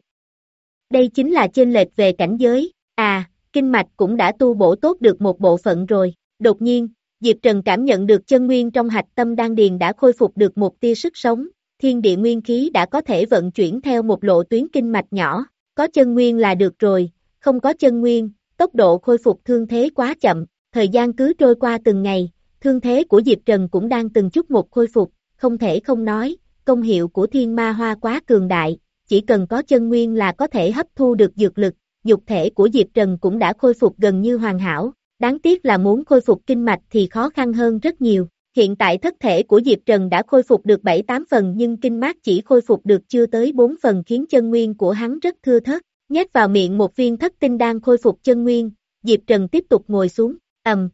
S2: Đây chính là chênh lệch về cảnh giới, à, kinh mạch cũng đã tu bổ tốt được một bộ phận rồi, đột nhiên, Diệp Trần cảm nhận được chân nguyên trong hạch tâm đan điền đã khôi phục được một tia sức sống, thiên địa nguyên khí đã có thể vận chuyển theo một lộ tuyến kinh mạch nhỏ, có chân nguyên là được rồi, không có chân nguyên, tốc độ khôi phục thương thế quá chậm, thời gian cứ trôi qua từng ngày. Thương thế của Diệp Trần cũng đang từng chút một khôi phục, không thể không nói, công hiệu của thiên ma hoa quá cường đại, chỉ cần có chân nguyên là có thể hấp thu được dược lực, nhục thể của Diệp Trần cũng đã khôi phục gần như hoàn hảo, đáng tiếc là muốn khôi phục kinh mạch thì khó khăn hơn rất nhiều, hiện tại thất thể của Diệp Trần đã khôi phục được bảy tám phần nhưng kinh mạch chỉ khôi phục được chưa tới bốn phần khiến chân nguyên của hắn rất thưa thớt, nhét vào miệng một viên thất tinh đan khôi phục chân nguyên, Diệp Trần tiếp tục ngồi xuống, ầm,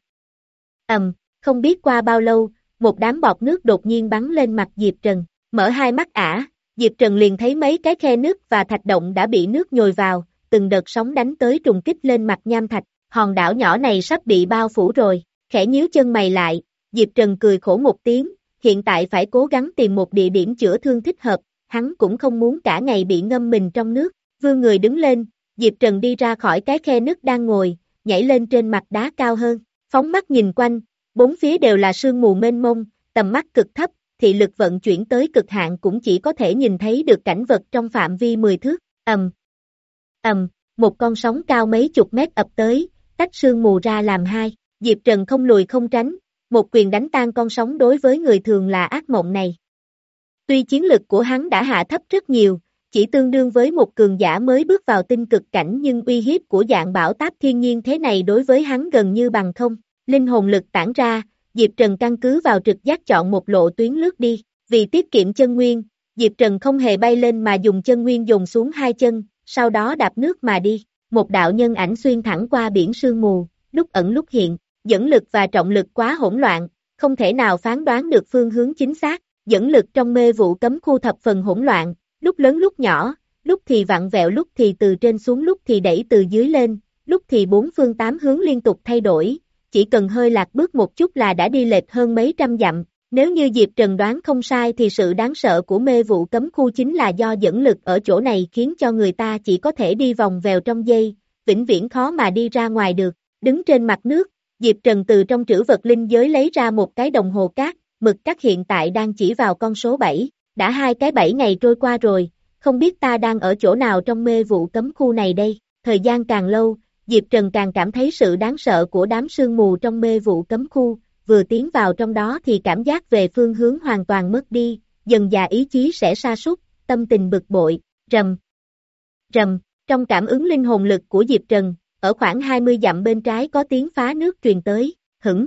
S2: ầm. Không biết qua bao lâu, một đám bọt nước đột nhiên bắn lên mặt Diệp Trần, mở hai mắt ả, Diệp Trần liền thấy mấy cái khe nước và thạch động đã bị nước nhồi vào, từng đợt sóng đánh tới trùng kích lên mặt nham thạch, hòn đảo nhỏ này sắp bị bao phủ rồi, khẽ nhíu chân mày lại, Diệp Trần cười khổ một tiếng, hiện tại phải cố gắng tìm một địa điểm chữa thương thích hợp, hắn cũng không muốn cả ngày bị ngâm mình trong nước, vươn người đứng lên, Diệp Trần đi ra khỏi cái khe nước đang ngồi, nhảy lên trên mặt đá cao hơn, phóng mắt nhìn quanh, bốn phía đều là sương mù mênh mông, tầm mắt cực thấp, thị lực vận chuyển tới cực hạn cũng chỉ có thể nhìn thấy được cảnh vật trong phạm vi mười thước, ầm, ầm, một con sóng cao mấy chục mét ập tới, tách sương mù ra làm hai, Diệp Trần không lùi không tránh, một quyền đánh tan con sóng đối với người thường là ác mộng này. Tuy chiến lực của hắn đã hạ thấp rất nhiều, chỉ tương đương với một cường giả mới bước vào tinh cực cảnh, nhưng uy hiếp của dạng bão táp thiên nhiên thế này đối với hắn gần như bằng không. Linh hồn lực tản ra, Diệp Trần căn cứ vào trực giác chọn một lộ tuyến lướt đi, vì tiết kiệm chân nguyên, Diệp Trần không hề bay lên mà dùng chân nguyên dồn xuống hai chân, sau đó đạp nước mà đi. Một đạo nhân ảnh xuyên thẳng qua biển sương mù, lúc ẩn lúc hiện, dẫn lực và trọng lực quá hỗn loạn, không thể nào phán đoán được phương hướng chính xác. Dẫn lực trong mê vụ cấm khu thập phần hỗn loạn, lúc lớn lúc nhỏ, lúc thì vặn vẹo, lúc thì từ trên xuống, lúc thì đẩy từ dưới lên, lúc thì bốn phương tám hướng liên tục thay đổi, chỉ cần hơi lạc bước một chút là đã đi lệch hơn mấy trăm dặm. Nếu như Diệp Trần đoán không sai thì sự đáng sợ của mê vụ cấm khu chính là do dẫn lực ở chỗ này khiến cho người ta chỉ có thể đi vòng vèo trong dây, vĩnh viễn khó mà đi ra ngoài được. Đứng trên mặt nước, Diệp Trần từ trong trữ vật linh giới lấy ra một cái đồng hồ cát, mực cát hiện tại đang chỉ vào con số bảy. Đã hai cái bảy ngày trôi qua rồi, không biết ta đang ở chỗ nào trong mê vụ cấm khu này đây. Thời gian càng lâu, Diệp Trần càng cảm thấy sự đáng sợ của đám sương mù trong mê vụ cấm khu, vừa tiến vào trong đó thì cảm giác về phương hướng hoàn toàn mất đi, dần dà ý chí sẽ sa sút, tâm tình bực bội. Rầm, rầm, trong cảm ứng linh hồn lực của Diệp Trần, ở khoảng hai mươi dặm bên trái có tiếng phá nước truyền tới. Hửng,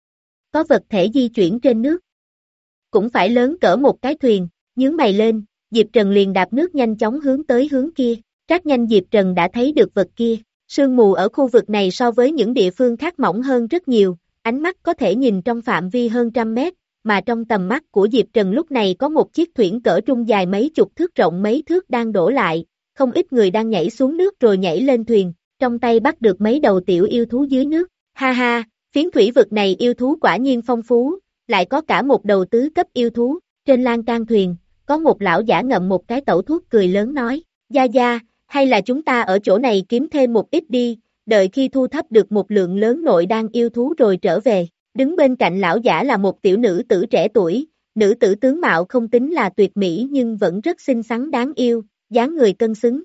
S2: có vật thể di chuyển trên nước. Cũng phải lớn cỡ một cái thuyền. Nhướng mày lên, Diệp Trần liền đạp nước nhanh chóng hướng tới hướng kia. Rất nhanh Diệp Trần đã thấy được vật kia. Sương mù ở khu vực này so với những địa phương khác mỏng hơn rất nhiều, ánh mắt có thể nhìn trong phạm vi hơn trăm mét, mà trong tầm mắt của Diệp Trần lúc này có một chiếc thuyền cỡ trung dài mấy chục thước rộng mấy thước đang đổ lại, không ít người đang nhảy xuống nước rồi nhảy lên thuyền, trong tay bắt được mấy đầu tiểu yêu thú dưới nước. Ha ha, phiến thủy vực này yêu thú quả nhiên phong phú, lại có cả một đầu tứ cấp yêu thú. Trên lan can thuyền, có một lão giả ngậm một cái tẩu thuốc cười lớn nói, Gia Gia, hay là chúng ta ở chỗ này kiếm thêm một ít đi, đợi khi thu thập được một lượng lớn nội đan yêu thú rồi trở về. Đứng bên cạnh lão giả là một tiểu nữ tử trẻ tuổi, nữ tử tướng mạo không tính là tuyệt mỹ nhưng vẫn rất xinh xắn đáng yêu, dáng người cân xứng.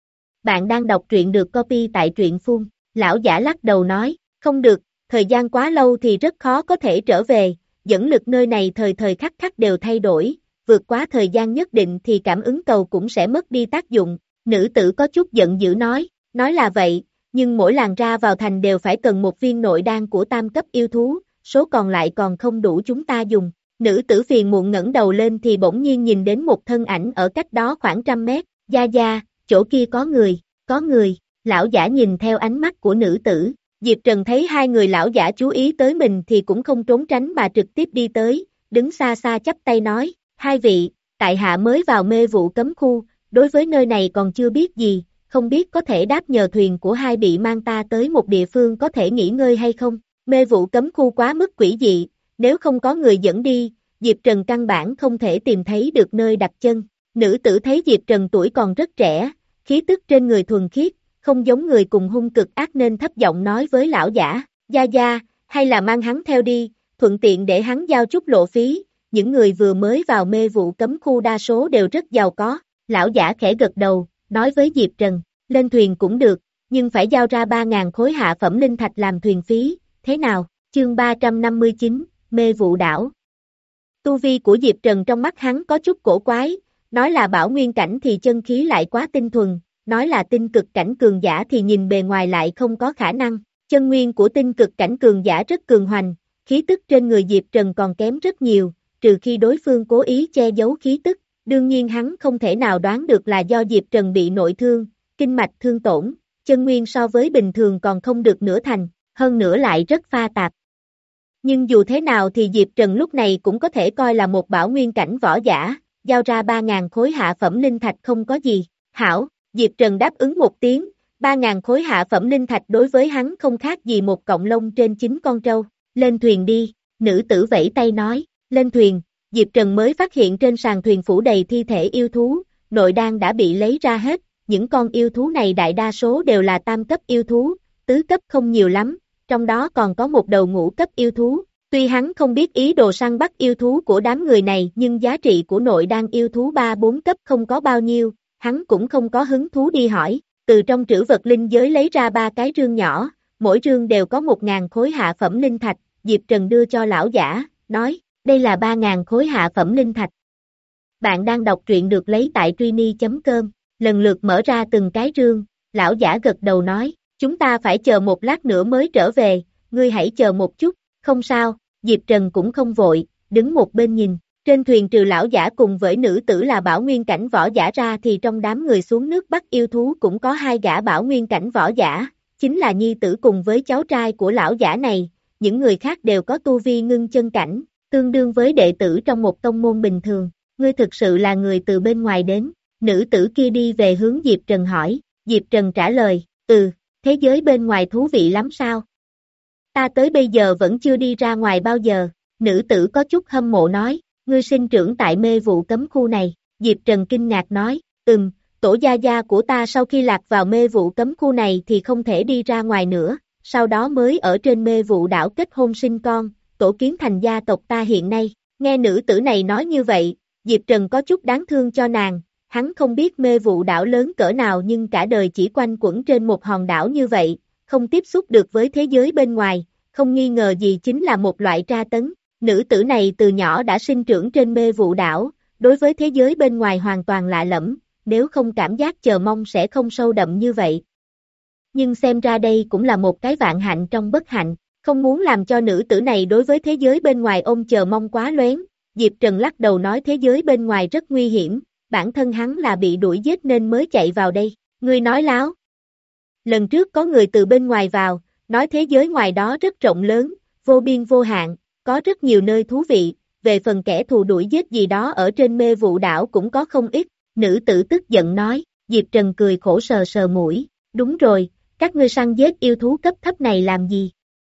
S2: Bạn đang đọc truyện được copy tại truyện phun. Lão giả lắc đầu nói, không được, thời gian quá lâu thì rất khó có thể trở về, dẫn lực nơi này thời thời khắc khắc đều thay đổi, vượt quá thời gian nhất định thì cảm ứng cầu cũng sẽ mất đi tác dụng. Nữ tử có chút giận dữ nói, nói là vậy, nhưng mỗi làng ra vào thành đều phải cần một viên nội đan của tam cấp yêu thú, số còn lại còn không đủ chúng ta dùng. Nữ tử phiền muộn ngẩng đầu lên thì bỗng nhiên nhìn đến một thân ảnh ở cách đó khoảng trăm mét. Gia Gia, chỗ kia có người, có người. Lão giả nhìn theo ánh mắt của nữ tử, Diệp Trần thấy hai người lão giả chú ý tới mình thì cũng không trốn tránh mà trực tiếp đi tới, đứng xa xa chắp tay nói, hai vị, tại hạ mới vào mê vụ cấm khu, đối với nơi này còn chưa biết gì, không biết có thể đáp nhờ thuyền của hai vị mang ta tới một địa phương có thể nghỉ ngơi hay không. Mê vụ cấm khu quá mức quỷ dị, nếu không có người dẫn đi, Diệp Trần căn bản không thể tìm thấy được nơi đặt chân. Nữ tử thấy Diệp Trần tuổi còn rất trẻ, khí tức trên người thuần khiết, không giống người cùng hung cực ác nên thấp giọng nói với lão giả, Gia Gia, hay là mang hắn theo đi, thuận tiện để hắn giao chút lộ phí. Những người vừa mới vào mê vụ cấm khu đa số đều rất giàu có. Lão giả khẽ gật đầu, nói với Diệp Trần, lên thuyền cũng được, nhưng phải giao ra ba ngàn khối hạ phẩm linh thạch làm thuyền phí, thế nào? Chương ba trăm năm mươi chín, mê vụ đảo. Tu vi của Diệp Trần trong mắt hắn có chút cổ quái, nói là bảo nguyên cảnh thì chân khí lại quá tinh thuần, nói là tinh cực cảnh cường giả thì nhìn bề ngoài lại không có khả năng. Chân nguyên của tinh cực cảnh cường giả rất cường hoành, khí tức trên người Diệp Trần còn kém rất nhiều, trừ khi đối phương cố ý che giấu khí tức. Đương nhiên hắn không thể nào đoán được là do Diệp Trần bị nội thương, kinh mạch thương tổn, chân nguyên so với bình thường còn không được nửa thành, hơn nữa lại rất pha tạp. Nhưng dù thế nào thì Diệp Trần lúc này cũng có thể coi là một bảo nguyên cảnh võ giả, giao ra ba ngàn khối hạ phẩm linh thạch không có gì. Hảo, Diệp Trần đáp ứng một tiếng, ba ngàn khối hạ phẩm linh thạch đối với hắn không khác gì một cọng lông trên chín con trâu. Lên thuyền đi, nữ tử vẫy tay nói, lên thuyền. Diệp Trần mới phát hiện trên sàn thuyền phủ đầy thi thể yêu thú, nội đan đã bị lấy ra hết, những con yêu thú này đại đa số đều là tam cấp yêu thú, tứ cấp không nhiều lắm, trong đó còn có một đầu ngũ cấp yêu thú. Tuy hắn không biết ý đồ săn bắt yêu thú của đám người này nhưng giá trị của nội đan yêu thú ba bốn cấp không có bao nhiêu, hắn cũng không có hứng thú đi hỏi. Từ trong trữ vật linh giới lấy ra ba cái rương nhỏ, mỗi rương đều có một ngàn khối hạ phẩm linh thạch, Diệp Trần đưa cho lão giả, nói, đây là ba ngàn khối hạ phẩm linh thạch. Bạn đang đọc truyện được lấy tại Trini chấm com, lần lượt mở ra từng cái rương, lão giả gật đầu nói, chúng ta phải chờ một lát nữa mới trở về, ngươi hãy chờ một chút, không sao, Diệp Trần cũng không vội, đứng một bên nhìn, trên thuyền trừ lão giả cùng với nữ tử là bảo nguyên cảnh võ giả ra thì trong đám người xuống nước bắt yêu thú cũng có hai gã bảo nguyên cảnh võ giả, chính là nhi tử cùng với cháu trai của lão giả này, những người khác đều có tu vi ngưng chân cảnh, tương đương với đệ tử trong một tông môn bình thường. Ngươi thực sự là người từ bên ngoài đến, nữ tử kia đi về hướng Diệp Trần hỏi, Diệp Trần trả lời, ừ, thế giới bên ngoài thú vị lắm sao? Ta tới bây giờ vẫn chưa đi ra ngoài bao giờ, nữ tử có chút hâm mộ nói, ngươi sinh trưởng tại mê vụ cấm khu này, Diệp Trần kinh ngạc nói, ừm, tổ gia gia của ta sau khi lạc vào mê vụ cấm khu này thì không thể đi ra ngoài nữa, sau đó mới ở trên mê vụ đảo kết hôn sinh con, tổ kiến thành gia tộc ta hiện nay, nghe nữ tử này nói như vậy, Diệp Trần có chút đáng thương cho nàng, hắn không biết mê vụ đảo lớn cỡ nào nhưng cả đời chỉ quanh quẩn trên một hòn đảo như vậy, không tiếp xúc được với thế giới bên ngoài, không nghi ngờ gì chính là một loại tra tấn. Nữ tử này từ nhỏ đã sinh trưởng trên mê vụ đảo, đối với thế giới bên ngoài hoàn toàn lạ lẫm, nếu không cảm giác chờ mong sẽ không sâu đậm như vậy. Nhưng xem ra đây cũng là một cái vạn hạnh trong bất hạnh, không muốn làm cho nữ tử này đối với thế giới bên ngoài ôm chờ mong quá lóen. Diệp Trần lắc đầu nói thế giới bên ngoài rất nguy hiểm, bản thân hắn là bị đuổi giết nên mới chạy vào đây, ngươi nói láo. Lần trước có người từ bên ngoài vào, nói thế giới ngoài đó rất rộng lớn, vô biên vô hạn, có rất nhiều nơi thú vị, về phần kẻ thù đuổi giết gì đó ở trên mê vụ đảo cũng có không ít, nữ tử tức giận nói, Diệp Trần cười khổ sờ sờ mũi, đúng rồi, các ngươi săn giết yêu thú cấp thấp này làm gì?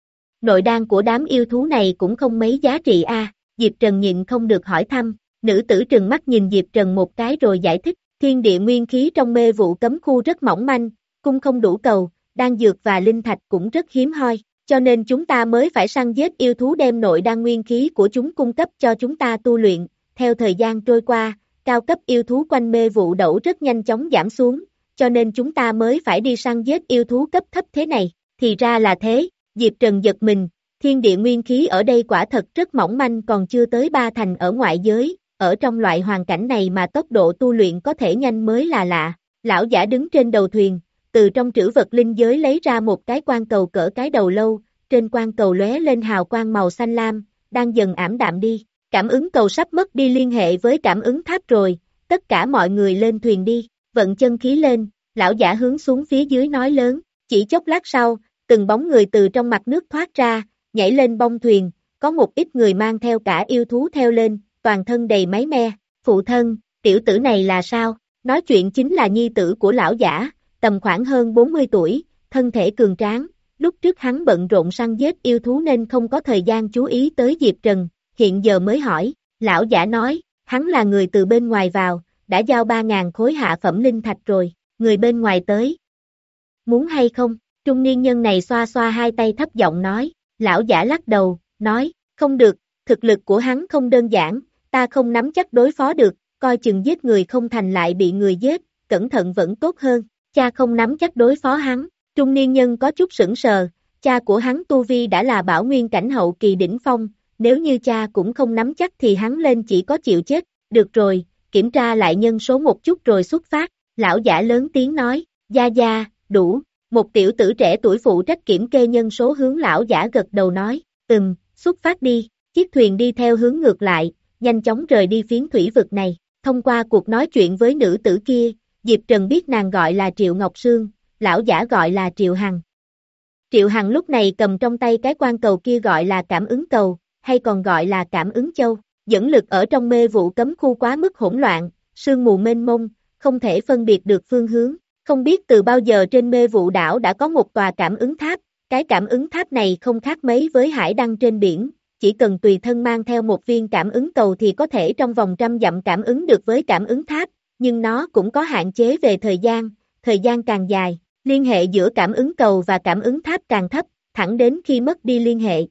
S2: Nội đan của đám yêu thú này cũng không mấy giá trị a. À. Diệp Trần nhịn không được hỏi thăm, nữ tử trừng mắt nhìn Diệp Trần một cái rồi giải thích, thiên địa nguyên khí trong mê vụ cấm khu rất mỏng manh, cung không đủ cầu, đan dược và linh thạch cũng rất hiếm hoi, cho nên chúng ta mới phải săn giết yêu thú đem nội đan nguyên khí của chúng cung cấp cho chúng ta tu luyện, theo thời gian trôi qua, cao cấp yêu thú quanh mê vụ đẩu rất nhanh chóng giảm xuống, cho nên chúng ta mới phải đi săn giết yêu thú cấp thấp thế này, thì ra là thế, Diệp Trần giật mình. Thiên địa nguyên khí ở đây quả thật rất mỏng manh còn chưa tới ba thành ở ngoại giới, ở trong loại hoàn cảnh này mà tốc độ tu luyện có thể nhanh mới là lạ. Lão giả đứng trên đầu thuyền, từ trong trữ vật linh giới lấy ra một cái quan cầu cỡ cái đầu lâu, trên quan cầu lóe lên hào quang màu xanh lam, đang dần ảm đạm đi. Cảm ứng cầu sắp mất đi liên hệ với cảm ứng tháp rồi, tất cả mọi người lên thuyền đi, vận chân khí lên, lão giả hướng xuống phía dưới nói lớn, chỉ chốc lát sau, từng bóng người từ trong mặt nước thoát ra, nhảy lên bông thuyền, có một ít người mang theo cả yêu thú theo lên, toàn thân đầy máy me, phụ thân, tiểu tử này là sao, nói chuyện chính là nhi tử của lão giả, tầm khoảng hơn bốn mươi tuổi, thân thể cường tráng, lúc trước hắn bận rộn săn giết yêu thú nên không có thời gian chú ý tới Diệp Trần, hiện giờ mới hỏi, lão giả nói, hắn là người từ bên ngoài vào, đã giao ba ngàn khối hạ phẩm linh thạch rồi, người bên ngoài tới. Muốn hay không, trung niên nhân này xoa xoa hai tay thấp giọng nói. Lão giả lắc đầu, nói, không được, thực lực của hắn không đơn giản, ta không nắm chắc đối phó được, coi chừng giết người không thành lại bị người giết, cẩn thận vẫn tốt hơn, cha không nắm chắc đối phó hắn, trung niên nhân có chút sững sờ, cha của hắn tu vi đã là bảo nguyên cảnh hậu kỳ đỉnh phong, nếu như cha cũng không nắm chắc thì hắn lên chỉ có chịu chết, được rồi, kiểm tra lại nhân số một chút rồi xuất phát, lão giả lớn tiếng nói, gia gia, đủ. Một tiểu tử trẻ tuổi phụ trách kiểm kê nhân số hướng lão giả gật đầu nói, ừm, xuất phát đi, chiếc thuyền đi theo hướng ngược lại, nhanh chóng rời đi phiến thủy vực này, thông qua cuộc nói chuyện với nữ tử kia, Diệp Trần biết nàng gọi là Triệu Ngọc Sương, lão giả gọi là Triệu Hằng. Triệu Hằng lúc này cầm trong tay cái quan cầu kia gọi là cảm ứng cầu, hay còn gọi là cảm ứng châu, dẫn lực ở trong mê vụ cấm khu quá mức hỗn loạn, sương mù mênh mông, không thể phân biệt được phương hướng. Không biết từ bao giờ trên mê vụ đảo đã có một tòa cảm ứng tháp, cái cảm ứng tháp này không khác mấy với hải đăng trên biển, chỉ cần tùy thân mang theo một viên cảm ứng cầu thì có thể trong vòng trăm dặm cảm ứng được với cảm ứng tháp, nhưng nó cũng có hạn chế về thời gian, thời gian càng dài, liên hệ giữa cảm ứng cầu và cảm ứng tháp càng thấp, thẳng đến khi mất đi liên hệ.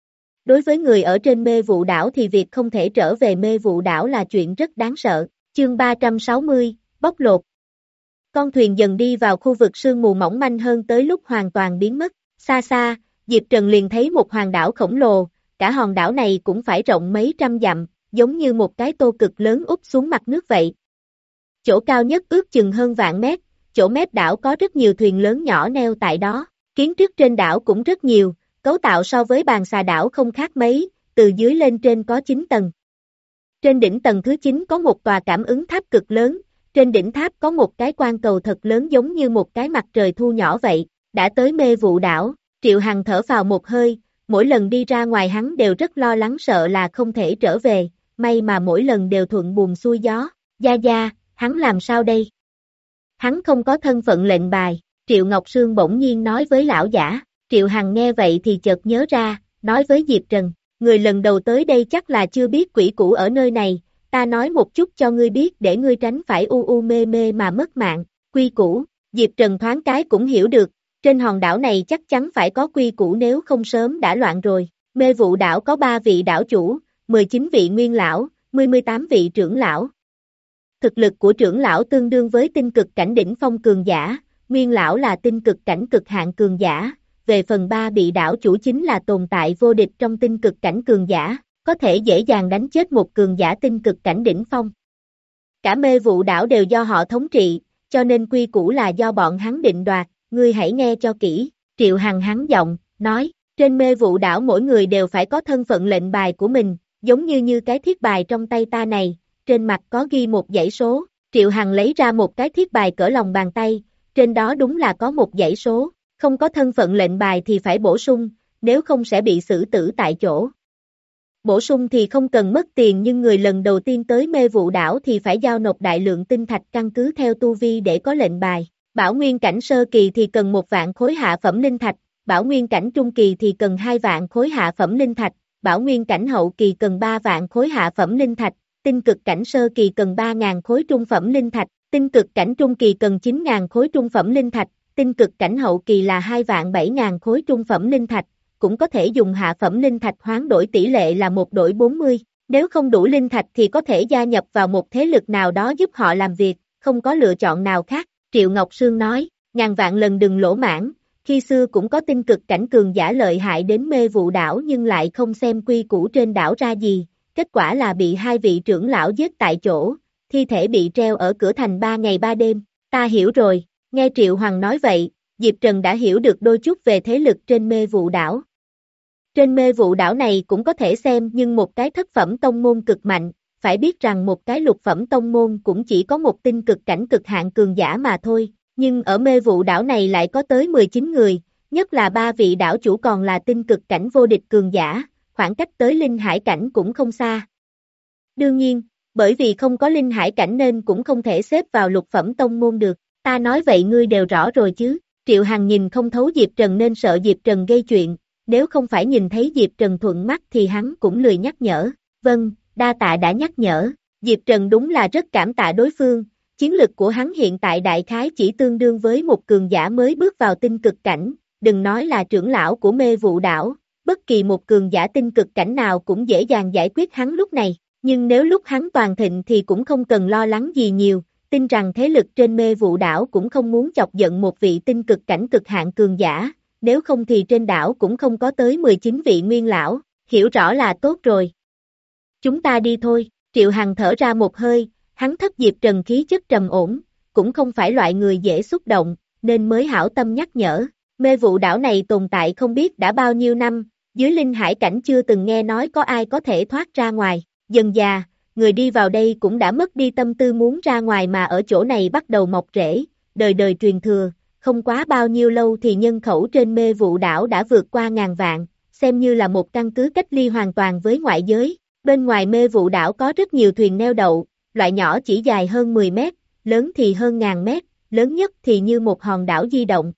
S2: Đối với người ở trên mê vụ đảo thì việc không thể trở về mê vụ đảo là chuyện rất đáng sợ. Chương ba trăm sáu mươi, bóc lột. Con thuyền dần đi vào khu vực sương mù mỏng manh hơn tới lúc hoàn toàn biến mất. Xa xa, Diệp Trần liền thấy một hòn đảo khổng lồ, cả hòn đảo này cũng phải rộng mấy trăm dặm, giống như một cái tô cực lớn úp xuống mặt nước vậy. Chỗ cao nhất ước chừng hơn vạn mét, chỗ mép đảo có rất nhiều thuyền lớn nhỏ neo tại đó, kiến trúc trên đảo cũng rất nhiều, cấu tạo so với bàn xà đảo không khác mấy, từ dưới lên trên có chín tầng. Trên đỉnh tầng thứ chín có một tòa cảm ứng tháp cực lớn, trên đỉnh tháp có một cái quan cầu thật lớn giống như một cái mặt trời thu nhỏ vậy, đã tới Mê Vụ đảo, Triệu Hằng thở phào một hơi, mỗi lần đi ra ngoài hắn đều rất lo lắng sợ là không thể trở về, may mà mỗi lần đều thuận buồm xuôi gió, Gia Gia, hắn làm sao đây? Hắn không có thân phận lệnh bài, Triệu Ngọc Sương bỗng nhiên nói với lão giả, Triệu Hằng nghe vậy thì chợt nhớ ra, nói với Diệp Trần, người lần đầu tới đây chắc là chưa biết quỷ cũ ở nơi này, ta nói một chút cho ngươi biết để ngươi tránh phải u u mê mê mà mất mạng, quy củ, Diệp Trần thoáng cái cũng hiểu được, trên hòn đảo này chắc chắn phải có quy củ nếu không sớm đã loạn rồi, Mê Vụ đảo có ba vị đảo chủ, mười chín vị nguyên lão, mười tám vị trưởng lão. Thực lực của trưởng lão tương đương với tinh cực cảnh đỉnh phong cường giả, nguyên lão là tinh cực cảnh cực hạn cường giả, về phần ba vị đảo chủ chính là tồn tại vô địch trong tinh cực cảnh cường giả, có thể dễ dàng đánh chết một cường giả tinh cực cảnh đỉnh phong. Cả Mê Vụ đảo đều do họ thống trị, cho nên quy củ là do bọn hắn định đoạt, ngươi hãy nghe cho kỹ, Triệu Hằng hắn giọng, nói, trên Mê Vụ đảo mỗi người đều phải có thân phận lệnh bài của mình, giống như như cái thiết bài trong tay ta này, trên mặt có ghi một dãy số, Triệu Hằng lấy ra một cái thiết bài cỡ lòng bàn tay, trên đó đúng là có một dãy số, không có thân phận lệnh bài thì phải bổ sung, nếu không sẽ bị xử tử tại chỗ. Bổ sung thì không cần mất tiền nhưng người lần đầu tiên tới Mê Vụ đảo thì phải giao nộp đại lượng tinh thạch căn cứ theo tu vi để có lệnh bài. Bảo nguyên cảnh sơ kỳ thì cần một vạn khối hạ phẩm linh thạch, bảo nguyên cảnh trung kỳ thì cần hai vạn khối hạ phẩm linh thạch, bảo nguyên cảnh hậu kỳ cần ba vạn khối hạ phẩm linh thạch, tinh cực cảnh sơ kỳ cần ba nghìn khối trung phẩm linh thạch, tinh cực cảnh trung kỳ cần chín nghìn khối trung phẩm linh thạch, tinh cực cảnh hậu kỳ là hai vạn bảy nghìn khối trung phẩm linh thạch, cũng có thể dùng hạ phẩm linh thạch hoán đổi tỷ lệ là một đổi bốn mươi, nếu không đủ linh thạch thì có thể gia nhập vào một thế lực nào đó giúp họ làm việc, không có lựa chọn nào khác, Triệu Ngọc Sương nói, ngàn vạn lần đừng lỗ mãn, khi xưa cũng có tinh cực cảnh cường giả lợi hại đến Mê Vụ đảo nhưng lại không xem quy củ trên đảo ra gì, kết quả là bị hai vị trưởng lão giết tại chỗ, thi thể bị treo ở cửa thành ba ngày ba đêm, ta hiểu rồi, nghe Triệu Hoàng nói vậy, Diệp Trần đã hiểu được đôi chút về thế lực trên Mê Vụ đảo. Trên Mê Vụ đảo này cũng có thể xem nhưng một cái thất phẩm tông môn cực mạnh, phải biết rằng một cái lục phẩm tông môn cũng chỉ có một tinh cực cảnh cực hạn cường giả mà thôi, nhưng ở Mê Vụ đảo này lại có tới mười chín người, nhất là ba vị đảo chủ còn là tinh cực cảnh vô địch cường giả, khoảng cách tới linh hải cảnh cũng không xa. Đương nhiên, bởi vì không có linh hải cảnh nên cũng không thể xếp vào lục phẩm tông môn được, ta nói vậy ngươi đều rõ rồi chứ, Triệu Hằng nhìn không thấu Diệp Trần nên sợ Diệp Trần gây chuyện, nếu không phải nhìn thấy Diệp Trần thuận mắt thì hắn cũng lười nhắc nhở, vâng, đa tạ đã nhắc nhở, Diệp Trần đúng là rất cảm tạ đối phương, chiến lực của hắn hiện tại đại khái chỉ tương đương với một cường giả mới bước vào tinh cực cảnh, đừng nói là trưởng lão của Mê Vụ đảo, bất kỳ một cường giả tinh cực cảnh nào cũng dễ dàng giải quyết hắn lúc này, nhưng nếu lúc hắn toàn thịnh thì cũng không cần lo lắng gì nhiều, tin rằng thế lực trên Mê Vụ đảo cũng không muốn chọc giận một vị tinh cực cảnh cực hạn cường giả, nếu không thì trên đảo cũng không có tới mười chín vị nguyên lão, hiểu rõ là tốt rồi. Chúng ta đi thôi, Triệu Hằng thở ra một hơi, hắn thất Diệp Trần khí chất trầm ổn, cũng không phải loại người dễ xúc động, nên mới hảo tâm nhắc nhở, Mê Vụ đảo này tồn tại không biết đã bao nhiêu năm, dưới linh hải cảnh chưa từng nghe nói có ai có thể thoát ra ngoài, dần già, người đi vào đây cũng đã mất đi tâm tư muốn ra ngoài mà ở chỗ này bắt đầu mọc rễ, đời đời truyền thừa, không quá bao nhiêu lâu thì nhân khẩu trên Mê Vụ đảo đã vượt qua ngàn vạn, xem như là một căn cứ cách ly hoàn toàn với ngoại giới. Bên ngoài Mê Vụ đảo có rất nhiều thuyền neo đậu, loại nhỏ chỉ dài hơn mười mét, lớn thì hơn ngàn mét, lớn nhất thì như một hòn đảo di động.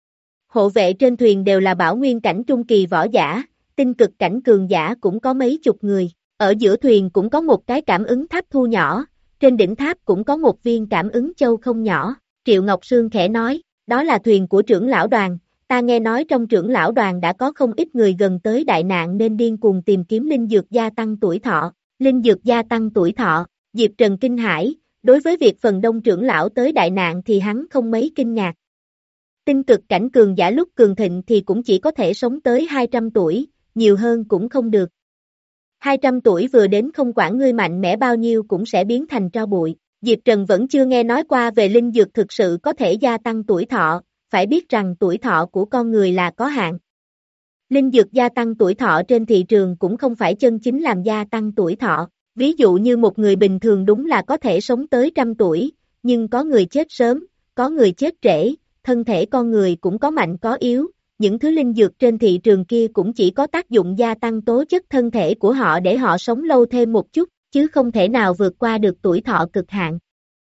S2: Hộ vệ trên thuyền đều là bảo nguyên cảnh trung kỳ võ giả, tinh cực cảnh cường giả cũng có mấy chục người. Ở giữa thuyền cũng có một cái cảm ứng tháp thu nhỏ, trên đỉnh tháp cũng có một viên cảm ứng châu không nhỏ. Triệu Ngọc Sương khẽ nói, đó là thuyền của trưởng lão đoàn, ta nghe nói trong trưởng lão đoàn đã có không ít người gần tới đại nạn nên điên cuồng tìm kiếm linh dược gia tăng tuổi thọ. Linh dược gia tăng tuổi thọ, Diệp Trần kinh hãi, đối với việc phần đông trưởng lão tới đại nạn thì hắn không mấy kinh ngạc. Tinh cực cảnh cường giả lúc cường thịnh thì cũng chỉ có thể sống tới hai trăm tuổi, nhiều hơn cũng không được. hai trăm tuổi vừa đến không quản ngươi mạnh mẽ bao nhiêu cũng sẽ biến thành tro bụi. Diệp Trần vẫn chưa nghe nói qua về linh dược thực sự có thể gia tăng tuổi thọ, phải biết rằng tuổi thọ của con người là có hạn. Linh dược gia tăng tuổi thọ trên thị trường cũng không phải chân chính làm gia tăng tuổi thọ. Ví dụ như một người bình thường đúng là có thể sống tới trăm tuổi, nhưng có người chết sớm, có người chết trễ, thân thể con người cũng có mạnh có yếu. Những thứ linh dược trên thị trường kia cũng chỉ có tác dụng gia tăng tố chất thân thể của họ để họ sống lâu thêm một chút, chứ không thể nào vượt qua được tuổi thọ cực hạn.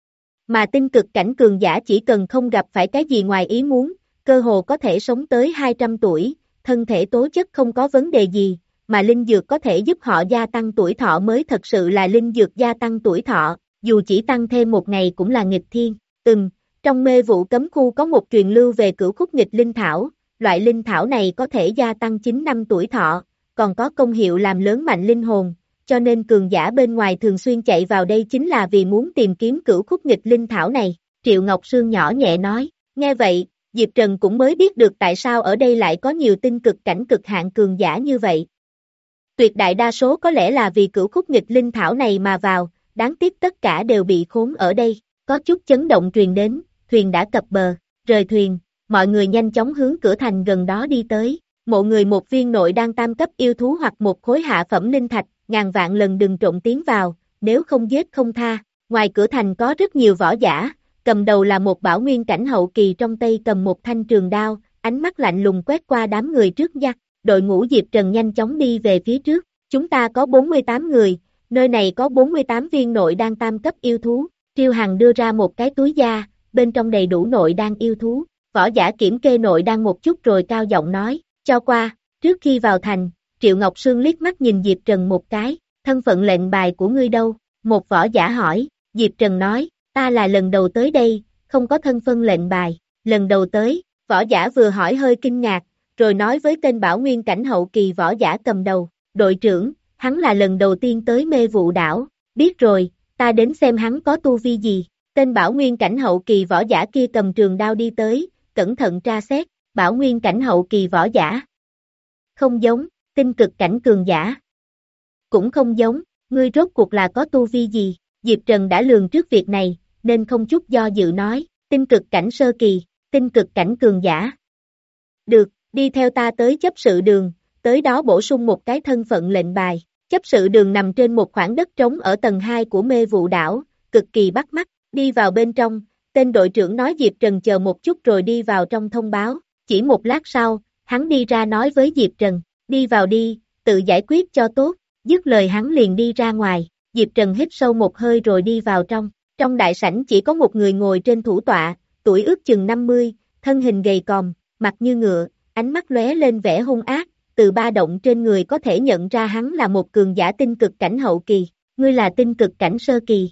S2: Mà tinh cực cảnh cường giả chỉ cần không gặp phải cái gì ngoài ý muốn, cơ hồ có thể sống tới hai trăm tuổi, thân thể tố chất không có vấn đề gì, mà linh dược có thể giúp họ gia tăng tuổi thọ mới thật sự là linh dược gia tăng tuổi thọ, dù chỉ tăng thêm một ngày cũng là nghịch thiên. Ừm, trong mê vụ cấm khu có một truyền lưu về cửu khúc nghịch linh thảo, loại linh thảo này có thể gia tăng chín năm tuổi thọ, còn có công hiệu làm lớn mạnh linh hồn, cho nên cường giả bên ngoài thường xuyên chạy vào đây chính là vì muốn tìm kiếm cửu khúc nghịch linh thảo này. Triệu Ngọc Sương nhỏ nhẹ nói, nghe vậy, Diệp Trần cũng mới biết được tại sao ở đây lại có nhiều tinh cực cảnh cực hạn cường giả như vậy. Tuyệt đại đa số có lẽ là vì cửu khúc nghịch linh thảo này mà vào, đáng tiếc tất cả đều bị khốn ở đây. Có chút chấn động truyền đến, thuyền đã cập bờ, rời thuyền, mọi người nhanh chóng hướng cửa thành gần đó đi tới. Mộ người một viên nội đang tam cấp yêu thú hoặc một khối hạ phẩm linh thạch, ngàn vạn lần đừng trộn tiến vào, nếu không giết không tha. Ngoài cửa thành có rất nhiều võ giả, cầm đầu là một bảo nguyên cảnh hậu kỳ, trong tay cầm một thanh trường đao, ánh mắt lạnh lùng quét qua đám người trước giặc. Đội ngũ Diệp Trần nhanh chóng đi về phía trước, chúng ta có bốn mươi tám người, nơi này có bốn mươi tám viên nội đan tam cấp yêu thú. Triêu Hằng đưa ra một cái túi da, bên trong đầy đủ nội đan yêu thú. Võ giả kiểm kê nội đan một chút rồi cao giọng nói, cho qua. Trước khi vào thành, Triệu Ngọc Sương liếc mắt nhìn Diệp Trần một cái, thân phận lệnh bài của ngươi đâu? Một võ giả hỏi. Diệp Trần nói, ta là lần đầu tới đây, không có thân phận lệnh bài. Lần đầu tới, võ giả vừa hỏi hơi kinh ngạc, rồi nói với tên bảo nguyên cảnh hậu kỳ võ giả cầm đầu, đội trưởng, hắn là lần đầu tiên tới mê vụ đảo. Biết rồi, ta đến xem hắn có tu vi gì. Tên bảo nguyên cảnh hậu kỳ võ giả kia cầm trường đao đi tới, cẩn thận tra xét. Bảo nguyên cảnh hậu kỳ võ giả. Không giống, tinh cực cảnh cường giả. Cũng không giống, ngươi rốt cuộc là có tu vi gì? Diệp Trần đã lường trước việc này, nên không chút do dự nói, tinh cực cảnh sơ kỳ, tinh cực cảnh cường giả. Được, đi theo ta tới chấp sự đường, tới đó bổ sung một cái thân phận lệnh bài. Chấp sự đường nằm trên một khoảng đất trống ở tầng hai của mê vụ đảo, cực kỳ bắt mắt. Đi vào bên trong, tên đội trưởng nói Diệp Trần chờ một chút rồi đi vào trong thông báo. Chỉ một lát sau, hắn đi ra nói với Diệp Trần, đi vào đi, tự giải quyết cho tốt. Dứt lời hắn liền đi ra ngoài. Diệp Trần hít sâu một hơi rồi đi vào trong. Trong đại sảnh chỉ có một người ngồi trên thủ tọa, tuổi ước chừng năm mươi, thân hình gầy còm, mặt như ngựa, ánh mắt lóe lên vẻ hung ác. Từ ba động trên người có thể nhận ra hắn là một cường giả tinh cực cảnh hậu kỳ. Ngươi là tinh cực cảnh sơ kỳ.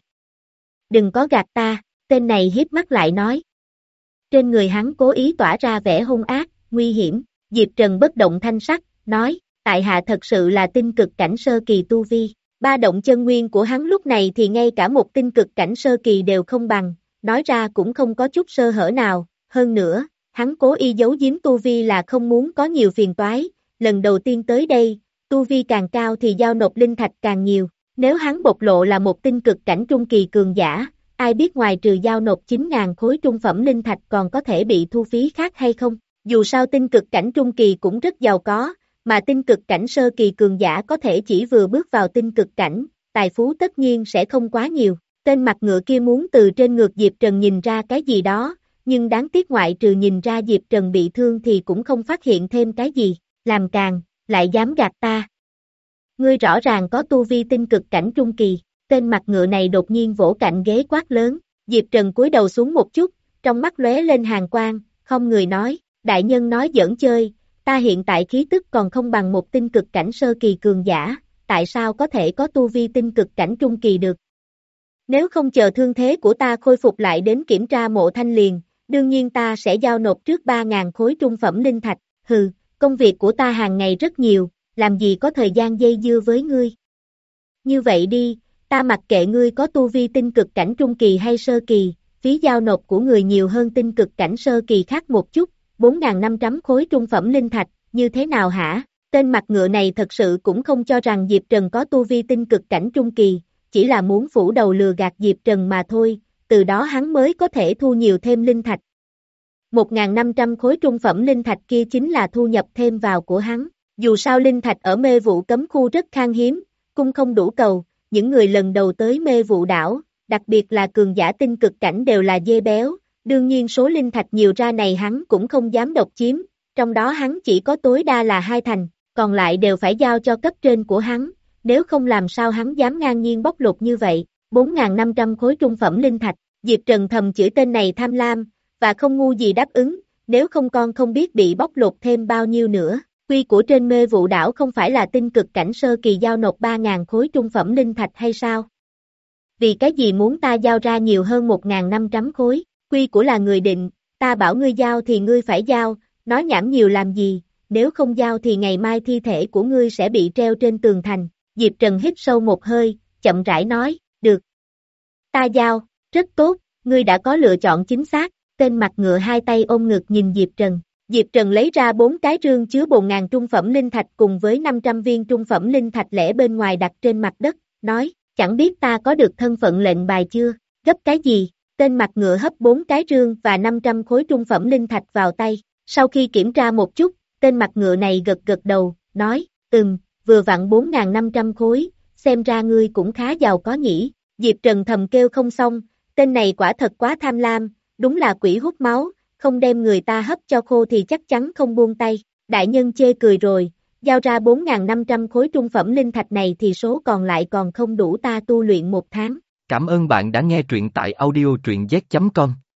S2: Đừng có gạt ta, tên này híp mắt lại nói. Trên người hắn cố ý tỏa ra vẻ hung ác, nguy hiểm. Diệp Trần bất động thanh sắc, nói, tại hạ thật sự là tinh cực cảnh sơ kỳ tu vi. Ba động chân nguyên của hắn lúc này thì ngay cả một tinh cực cảnh sơ kỳ đều không bằng, nói ra cũng không có chút sơ hở nào. Hơn nữa, hắn cố ý giấu giếm tu vi là không muốn có nhiều phiền toái. Lần đầu tiên tới đây, tu vi càng cao thì giao nộp linh thạch càng nhiều. Nếu hắn bộc lộ là một tinh cực cảnh trung kỳ cường giả, ai biết ngoài trừ giao nộp chín nghìn khối trung phẩm linh thạch còn có thể bị thu phí khác hay không. Dù sao tinh cực cảnh trung kỳ cũng rất giàu có, mà tinh cực cảnh sơ kỳ cường giả có thể chỉ vừa bước vào tinh cực cảnh, tài phú tất nhiên sẽ không quá nhiều. Tên mặt ngựa kia muốn từ trên ngược Diệp Trần nhìn ra cái gì đó, nhưng đáng tiếc ngoại trừ nhìn ra Diệp Trần bị thương thì cũng không phát hiện thêm cái gì. Làm càng, lại dám gạt ta. Ngươi rõ ràng có tu vi tinh cực cảnh trung kỳ. Tên mặt ngựa này đột nhiên vỗ cạnh ghế quát lớn. Diệp Trần cúi đầu xuống một chút, trong mắt lóe lên hàn quang, không người nói, đại nhân nói giỡn chơi, ta hiện tại khí tức còn không bằng một tinh cực cảnh sơ kỳ cường giả, tại sao có thể có tu vi tinh cực cảnh trung kỳ được? Nếu không chờ thương thế của ta khôi phục lại đến kiểm tra mộ thanh liền, đương nhiên ta sẽ giao nộp trước ba nghìn khối trung phẩm linh thạch. Hừ, công việc của ta hàng ngày rất nhiều, làm gì có thời gian dây dưa với ngươi. Như vậy đi, ta mặc kệ ngươi có tu vi tinh cực cảnh trung kỳ hay sơ kỳ, phí giao nộp của người nhiều hơn tinh cực cảnh sơ kỳ khác một chút, bốn nghìn năm trăm khối trung phẩm linh thạch, như thế nào hả? Tên mặt ngựa này thật sự cũng không cho rằng Diệp Trần có tu vi tinh cực cảnh trung kỳ, chỉ là muốn phủ đầu lừa gạt Diệp Trần mà thôi, từ đó hắn mới có thể thu nhiều thêm linh thạch. một nghìn năm trăm khối trung phẩm linh thạch kia chính là thu nhập thêm vào của hắn, dù sao linh thạch ở mê vụ cấm khu rất khan hiếm, cung không đủ cầu, những người lần đầu tới mê vụ đảo, đặc biệt là cường giả tinh cực cảnh đều là dê béo, đương nhiên số linh thạch nhiều ra này hắn cũng không dám độc chiếm, trong đó hắn chỉ có tối đa là hai thành, còn lại đều phải giao cho cấp trên của hắn, nếu không làm sao hắn dám ngang nhiên bóc lột như vậy, bốn nghìn năm trăm khối trung phẩm linh thạch, Diệp Trần thầm chửi tên này tham lam, và không ngu gì đáp ứng, nếu không con không biết bị bóc lột thêm bao nhiêu nữa, quy của trên mê vụ đảo không phải là tinh cực cảnh sơ kỳ giao nộp ba nghìn khối trung phẩm linh thạch hay sao? Vì cái gì muốn ta giao ra nhiều hơn một nghìn năm trăm khối, quy của là người định, ta bảo ngươi giao thì ngươi phải giao, nói nhảm nhiều làm gì, nếu không giao thì ngày mai thi thể của ngươi sẽ bị treo trên tường thành, Diệp Trần hít sâu một hơi, chậm rãi nói, được. Ta giao, rất tốt, ngươi đã có lựa chọn chính xác, tên mặt ngựa hai tay ôm ngực nhìn Diệp Trần. Diệp Trần lấy ra bốn cái rương chứa bốn nghìn trung phẩm linh thạch cùng với năm trăm viên trung phẩm linh thạch lẻ bên ngoài đặt trên mặt đất, nói, chẳng biết ta có được thân phận lệnh bài chưa, gấp cái gì, tên mặt ngựa hấp bốn cái rương và năm trăm khối trung phẩm linh thạch vào tay, sau khi kiểm tra một chút, tên mặt ngựa này gật gật đầu, nói, ừm, vừa vặn bốn nghìn năm trăm khối, xem ra ngươi cũng khá giàu có nhỉ, Diệp Trần thầm kêu không xong, tên này quả thật quá tham lam, đúng là quỷ hút máu, không đem người ta hấp cho khô thì chắc chắn không buông tay, đại nhân chê cười rồi, giao ra bốn nghìn năm trăm khối trung phẩm linh thạch này thì số còn lại còn không đủ ta tu luyện một tháng.
S1: Cảm ơn bạn đã nghe truyện tại audio truyện z chấm com.